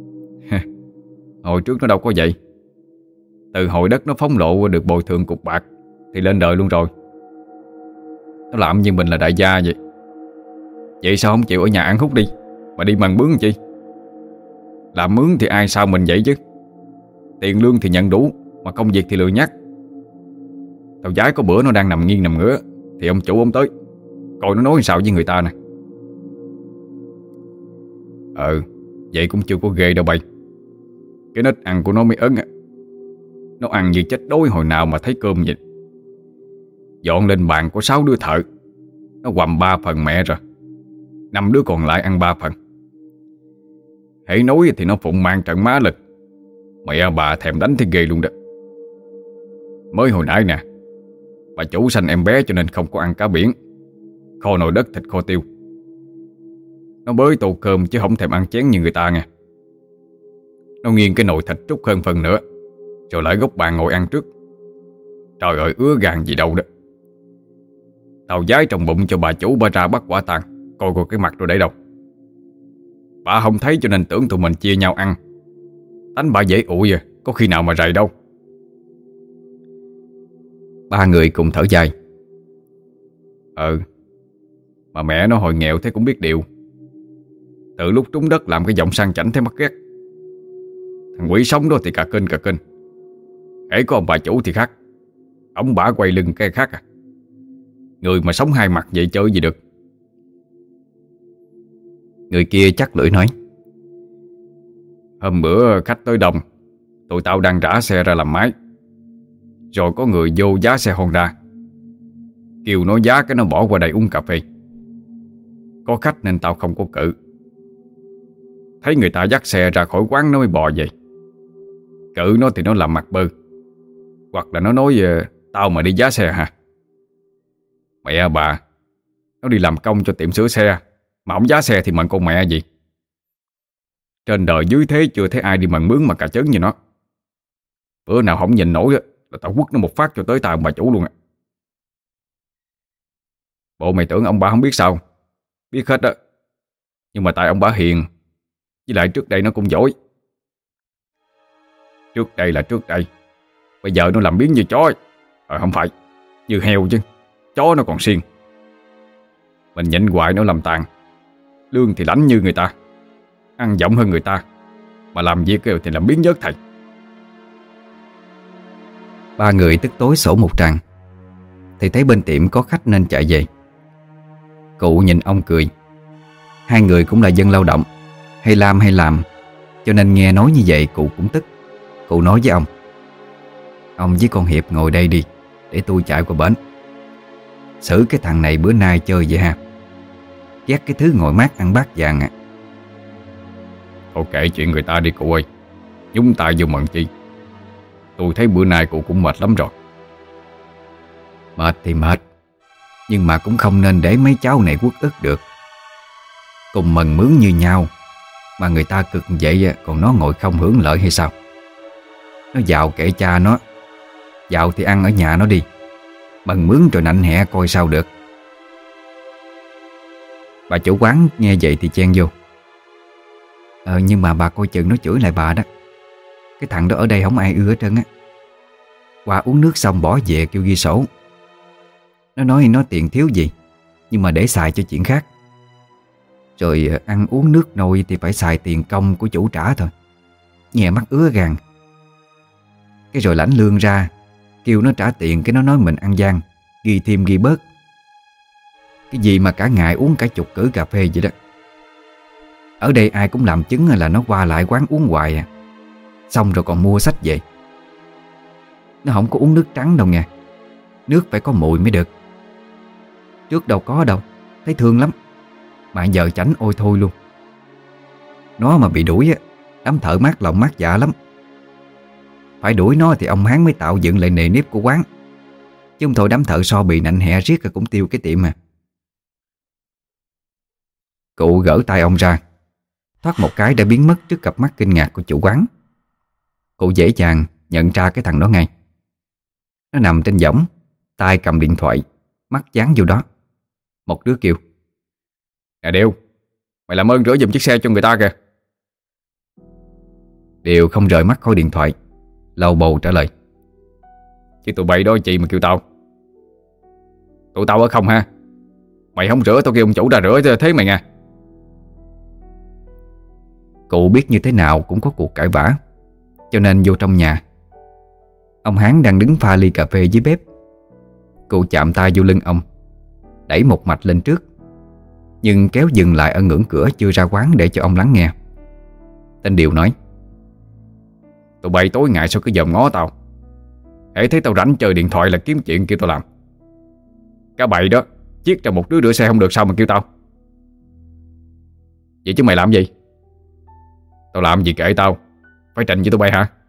Hồi trước nó đâu có vậy. Từ hồi đất nó phóng lộ được bồi thường cục bạc thì lên đời luôn rồi. Nó làm như mình là đại gia vậy. Vậy sao không chịu ở nhà ăn hút đi, mà đi mần bướng chi? Làm mướn thì ai sao mình vậy chứ. Tiền lương thì nhận đủ, mà công việc thì lười nhác. Tao giái có bữa nó đang nằm nghiêng nằm ngửa thì ông chủ ông tới, coi nó nói sao với người ta nè. Vậy cũng chưa có ghê đâu bay. Cái nết ăn của nó mới ớn. Nó ăn như chết đói hồi nào mà thấy cơm vậy. Dọn lên bàn có 6 đứa thợ, nó quằm 3 phần mẹ rồi, 5 đứa còn lại ăn 3 phần. Hãy nói thì nó phụng mang trận má lên. Mẹ bà thèm đánh thì ghê luôn đó. Mới hồi nãy nè, bà chủ sanh em bé cho nên không có ăn cá biển, kho nồi đất thịt kho tiêu. Nó bới tô cơm chứ không thèm ăn chén như người ta nha. Nó nghiêng cái nồi thịt trút hơn phần nữa, rồi lại góc bàn ngồi ăn trước. Trời ơi, ứa gan gì đâu đó. Tao giái trong bụng cho bà chủ bà ra bắt quả tang. Coi coi cái mặt rồi để đâu. Bà không thấy cho nên tưởng tụi mình chia nhau ăn. Tánh bà dễ ụi à, có khi nào mà rầy đâu. Ba người cùng thở dài. Mà mẹ nó hồi nghèo thế cũng biết điều. Từ lúc trúng đất làm cái giọng sang chảnh thế mắc ghét. Thằng quỷ sống đó thì cà kênh. Hễ có ông bà chủ thì khác. Ông bả quay lưng cái khác à. Người mà sống hai mặt vậy chơi gì được. Người kia chắc lưỡi nói. Hôm bữa khách tới đông, tụi tao đang rã xe ra làm máy. Rồi có người vô giá xe Honda, kêu nó giá cái nó bỏ qua đây uống cà phê. Có khách nên tao không có cự. Thấy người ta dắt xe ra khỏi quán nó mới bò về. Cự nó thì nó làm mặt bơ, hoặc là nó nói tao mà đi giá xe hả. Mẹ bà, nó đi làm công cho tiệm sửa xe mà không giá xe thì mần con mẹ gì. Trên đời dưới thế chưa thấy ai đi mần mướn mà cà chớn như nó. Bữa nào không nhìn nổi là tao quất nó một phát cho tới tay ông bà chủ luôn á. Bộ mày tưởng ông bà không biết sao? Biết hết á. Nhưng mà tại ông bà hiền, với lại trước đây nó cũng giỏi. Trước đây là trước đây, bây giờ nó làm biến như chó ấy. Không phải, như heo chứ. Chó nó còn xiên. Mình nhịn hoài nó làm tàn. Lương thì lãnh như người ta, ăn giọng hơn người ta, mà làm việc thì làm biến nhớt thầy. Ba người tức tối sổ một tràng, thì thấy bên tiệm có khách nên chạy về. Cụ nhìn ông cười. Hai người cũng là dân lao động, hay làm, cho nên nghe nói như vậy cụ cũng tức. Cụ nói với ông: ông với con Hiệp ngồi đây đi, để tôi chạy qua bển. Xử cái thằng này bữa nay chơi vậy ha. Ghét cái thứ ngồi mát ăn bát vàng à. Thôi kệ chuyện người ta đi cụ ơi. Nhúng tay vô mận chi. Tôi thấy bữa nay cụ cũng mệt lắm rồi. Mệt thì mệt, nhưng mà cũng không nên để mấy cháu này uất ức được. Cùng mần mướn như nhau, mà người ta cực vậy còn nó ngồi không hưởng lợi hay sao? Nó giàu kệ cha nó. Giàu thì ăn ở nhà nó đi, mần mướn rồi nạnh hẹ coi sao được. Bà chủ quán nghe vậy thì chen vô: nhưng mà bà coi chừng nó chửi lại bà đó. Cái thằng đó ở đây không ai ưa hết trơn á. Qua uống nước xong bỏ về kêu ghi sổ. Nó nói nó tiền thiếu gì, nhưng mà để xài cho chuyện khác. Rồi ăn uống nước nôi thì phải xài tiền công của chủ trả thôi. Nghe mắc ứa gan. Cái rồi lãnh lương ra, kêu nó trả tiền, cái nó nói mình ăn gian, ghi thêm ghi bớt. Cái gì mà cả ngày uống cả chục cữ cà phê vậy đó. Ở đây ai cũng làm chứng là nó qua lại quán uống hoài à. Xong rồi còn mua sách về. Nó không có uống nước trắng đâu nha. Nước phải có mùi mới được. Trước đâu có đâu, thấy thương lắm. Mà giờ chảnh ôi thôi luôn. Nó mà bị đuổi á, đám thợ mát lòng mát dạ lắm. Phải đuổi nó thì ông Hán mới tạo dựng lại nề nếp của quán. Chứ không thôi đám thợ so bì nạnh hẹ riết cũng tiêu cái tiệm mà. Cụ gỡ tay ông ra, thoát một cái đã biến mất trước cặp mắt kinh ngạc của chủ quán. Cụ dễ dàng nhận ra cái thằng đó ngay. Nó nằm trên võng, tay cầm điện thoại, mắt dán vô đó. Một đứa kêu: Nè Điều, mày làm ơn rửa giùm chiếc xe cho người ta kìa. Điều không rời mắt khỏi điện thoại, lầu bầu trả lời: Chứ tụi bay đó chị mà kêu tao. Tụi tao ở không ha. Mày không rửa tao kêu ông chủ ra rửa thế mày nha. Cụ biết như thế nào cũng có cuộc cãi vã, cho nên vô trong nhà. Ông Hán đang đứng pha ly cà phê dưới bếp. Cụ chạm tay vô lưng ông, đẩy một mạch lên trước, nhưng kéo dừng lại ở ngưỡng cửa chưa ra quán để cho ông lắng nghe. Tên Điều nói: Tụi bay tối ngày sao cứ dòm ngó tao. Hễ thấy tao rảnh chơi điện thoại là kiếm chuyện kêu tao làm. Cả bậy đó, chiết ra một đứa rửa xe không được sao mà kêu tao. Vậy chứ mày làm gì? Tao làm gì kệ tao. Phải trình với tụi bay hả?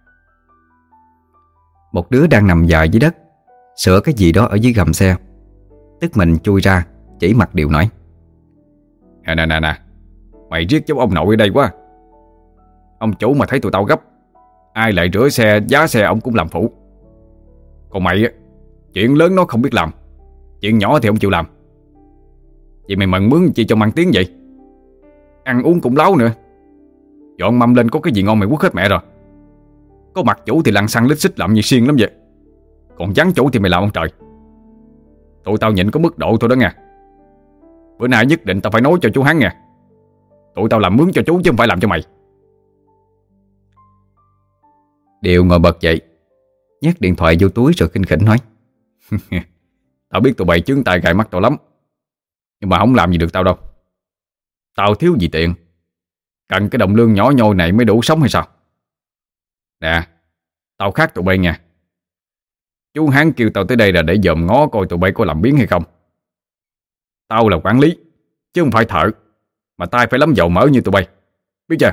Một đứa đang nằm dài dưới đất sửa cái gì đó ở dưới gầm xe, tức mình chui ra chỉ mặt Điều nói: Nè, mày riết giống ông nội ở đây quá. Ông chủ mà thấy tụi tao gấp, ai lại rửa xe, giá xe ông cũng làm phụ. Còn mày á, chuyện lớn nó không biết làm, chuyện nhỏ thì ông chịu làm. Vậy mày mần mướn chi cho mang tiếng vậy? Ăn uống cũng láo nữa. Dọn mâm lên có cái gì ngon mày quất hết mẹ rồi. Có mặt chủ thì lăng xăng lít xích làm như xiên lắm vậy, còn vắng chủ thì mày làm ông trời. Tụi tao nhịn có mức độ thôi đó nha. Bữa nay nhất định tao phải nói cho chú Hán nha. Tụi tao làm mướn cho chú chứ không phải làm cho mày. Điều ngồi bật dậy, nhét điện thoại vô túi rồi khinh khỉnh nói: Tao biết tụi bay chướng tai gài mắt tao lắm, nhưng mà không làm gì được tao đâu. Tao thiếu gì tiền, cần cái đồng lương nhỏ nhoi này mới đủ sống hay sao? Nè, tao khác tụi bay nha. Chú Hán kêu tao tới đây là để dòm ngó coi tụi bay có làm biếng hay không. Tao là quản lý chứ không phải thợ, mà tay phải lắm dầu mỡ như tụi bay, biết chưa?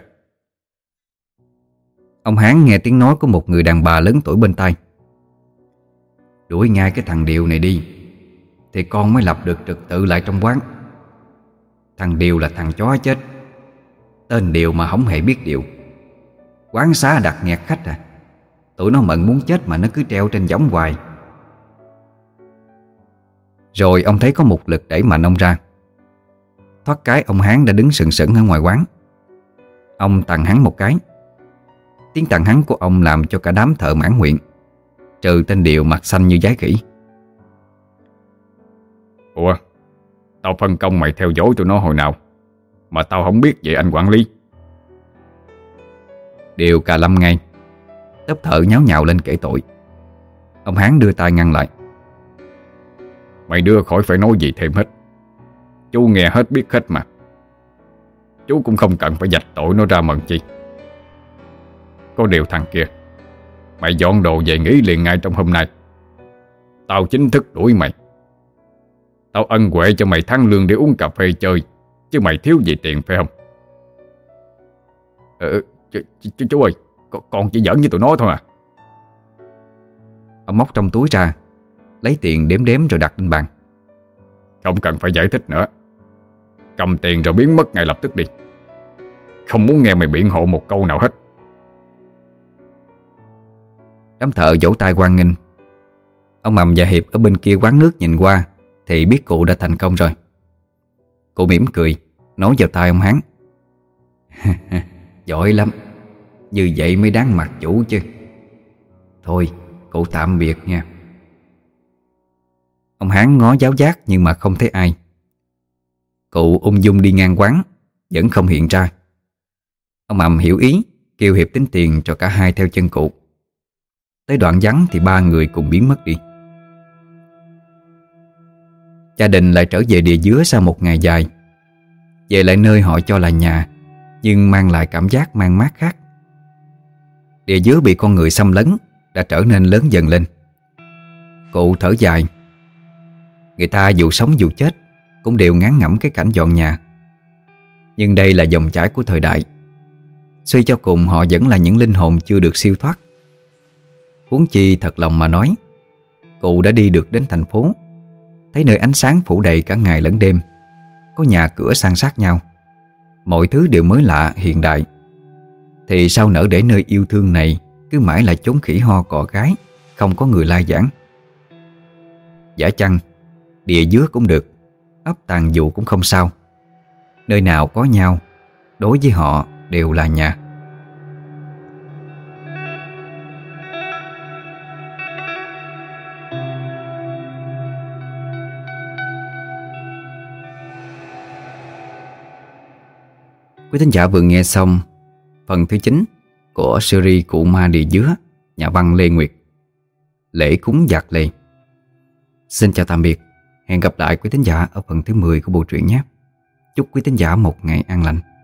Ông Hán nghe tiếng nói của một người đàn bà lớn tuổi bên tai: Đuổi ngay cái thằng Điều này đi, thì con mới lập được trật tự lại trong quán. Thằng Điều là thằng chó chết, tên Điều mà không hề biết điều. Quán xá đặt nghẹt khách à. Tụi nó mận muốn chết mà nó cứ treo trên võng hoài. Rồi ông thấy có một lực đẩy mạnh ông ra. Thoát cái ông Hán đã đứng sừng sững ở ngoài quán. Ông tặng hắn một cái. Tiếng tặng hắn của ông làm cho cả đám thợ mãn nguyện, trừ tên Điều mặt xanh như giái khỉ. Ủa, tao phân công mày theo dõi tụi nó hồi nào mà tao không biết vậy anh quản lý? Điều cà lâm ngay. Lớp thợ nháo nhào lên kể tội. Ông Hán đưa tay ngăn lại: Mày đưa khỏi phải nói gì thêm hết. Chú nghe hết biết hết mà. Chú cũng không cần phải vạch tội nó ra mần chi. Có điều thằng kia, mày dọn đồ về nghỉ liền ngay trong hôm nay. Tao chính thức đuổi mày. Tao ân huệ cho mày tháng lương để uống cà phê chơi, chứ mày thiếu gì tiền phải không? Chú ơi, con chỉ giỡn với tụi nó thôi à. Ông móc trong túi ra, lấy tiền đếm đếm rồi đặt lên bàn. Không cần phải giải thích nữa. Cầm tiền rồi biến mất ngay lập tức đi. Không muốn nghe mày biện hộ một câu nào hết. Đám thợ vỗ tay hoan nghênh. Ông Mầm và Hiệp ở bên kia quán nước nhìn qua thì biết cụ đã thành công rồi. Cụ mỉm cười, nói vào tai ông Hán: Giỏi lắm, như vậy mới đáng mặt chủ chứ. Thôi, cụ tạm biệt nha. Ông Hán ngó giáo giác nhưng mà không thấy ai. Cụ ung dung đi ngang quán, vẫn không hiện ra. Ông Mầm hiểu ý, kêu Hiệp tính tiền cho cả hai theo chân cụ. Tới đoạn vắng thì ba người cùng biến mất đi. Gia đình lại trở về Địa Dứa sau một ngày dài. Về lại nơi họ cho là nhà, nhưng mang lại cảm giác man mát khác. Địa Dứa bị con người xâm lấn, đã trở nên lớn dần lên. Cụ thở dài. Người ta dù sống dù chết cũng đều ngán ngẩm cái cảnh dọn nhà. Nhưng đây là dòng chảy của thời đại. Suy cho cùng họ vẫn là những linh hồn chưa được siêu thoát. Huống chi thật lòng mà nói, cụ đã đi được đến thành phố, thấy nơi ánh sáng phủ đầy cả ngày lẫn đêm, có nhà cửa san sát nhau, mọi thứ đều mới lạ hiện đại, thì sao nỡ để nơi yêu thương này cứ mãi là chốn khỉ ho cò gái, không có người lai vãng. Giả chăng Địa Dứa cũng được, ấp Tàn Dụ cũng không sao. Nơi nào có nhau, đối với họ đều là nhà. Quý thính giả vừa nghe xong phần thứ 9 của series Cụ Ma Địa Dứa, nhà văn Lê Nguyệt, Lễ Cúng Giặc Lề. Xin chào tạm biệt, hẹn gặp lại quý thính giả ở phần thứ 10 của bộ truyện nhé. Chúc quý thính giả một ngày an lành.